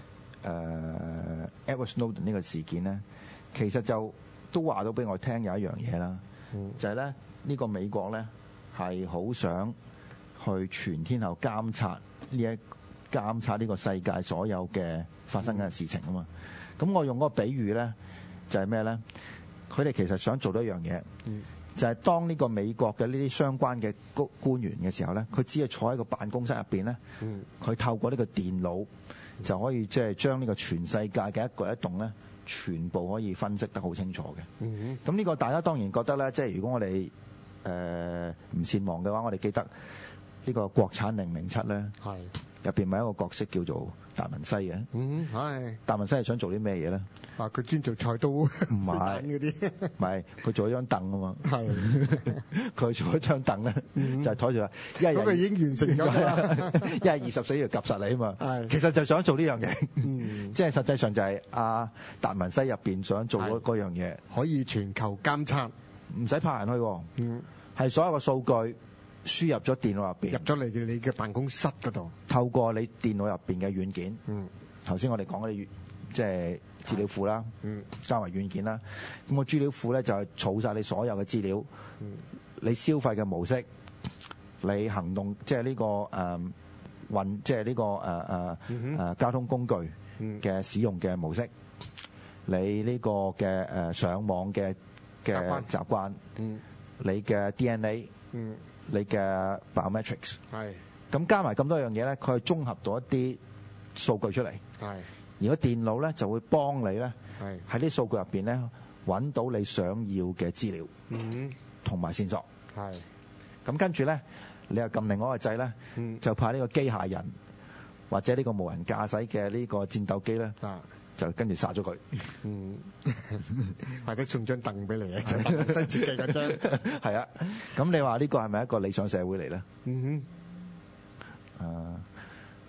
Edward Snowden 呢個事件咧，其實就都話到俾我聽有一樣嘢啦，嗯、就係咧呢、這個美國咧係好想去全天候監察呢一監察呢個世界所有嘅發生緊嘅事情啊嘛，咁、嗯、我用嗰個比喻咧，就係咩咧？佢哋其實想做到一樣嘢，嗯、就係當呢個美國嘅呢啲相關嘅官員嘅時候咧，佢只係坐喺個辦公室入邊咧，佢、嗯、透過呢個電腦就可以即係將呢個全世界嘅一舉一動咧，全部可以分析得好清楚嘅。咁呢、嗯、個大家當然覺得咧，即係如果我哋誒唔善忘嘅話，我哋記得呢個國產零零七咧。入邊咪一個角色叫做達文西嘅，嗯，係達文西係想做啲咩嘢咧？ 啊，佢專做菜刀，唔係嗰啲，唔係佢做咗張凳啊嘛，係佢做咗張凳咧，就係抬住話，一係嗰個已經完成咗， 一係二十四要夾實你啊嘛，係其實就想做呢樣嘢，嗯，即係實際上就係阿達文西入邊想做嗰嗰樣嘢， 可以全球監測， 唔使派人去，嗯，係所有嘅數據。輸入咗電腦入邊， 入咗嚟嘅你嘅辦公室嗰度， 透過你電腦入邊嘅軟件，嗯，頭先我哋講嗰啲即係資料庫啦，嗯，加埋軟件啦，咁個資料庫咧就係儲晒你所有嘅資料，嗯，你消費嘅模式，你行動即係呢個誒運，即係呢個誒誒誒交通工具嘅使用嘅模式，你呢個嘅誒上網嘅嘅習慣，嗯，你嘅 D N A，嗯。你嘅 biometrics 係咁加埋咁多樣嘢咧，佢係綜合到一啲數據出嚟。係而個電腦咧就會幫你咧，係喺啲數據入邊咧揾到你想要嘅資料，嗯，同埋線索。係咁跟住咧，你又撳另外一個掣咧，嗯，就派呢個機械人或者呢個無人駕駛嘅呢個戰鬥機咧，啊，就跟住殺咗佢。嗯， 或者送張凳俾你啊，就新設計嗰張。 係啊，咁你話呢個係咪一個理想社會嚟咧？ 嗯哼。 啊，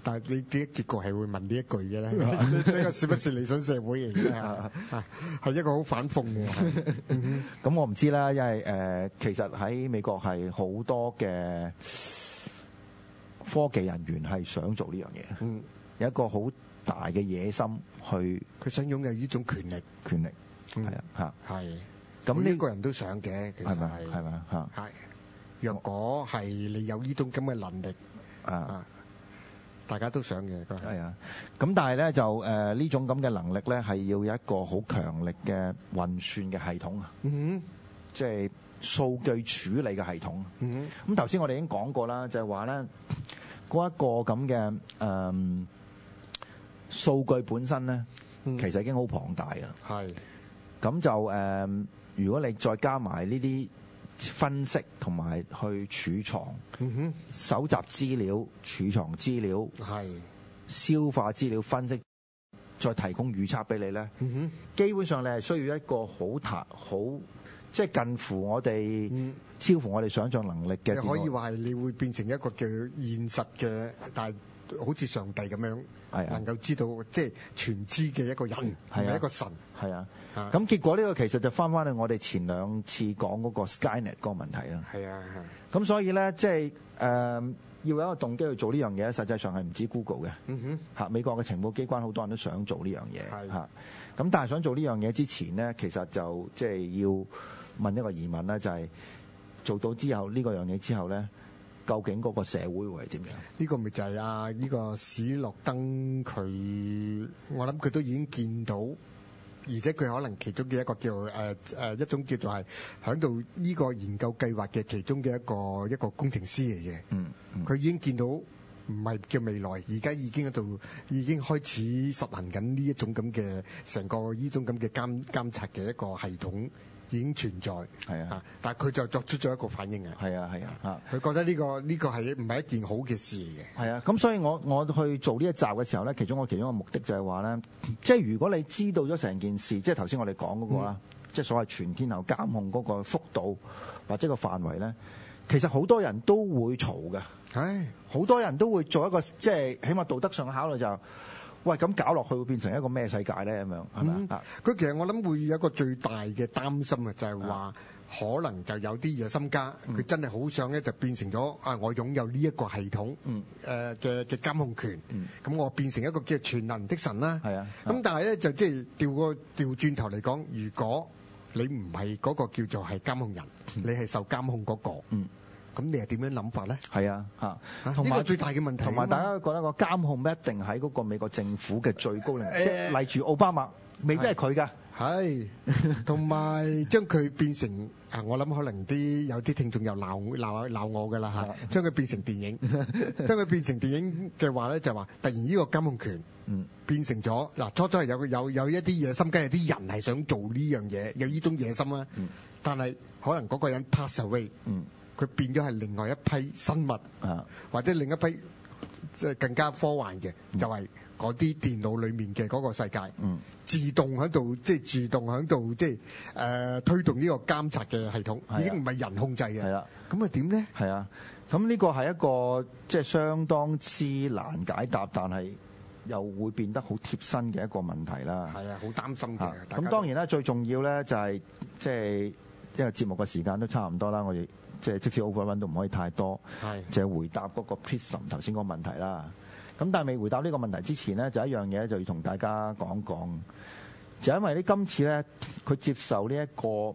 但係你點解結局係會問呢一句嘅咧？呢個是不是理想社會嚟嘅？係一個好反諷嘅。 咁我唔知啦，因為誒、呃、其實喺美國係好多嘅科技人員係想做呢樣嘢，嗯，有一個好大嘅野心去， 佢想擁有呢種權力， 權力係啊嚇， 係。 咁呢個人都想嘅，其實係係咪嚇？ 係。若果係你有呢種咁嘅能力啊，大家都想嘅。 係啊，咁但係咧就誒呢、呃、種咁嘅能力咧係要有一個好強力嘅運算嘅系統啊，嗯，即係數據處理嘅系統。嗯，咁頭先我哋已經講過啦，就係話咧嗰一個咁嘅誒數據本身咧，嗯、其實已經好龐大㗎啦。係，咁就誒、呃，如果你再加埋呢啲分析同埋去儲藏、嗯哼、搜集資料、儲藏資料、係消化資料、分析，再提供預測俾你咧。嗯哼，基本上你係需要一個好大、好即係近乎我哋、嗯、超乎我哋想象能力嘅。 你可以話係你會變成一個叫現實嘅，但係好似上帝咁樣，係能夠知道即係全知嘅一個人，係咪一個神？係啊。咁結果呢個其實就翻翻去我哋前兩次講嗰個 Skynet 嗰個問題啦。係啊，咁所以咧，即係誒、呃、要有一個動機去做呢樣嘢，實際上係唔止 Google 嘅。嗯哼，嚇美國嘅情報機關好多人都想做呢樣嘢。係嚇，咁但係想做呢樣嘢之前咧，其實就即係要問一個疑問啦，就係、是、做到之後呢、這個樣嘢之後咧，究竟嗰個社會會係點樣？呢個咪就係啊呢、這個史諾登佢，我諗佢都已經見到。而且佢可能其中嘅一個叫誒誒、呃、一種叫做係響度呢個研究計劃嘅其中嘅一個一個工程師嚟嘅。嗯，佢、嗯、已經見到唔係叫未來，而家已經喺度已經開始實行緊呢一種咁嘅成個呢種咁嘅監監察嘅一個系統已經存在。係啊，但係佢就作出咗一個反應啊。係啊係啊，佢覺得呢、呢個呢、呢個係唔係一件好嘅事嚟嘅。係啊，咁所以我我去做呢一集嘅時候咧，其中我其中一個目的就係話咧，即係如果你知道咗成件事，即係頭先我哋講嗰個啦，嗯、即係所謂全天候監控嗰個幅度或者個範圍咧，其實好多人都會嘈嘅。唉，好多人都會做一個即係起碼道德上嘅考慮就係。喂，咁搞落去會變成一個咩世界咧？咁樣係咪啊？佢、嗯、其實我諗會有一個最大嘅擔心啊，就係話可能就有啲野心家，佢、嗯、真係好想咧就變成咗啊！我擁有呢一個系統，誒嘅嘅監控權，咁、嗯、我變成一個叫全能的神啦。係啊，咁但係咧就即係調個調轉頭嚟講，如果你唔係嗰個叫做係監控人，嗯、你係受監控嗰、嗰個。嗯咁你係點樣諗法咧？係啊，嚇，同埋最大嘅問題，同埋大家覺得個監控唔一定喺嗰個美國政府嘅最高領，即係例如奧巴馬，未必係佢㗎。係，同埋將佢變成啊！我諗可能啲有啲聽眾又鬧鬧鬧我㗎啦嚇，將佢變成電影，將佢變成電影嘅話咧，就話突然呢個監控權，嗯，變成咗嗱，初初係有有有一啲野心，梗係啲人係想做呢樣嘢，有呢種野心啦。嗯，但係可能嗰個人 pass away，嗯。佢變咗係另外一批生物，啊、或者另一批即係更加科幻嘅，嗯、就係嗰啲電腦裡面嘅嗰個世界，嗯、自動喺度，即係自動喺度，即係誒推動呢個監察嘅系統，啊、已經唔係人控制嘅。係啦，咁啊點咧？係啊，咁呢個係一個即係相當之難解答，但係又會變得好貼身嘅一個問題啦。係啊，好擔心嘅。咁當然啦，最重要咧就係即係因為節目嘅時間都差唔多啦，我哋。即係即使 overrun 都唔可以太多，係就係回答嗰個 Prism 頭先嗰個問題啦。咁但係未回答呢個問題之前咧，就一樣嘢就要同大家講講，就因為呢今次咧佢接受呢、這、一個誒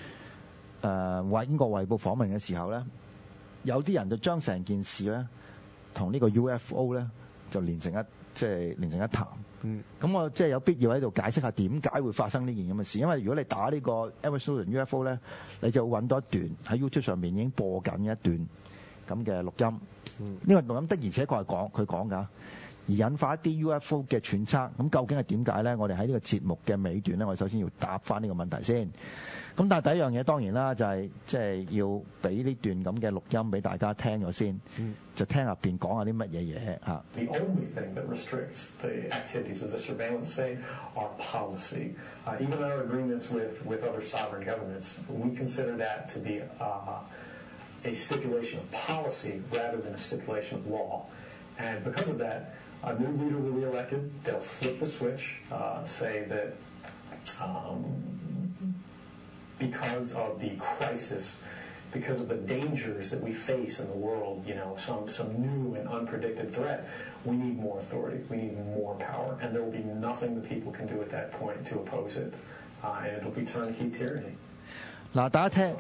《英國衛報》訪問嘅時候咧，有啲人就將成件事咧同呢個 U F O 咧就連成一即係連成一談。嗯，咁我即係有必要喺度解釋下點解會發生呢件咁嘅事，因為如果你打呢個 Edward Snowden U F O 咧，你就會揾到一段喺 YouTube 上面已經播緊一段咁嘅錄音。嗯，呢個錄音的而且確係講佢講㗎，而引發一啲 U F O 嘅揣測。咁究竟係點解咧？我哋喺呢個節目嘅尾段咧，我哋首先要答翻呢個問題先。咁但係第一樣嘢當然啦，就係即係要俾呢段咁嘅錄音俾大家聽咗先，嗯、就聽入邊講下啲乜嘢嘢嚇。 The only thing that restricts the activities of the surveillance state are policy. Uh, even our agreements with, with other sovereign governments, we consider that to be uh, a stipulation of policy rather than a stipulation of law. And because of that, a new leader will be elected. They'll flip the switch, uh, say that um, because of the crisis, because of the dangers that we face in the world, you know, some, some new and unpredicted threat, we need more authority, we need more power, and there will be nothing the people can do at that point to oppose it, uh, and it'll be turnkey tyranny. 嗱，大家聽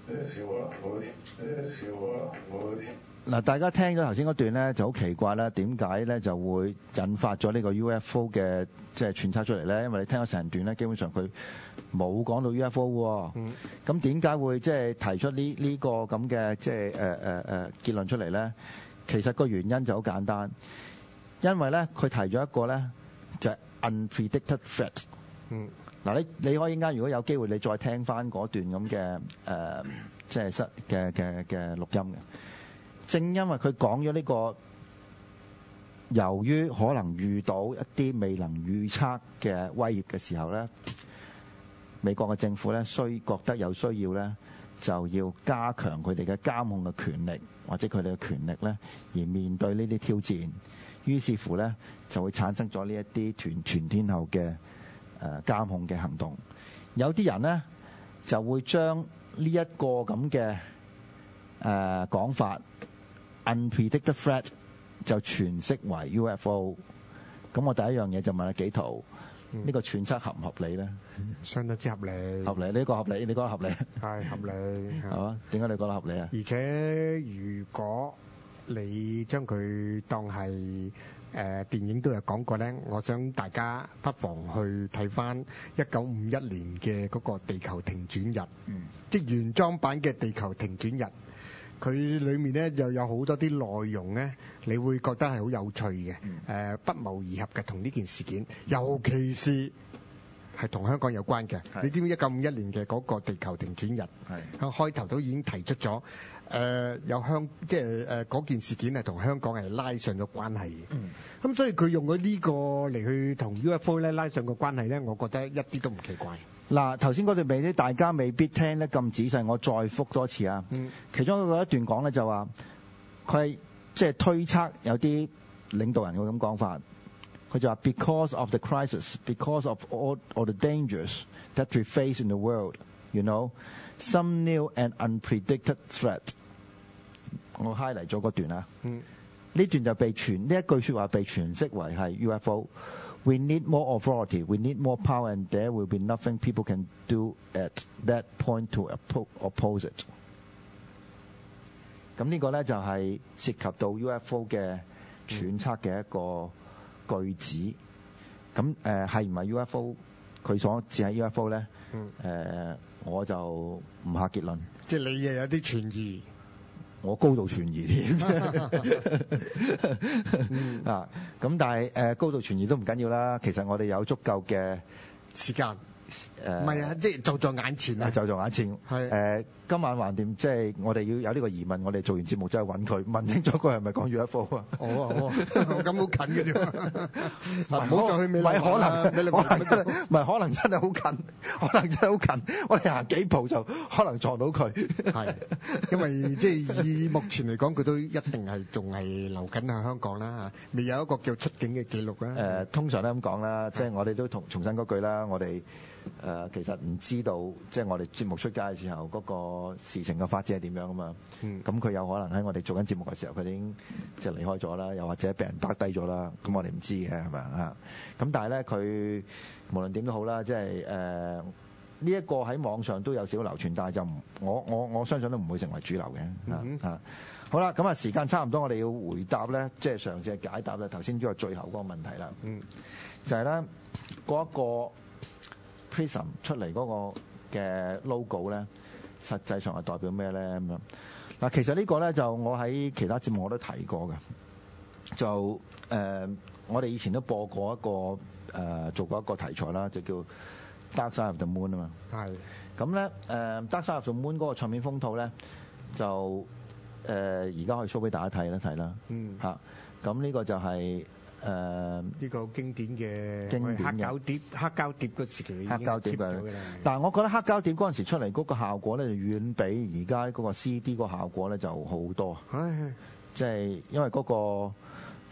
嗱，大家聽咗頭先嗰段咧就好奇怪啦，點解咧就會引發咗呢個 U F O 嘅即係揣測出嚟咧？因為你聽咗成段咧，基本上佢冇講到 U F O 喎。咁點解會即係提出呢呢個咁嘅即係誒誒誒結論出嚟咧？其實個原因就好簡單，因為咧佢提咗一個咧就係 unpredicted threat。嗯。嗱，你你可以啱，如果有機會，你再聽翻嗰段咁嘅誒，即係室嘅嘅嘅錄音嘅。正因為佢講咗呢個，由於可能遇到一啲未能預測嘅威脅嘅時候咧，美國嘅政府咧需覺得有需要咧，就要加強佢哋嘅監控嘅權力，或者佢哋嘅權力咧，而面對呢啲挑戰。於是乎咧，就會產生咗呢一啲全全天候嘅誒監控嘅行動。有啲人咧就會將呢一個咁嘅誒講法 unpredicted threat 就詮釋為 U F O。咁我第一樣嘢就問阿紀陶，呢個揣測合唔合理咧？ 相當之合理。 合理，呢個合理，你覺得合理？ 係合理。 係嘛？點解你覺得合理啊？ 而且如果你將佢當係誒、呃、電影都有講過咧，我想大家不妨去睇翻一九五一年嘅嗰個地球停轉日，嗯、即係原裝版嘅地球停轉日。佢裏面咧就有好多啲內容咧，你會覺得係好有趣嘅，誒、嗯呃、不謀而合嘅同呢件事件，尤其是係同香港有關嘅。你知唔知一九五一年嘅嗰個地球停轉日，喺開頭都已經提出咗，誒、呃、有香即係誒嗰件事件係同香港係拉上咗關係嘅。咁、嗯、所以佢用咗呢個嚟去同 U F O 咧拉上個關係咧，我覺得一啲都唔奇怪。 嗱，頭先嗰段未咧，大家未必聽得咁仔細，我再覆多次啊。嗯、其中一個一段講咧就話，佢係即係推測有啲領導人會咁講法，佢就話 because of the crisis, because of all all the dangers that we face in the world, you know, some new and unpredicted threat。我 highlight 咗嗰段啊。嗯，呢段就被傳呢一句説話被詮釋為係 U F O。We need more authority. We need more power, and there will be nothing people can do at that point to oppose it. 咁呢個咧就係涉及到 U F O 嘅揣測嘅一個句子。咁誒係唔係 U F O？ 佢所指係 U F O 咧？誒、嗯呃、我就唔下結論。 即係你又有啲存疑。 我高度存疑添啊！咁但係誒、呃、高度存疑都唔緊要啦。其實我哋有足夠嘅時間。誒唔係啊，即係就在眼前啊！ 就在眼前。係誒、呃，今晚橫掂，即係我哋要有呢個疑問，我哋做完節目就去揾佢，問清楚佢係咪講 U F O 啊？ 好啊好啊，咁好近嘅啫。唔好再去美麗可能，可能真係唔係可能真係好近，可能真係好近。我哋行幾步就可能撞到佢。 係，因為即係以目前嚟講，佢都一定係仲係留緊喺香港啦，未有一個叫出境嘅記錄啦。誒、 呃，通常都咁講啦，即係我哋都同重申嗰句啦，我哋。誒、呃、其實唔知道，即係我哋節目出街嘅時候，嗰、那個事情嘅發展係點樣啊嘛。咁佢、嗯、有可能喺我哋做緊節目嘅時候，佢已經即係離開咗啦，又或者俾人打低咗啦。咁我哋唔知嘅係咪啊？咁但係咧，佢無論點都好啦，即係誒呢一個喺網上都有少流傳，但係就唔我我我相信都唔會成為主流嘅。嗯、啊好啦，咁啊時間差唔多，我哋要回答咧，即係嘗試解答咧頭先呢個最後嗰個問題啦。嗯，就係咧嗰一個。Prism 出嚟嗰個嘅 logo 咧，實際上係代表咩咧？咁樣嗱，其實呢個咧就我喺其他節目我都提過嘅，就誒、呃、我哋以前都播過一個誒、呃、做過一個題材啦，就叫 Dark Side of the Moon 啊嘛。係咁咧誒 Dark Side of the Moon 嗰個唱片封套咧，就誒而家可以 show 俾大家睇啦睇啦。嗯嚇，咁呢個就係、是。誒呢、 uh, 個經典嘅經典嘅黑膠碟，黑膠碟嗰時期已經黑膠碟嘅， 但係我覺得黑膠碟嗰陣時出嚟嗰個效果咧，就遠比而家嗰個 C D 個效果咧就好多。唉，即係因為嗰個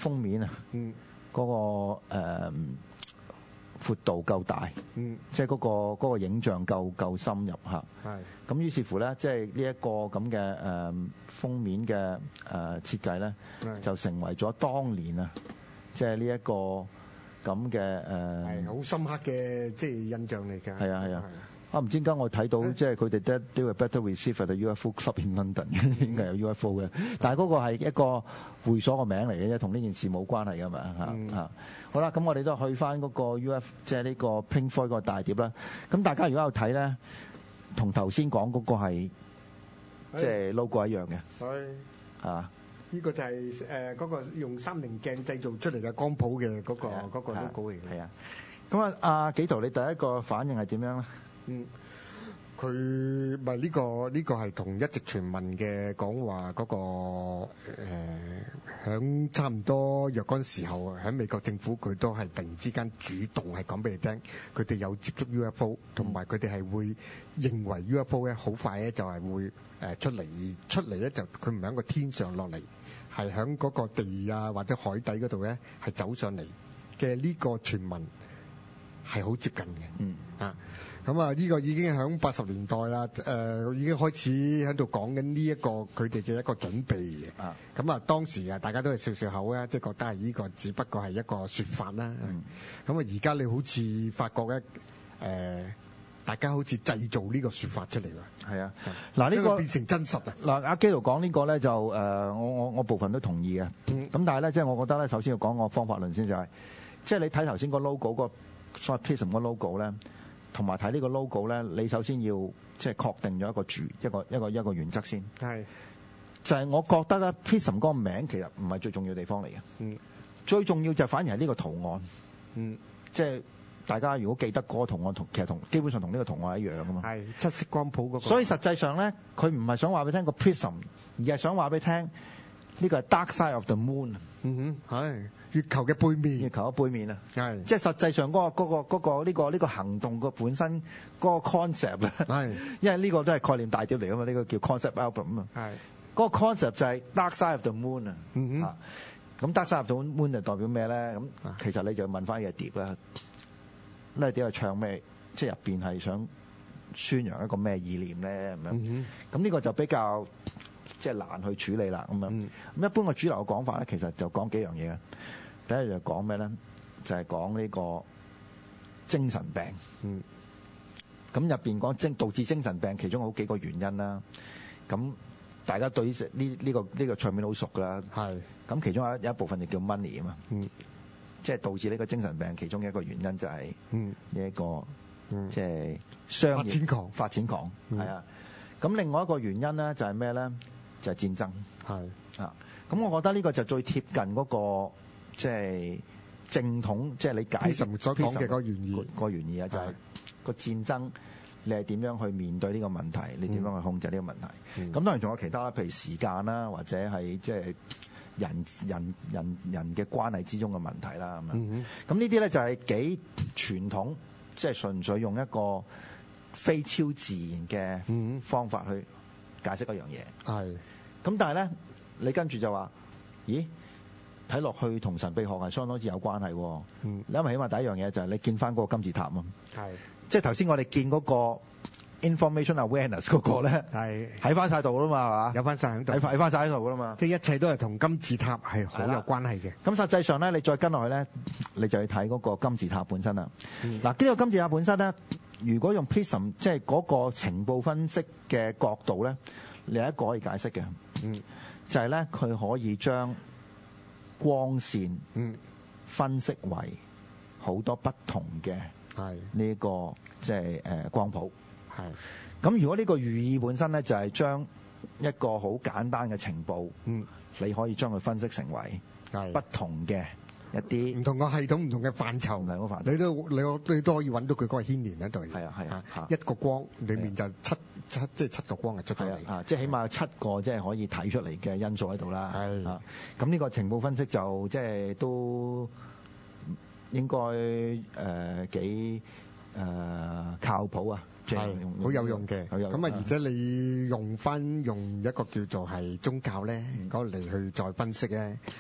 封面啊， 嗯， 嗰、個誒闊度夠大， 嗯， 即係嗰個嗰、個影像夠夠深入嚇。 係。 咁於是乎咧，即係呢一個咁嘅誒封面嘅誒、呃、設計咧，就成為咗當年啊，即係呢一個咁嘅誒， 係好深刻嘅即係印象嚟㗎。 係啊係啊。啊唔知點解我睇到即係佢哋都都係 better receive the U F O club in London 應該有 U F O 嘅，但係嗰個係一個會所個名嚟嘅啫，同呢件事冇關係㗎嘛嚇嚇、嗯。好啦，咁我哋都去翻嗰個 U F 即係呢個 Pink Floyd 個大碟啦。咁大家如果有睇咧，同頭先講嗰個係即係 logo 一樣嘅， 係啊。 呢個就係誒嗰個用三棱鏡製造出嚟嘅光譜嘅嗰個嗰個 logo 嚟嘅。 係啊。咁啊，阿紀陶，你第一個反應係點樣咧？ 嗯，佢咪呢個呢個係同一直傳聞嘅講話嗰個誒，響差唔多若干時候，喺美國政府佢都係突然之間主動係講俾你聽，佢哋有接觸 U F O，同埋佢哋係會認為 U F O 咧好快咧就係會誒出嚟，出嚟咧就佢唔係喺個天上落嚟，係喺嗰個地啊或者海底嗰度咧係走上嚟嘅呢個傳聞係好接近嘅。嗯啊。咁啊！呢個已經喺八十年代啦，誒、呃、已經開始喺度講緊呢一個佢哋嘅一個準備嘅。啊，咁啊當時啊，大家都係笑笑口啊，即係覺得係呢個只不過係一個説法啦。嗯。咁啊，而家你好似發覺咧，誒、呃、大家好似製造呢個説法出嚟喎。係啊。嗱，呢個變成真實啊！ 嗱，阿基圖講呢個咧就誒、呃，我我我部分都同意嘅。嗯。咁但係咧，即係我覺得咧，首先要講個方法論先就係、是，即係你睇頭先個 logo 個所謂 Prism 個 logo 咧。同埋睇呢個 logo 咧，你首先要即係確定咗一個主一個一個一個原則先。係，就係、是、我覺得咧 Prism 嗰個名其實唔係最重要的地方嚟嘅。嗯，最重要就反而係呢個圖案。嗯，即係大家如果記得嗰個圖案同其實同基本上同呢個圖案一樣噶嘛。係七色光譜嗰個。所以實際上咧，佢唔係想話俾你聽個 Prism，而係想話俾你聽呢個係 Dark Side of the Moon。嗯哼，係。月球嘅背面，月球嘅背面啊，係即係實際上嗰、嗰個嗰、嗰個嗰、嗰個呢、這個呢、這個行動個本身嗰個 concept 咧，係因為呢個都係概念大碟嚟噶嘛，呢、這個叫 concept album 啊，係嗰、嗰個 concept 就係 Dark Side of the Moon 啊，嗯哼，咁 Dark Side of the Moon 就代表咩咧？咁其實你就問翻呢個碟啦，呢個碟係唱咩？即係入邊係想宣揚一個咩意念咧？咁樣，咁、嗯、呢個就比較即係難去處理啦。咁樣，咁、嗯、一般個主流嘅講法咧，其實就講幾樣嘢嘅。第一就講咩咧？就係講呢個精神病。嗯。咁入邊講精導致精神病，其中好幾個原因啦。咁大家對呢呢呢個呢、呢個場面好熟噶啦。係。咁其中有一有一部分就叫 money 啊嘛。嗯。即係導致呢個精神病，其中一個原因就係嗯呢一個嗯即係商業發展狂發展狂係啊。咁另外一個原因咧就係咩咧？就係、是、戰爭。係。啊。咁我覺得呢個就最貼近嗰、嗰個。即係正統，即係你解釋所講嘅個原意，個原意啊，就係個戰爭，你係點樣去面對呢個問題？你點樣去控制呢個問題？咁、嗯、當然仲有其他，譬如時間啦，或者係即係人人人人嘅關係之中嘅問題啦。咁樣咁呢啲咧就係幾傳統，即係純粹用一個非超自然嘅方法去解釋一樣嘢。係咁，但係咧，你跟住就話，咦？睇落去同神秘學係相當之有關係喎。嗯，因為起碼第一樣嘢就係你見翻嗰個金字塔啊。係，即係頭先我哋見嗰個 information awareness 嗰個咧，係喺翻晒度啦嘛，係嘛？有翻晒喺度，喺喺翻晒喺度噶啦嘛。即係一切都係同金字塔係好有關係嘅。咁實際上咧，你再跟落去咧，你就要睇嗰個金字塔本身啦。嗱、嗯，呢個金字塔本身咧，如果用 Prism 即係嗰個情報分析嘅角度咧，你有一個可以解釋嘅。嗯，就係咧，佢可以將光線分析為好多不同嘅呢個即係誒光譜。係咁，如果呢個寓意本身咧，就係將一個好簡單嘅情報，嗯，你可以將佢分析成為不同嘅一啲唔同嘅系統、唔同嘅範疇，唔同嘅範疇，你都你你都可以揾到佢嗰個牽連喺度。係啊係啊，一個光裡面就七七即係七個光係出咗嚟啊！即係起碼有七個即係可以睇出嚟嘅因素喺度啦。係啊，咁呢個情報分析就即係都應該誒、呃、幾誒、呃、靠譜啊！係好有用嘅。咁啊，而且你用翻用一個叫做係宗教咧嗰嚟去再分析咧。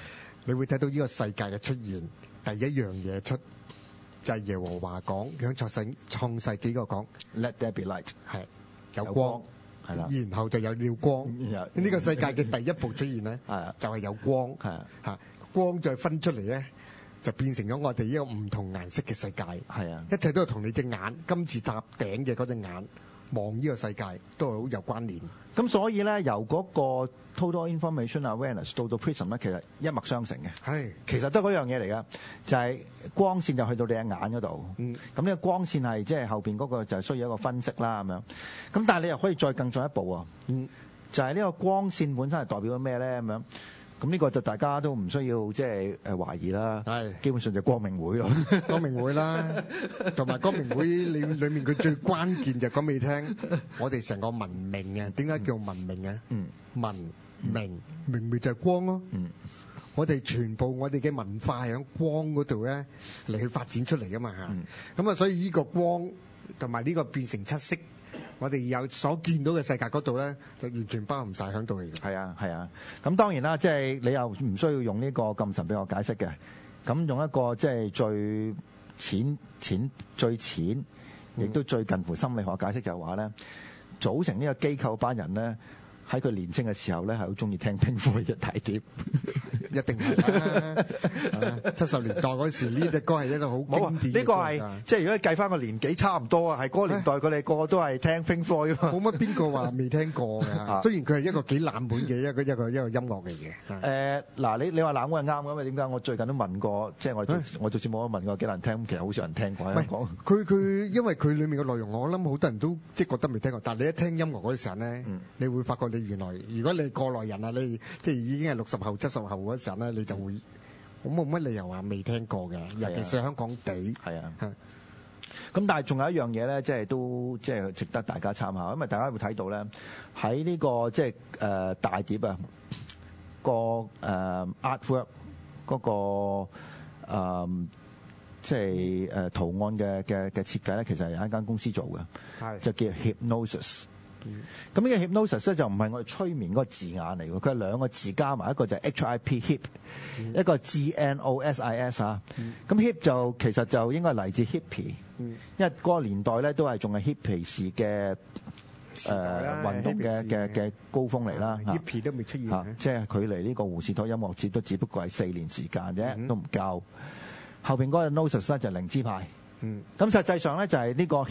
你會睇到呢個世界嘅出現，第一樣嘢出就係耶和華講，響創世創世紀個講 Let there be light， 係有光， 係啦， 然後就有了光。呢、這個世界嘅第一步出現咧，就係有光， 係嚇光再分出嚟咧，就變成咗我哋一個唔同顏色嘅世界。 係啊， 一切都係同你隻眼金字塔頂嘅嗰隻眼望呢個世界都係好有關聯。 咁所以咧，由嗰個 total information awareness 到到 prism 咧，其實一脈相承嘅。 係， 其實都係嗰樣嘢嚟噶，就係、是、光線就去到你嘅眼嗰度。嗯，咁呢個光線係即係後邊嗰個就係需要一個分析啦，咁樣。咁但係你又可以再更進一步喎。嗯，就係、是、呢個光線本身係代表咗咩咧？咁樣。咁呢個就大家都唔需要即係誒懷疑啦，係基本上就光明會咯， 光明會啦，同埋光明會裏裏面佢最關鍵就講俾你聽，我哋成個文明啊，點解叫文明啊？嗯，文明明明就係光咯，嗯，我哋全部我哋嘅文化係喺光嗰度咧嚟去發展出嚟噶嘛嚇，咁啊，所以呢個光同埋呢個變成七色。我哋有所見到嘅世界嗰度咧，就完全包含晒喺度嚟嘅。 係啊，係啊。咁當然啦，即係你又唔需要用呢個咁神秘學解釋嘅。咁用一個即係最淺、淺、最淺，亦都最近乎心理學解釋就係話咧，組成呢個機構班人咧，喺佢年青嘅時候咧，係好中意聽 Pink Floyd 嘅大碟。 一定係啦，七十年代嗰時呢隻歌係一個好經典嘅歌。 呢個係即係如果計翻個年紀差唔多啊，係嗰個年代佢哋個個都係聽 Pink Floyd 啊嘛。 冇乜邊個話未聽過嘅，雖然佢係一個幾冷門嘅一個一個一個音樂嚟嘅。 誒嗱，你你話冷門係啱嘅，點解我最近都問過，即係我我做節目都問過幾難聽，其實好少人聽過喺香港。 佢佢因為佢裡面嘅內容，我諗好多人都即係覺得未聽過，但係你一聽音樂嗰時候咧，你會發覺你原來如果你係過來人啊，你即係已經係六十後、七十後嗰時候咧，你就會我冇乜理由話未聽過嘅，尤其是香港地。 係啊，咁但係仲有一樣嘢咧，即係都即係值得大家參考，因為大家會睇到咧喺呢個即係誒大碟啊個誒 artwork 嗰個誒即係誒圖案嘅嘅嘅設計咧，其實係有一間公司做嘅，就叫 Hipgnosis。咁呢個 hypnosis 咧就唔係我哋催眠嗰個字眼嚟嘅，佢係兩個字加埋，一個就係 H I P hip，嗯、一個 G N O S I S 啊。咁、嗯、hip 就其實就應該係嚟自 hippie，、嗯、因為嗰個年代咧都係仲係 hippie 時嘅誒運動嘅嘅嘅高峰嚟啦。 hippie 都未出現， 啊、即係距離呢個胡士托音樂節都只不過係四年時間啫，嗯、都唔夠。後邊嗰個 gnosis 咧就係靈知派，咁、嗯、實際上咧就係呢個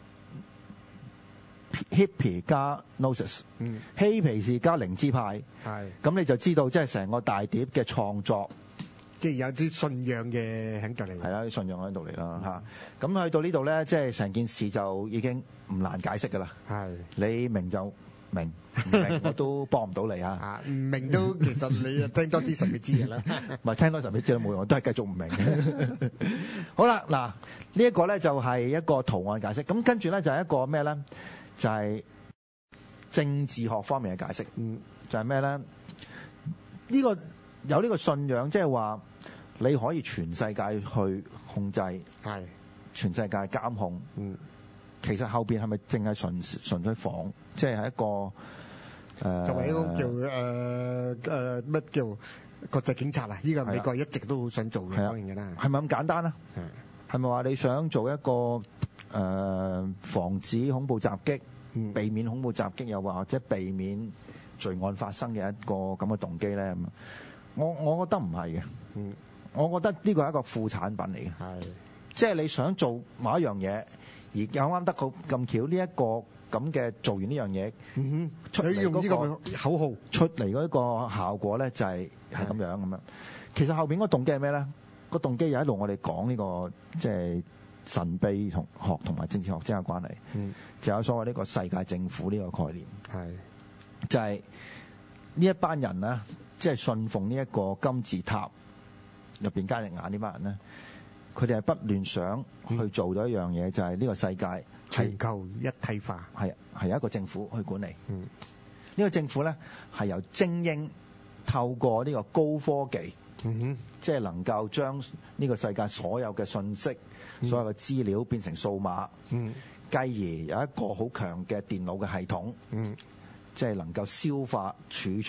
hip。hippie 加 gnosis，嬉皮士加靈知派，咁你就知道即係成個大碟嘅創作， 即係有啲信仰嘅喺度嚟， 係啦，啲信仰喺度嚟啦嚇。咁、嗯、去到呢度咧，即係成件事就已經唔難解釋噶啦。係你明就明，唔明我都幫唔到你啊。 唔明都其實你聽多啲神秘之嘢啦， 唔係聽多神秘之都冇用，我都係繼續唔明。好啦，嗱呢一個咧就係一個圖案解釋，咁跟住咧就係一個咩咧？就係政治學方面嘅解釋，嗯，就係咩咧？呢個有呢個信仰，即係話你可以全世界去控制，係全世界監控，嗯，其實後邊係咪淨係純純粹防，即係係一個誒，作為一個叫誒誒乜叫國際警察啊？呢個美國一直都好想做嘅嗰樣嘢啦， 係咪咁簡單啊？係咪話你想做一個？誒、呃、防止恐怖襲擊，避免恐怖襲擊，又或者避免罪案發生嘅一個咁嘅動機咧？我我覺得唔係嘅，嗯，我覺得呢個係一個副產品嚟嘅，係，即係你想做某一樣嘢，而又啱得好咁巧呢一個咁嘅做完呢樣嘢，嗯哼，出嚟嗰、嗰個口號出嚟嗰個效果咧，就係係咁樣咁樣。其實後邊嗰個動機係咩咧？個動機又一路我哋講呢個即係。神秘同學同埋政治學之間嘅關係，嗯、就有所謂呢個世界政府呢個概念，係就係呢一班人咧，即係信奉呢一個金字塔入邊加隻眼呢班人咧，佢哋係不斷想去做到一樣嘢，嗯、就係呢個世界全球一體化， 係係有一個政府去管理。嗯，呢個政府咧係由精英透過呢個高科技。嗯哼，即係能夠將呢個世界所有嘅信息、嗯、所有嘅資料變成數碼，嗯，繼而有一個好強嘅電腦嘅系統，嗯，即係能夠消化、儲蓄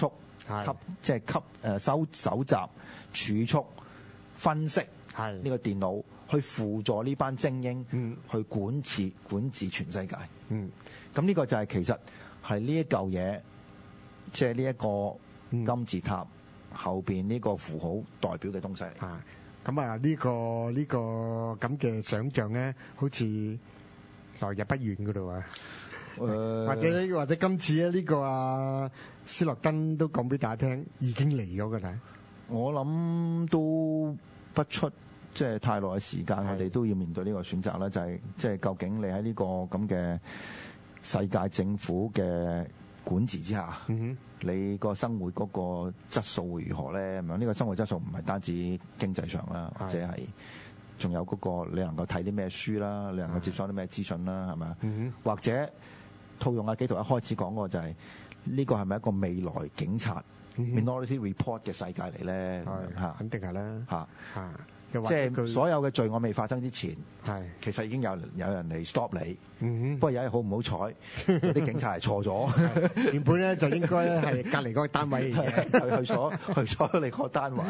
吸即係吸誒收搜集、儲蓄、分析呢個電腦，去輔助呢班精英去管治管治全世界。 嗯， 咁呢個就係其實係呢一嚿嘢，即係呢一個金字塔後邊呢個符號代表嘅東西嚟。 啊，咁啊呢個呢個咁嘅想像咧，好似來日不遠噶咯喎。 誒或者或者今次咧呢個啊斯諾登都講俾大家聽，已經嚟咗噶啦。 我諗都不出即係太耐嘅時間，我哋都要面對呢個選擇啦，就係即係究竟你喺呢個咁嘅世界政府嘅管治之下， 嗯、 你個生活嗰個質素會如何咧？咁樣呢個生活質素唔係單止經濟上啦，或者係仲有嗰個你能夠睇啲咩書啦，你能夠接收啲咩資訊啦，係咪？ 嗯、 或者套用阿紀陶一開始講過就係、是、呢個係咪一個未來警察、嗯、Minority Report 嘅世界嚟咧？嚇， 肯定係啦。 嚇嚇。 即係所有嘅罪案未發生之前， 係其實已經有有人嚟 stop 你。 嗯、 不過有一日好唔好彩，啲警察係錯咗。 原本咧就應該係隔離嗰個單位嚟嘅， 去咗去咗你個單位。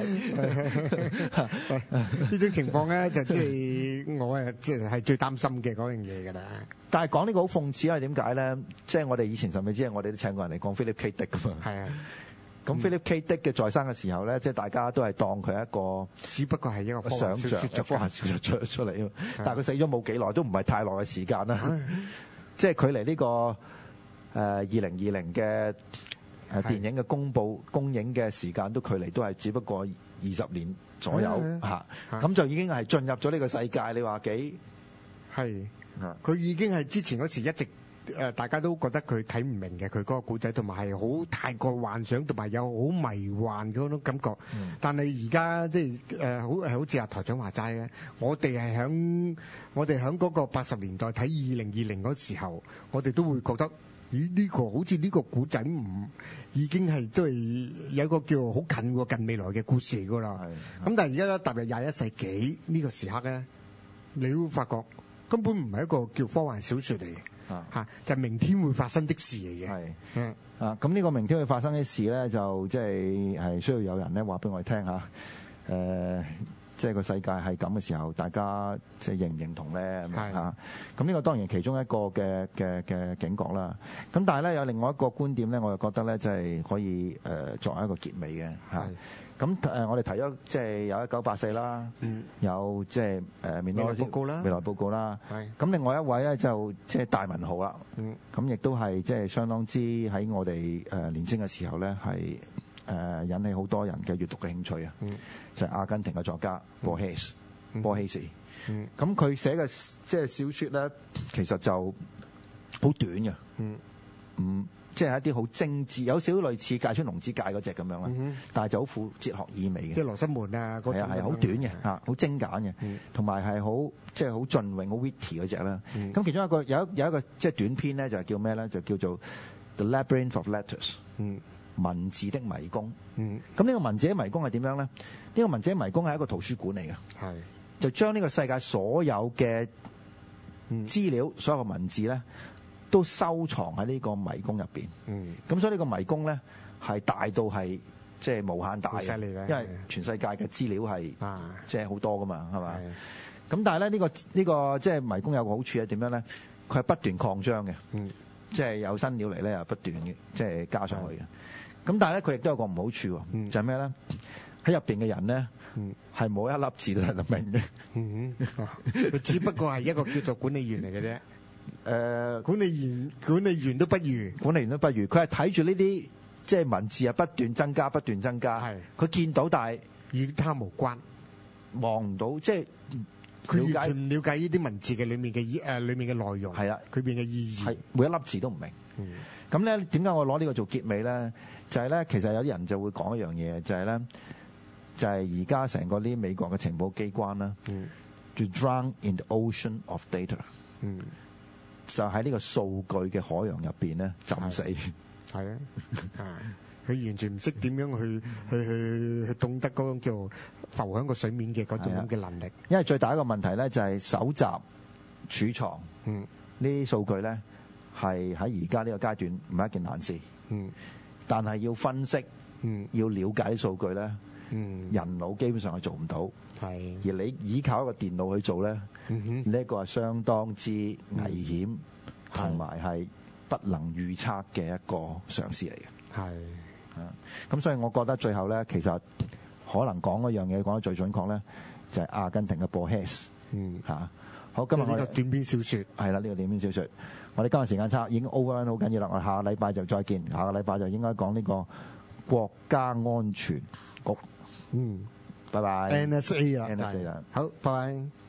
呢種情況咧就即係我誒即係係最擔心嘅嗰樣嘢㗎啦。 但係講呢個好諷刺係點解咧？即係我哋以前甚至知係我哋都請過人嚟講 Philip K. Dick 㗎嘛。係啊。咁 Philip K. Dick 嘅在生嘅時候咧，即係大家都係當佢一個， 只不過係一個想像嘅科幻小說出出嚟。但係佢死咗冇幾耐，都唔係太耐嘅時間啦。即係距離呢個誒二零二零嘅誒電影嘅公佈公映嘅時間，都距離都係只不過二十年左右嚇。咁就已經係進入咗呢個世界。你話幾係？佢已經係之前嗰時一直。誒，大家都覺得佢睇唔明嘅，佢嗰個古仔，同埋係好太過幻想，同埋有好迷幻嗰種感覺。嗯、但係而家即係誒，好係好似阿台長話齋嘅，我哋係響我哋響嗰個八十年代睇二零二零嗰時候，我哋都會覺得，咦呢、呢個好似呢個古仔唔已經係都係有一個叫好近喎近未來嘅故事噶啦。咁但係而家咧踏入廿一世紀呢個時刻咧，你會發覺根本唔係一個叫科幻小説嚟嘅。啊！嚇，就係明天會發生的事嚟嘅。係，嗯啊，咁呢個明天會發生的事咧，就即係係需要有人咧話俾我哋聽嚇。誒、呃，即係個世界係咁嘅時候，大家即係認唔認同咧？係嚇。咁呢個當然其中一個嘅嘅嘅警覺啦。咁但係咧有另外一個觀點咧，我就覺得咧即係可以誒、呃、作為一個結尾嘅嚇。咁誒、呃，我哋提咗即係有一九八四啦，嗯、有即係誒未來報告啦，未來報告啦。咁另外一位咧就即係戴文豪啦。咁亦都係即係相當之喺我哋誒年青嘅時候咧，係誒引起好多人嘅閱讀嘅興趣啊。嗯、就係阿根廷嘅作家波希斯，波希斯。咁佢寫嘅即係小説咧，其實就好短嘅。嗯。嗯即係一啲好精緻，有少少類似芥川龍之介嗰隻咁樣啦，嗯、但係就好富哲學意味嘅。即係羅生門啊，嗰種係好短嘅嚇，好精簡嘅，同埋係好即係好雋永、好 witty 嗰隻啦。咁、嗯、其中一個有一有一個即係短篇咧，就係叫咩咧？就叫做 The Labyrinth of Letters，嗯、文字的迷宮。咁呢、嗯、個文字的迷宮係點樣咧？呢、呢個文字的迷宮係一個圖書館嚟嘅，係就將呢個世界所有嘅資料、嗯、所有嘅文字咧，都收藏喺呢個迷宮入邊，咁、嗯、所以呢個迷宮咧係大到係即係無限大嘅，因為全世界嘅資料係即係好多噶嘛，係嘛？咁但係咧呢、呢個呢、呢個即係迷宮有個好處係點樣咧？佢係不斷擴張嘅，嗯、即係有新料嚟咧又不斷嘅即係加上去嘅。咁、嗯、但係咧佢亦都有個唔好處，嗯、就係咩咧？喺入邊嘅人咧係冇一粒字都睇得明嘅，佢、嗯嗯、只不過係一個叫做管理員嚟嘅啫。誒、呃、管理員管理員都不如，管理員都不如。佢係睇住呢啲即係文字啊，不斷增加，不斷增加。係佢見到，但係與他無關，望唔到，即係佢完全唔了解呢啲文字嘅裏面嘅意誒裏面嘅內容。係啦，佢邊嘅意義係每一粒字都唔明。咁咧點解我攞呢個做結尾咧？就係、是、咧，其實有啲人就會講一樣嘢，就係、是、咧，就係而家成個啲美國嘅情報機關啦，就 drown in the ocean of data。嗯。就喺呢個數據嘅海洋入邊咧浸死，係啊，佢完全唔識點樣去去去去懂得嗰種叫浮喺個水面嘅嗰種咁嘅能力。因為最大一個問題咧就係搜集、儲藏，嗯，呢啲數據咧係喺而家呢個階段唔係一件難事，嗯，但係要分析嗯， 要了解啲數據咧， 嗯， 人腦基本上係做唔到。 係， 而你依靠一個電腦去做咧， 嗯哼， 呢一個係相當之危險，同埋係不能預測嘅一個嘗試嚟嘅。 係啊，咁所以我覺得最後咧，其實可能講嗰樣嘢講得最準確咧，就係阿根廷嘅 Borges。 嗯， 嚇。好，今日我哋呢個短篇小説係啦，呢個短篇小説，我哋今日時間差，已經 over 好緊要啦。我哋下個禮拜就再見，下個禮拜就應該講呢個國家安全局。 嗯， 拜拜。 N S A 啦 N S A 啦， 好，拜拜。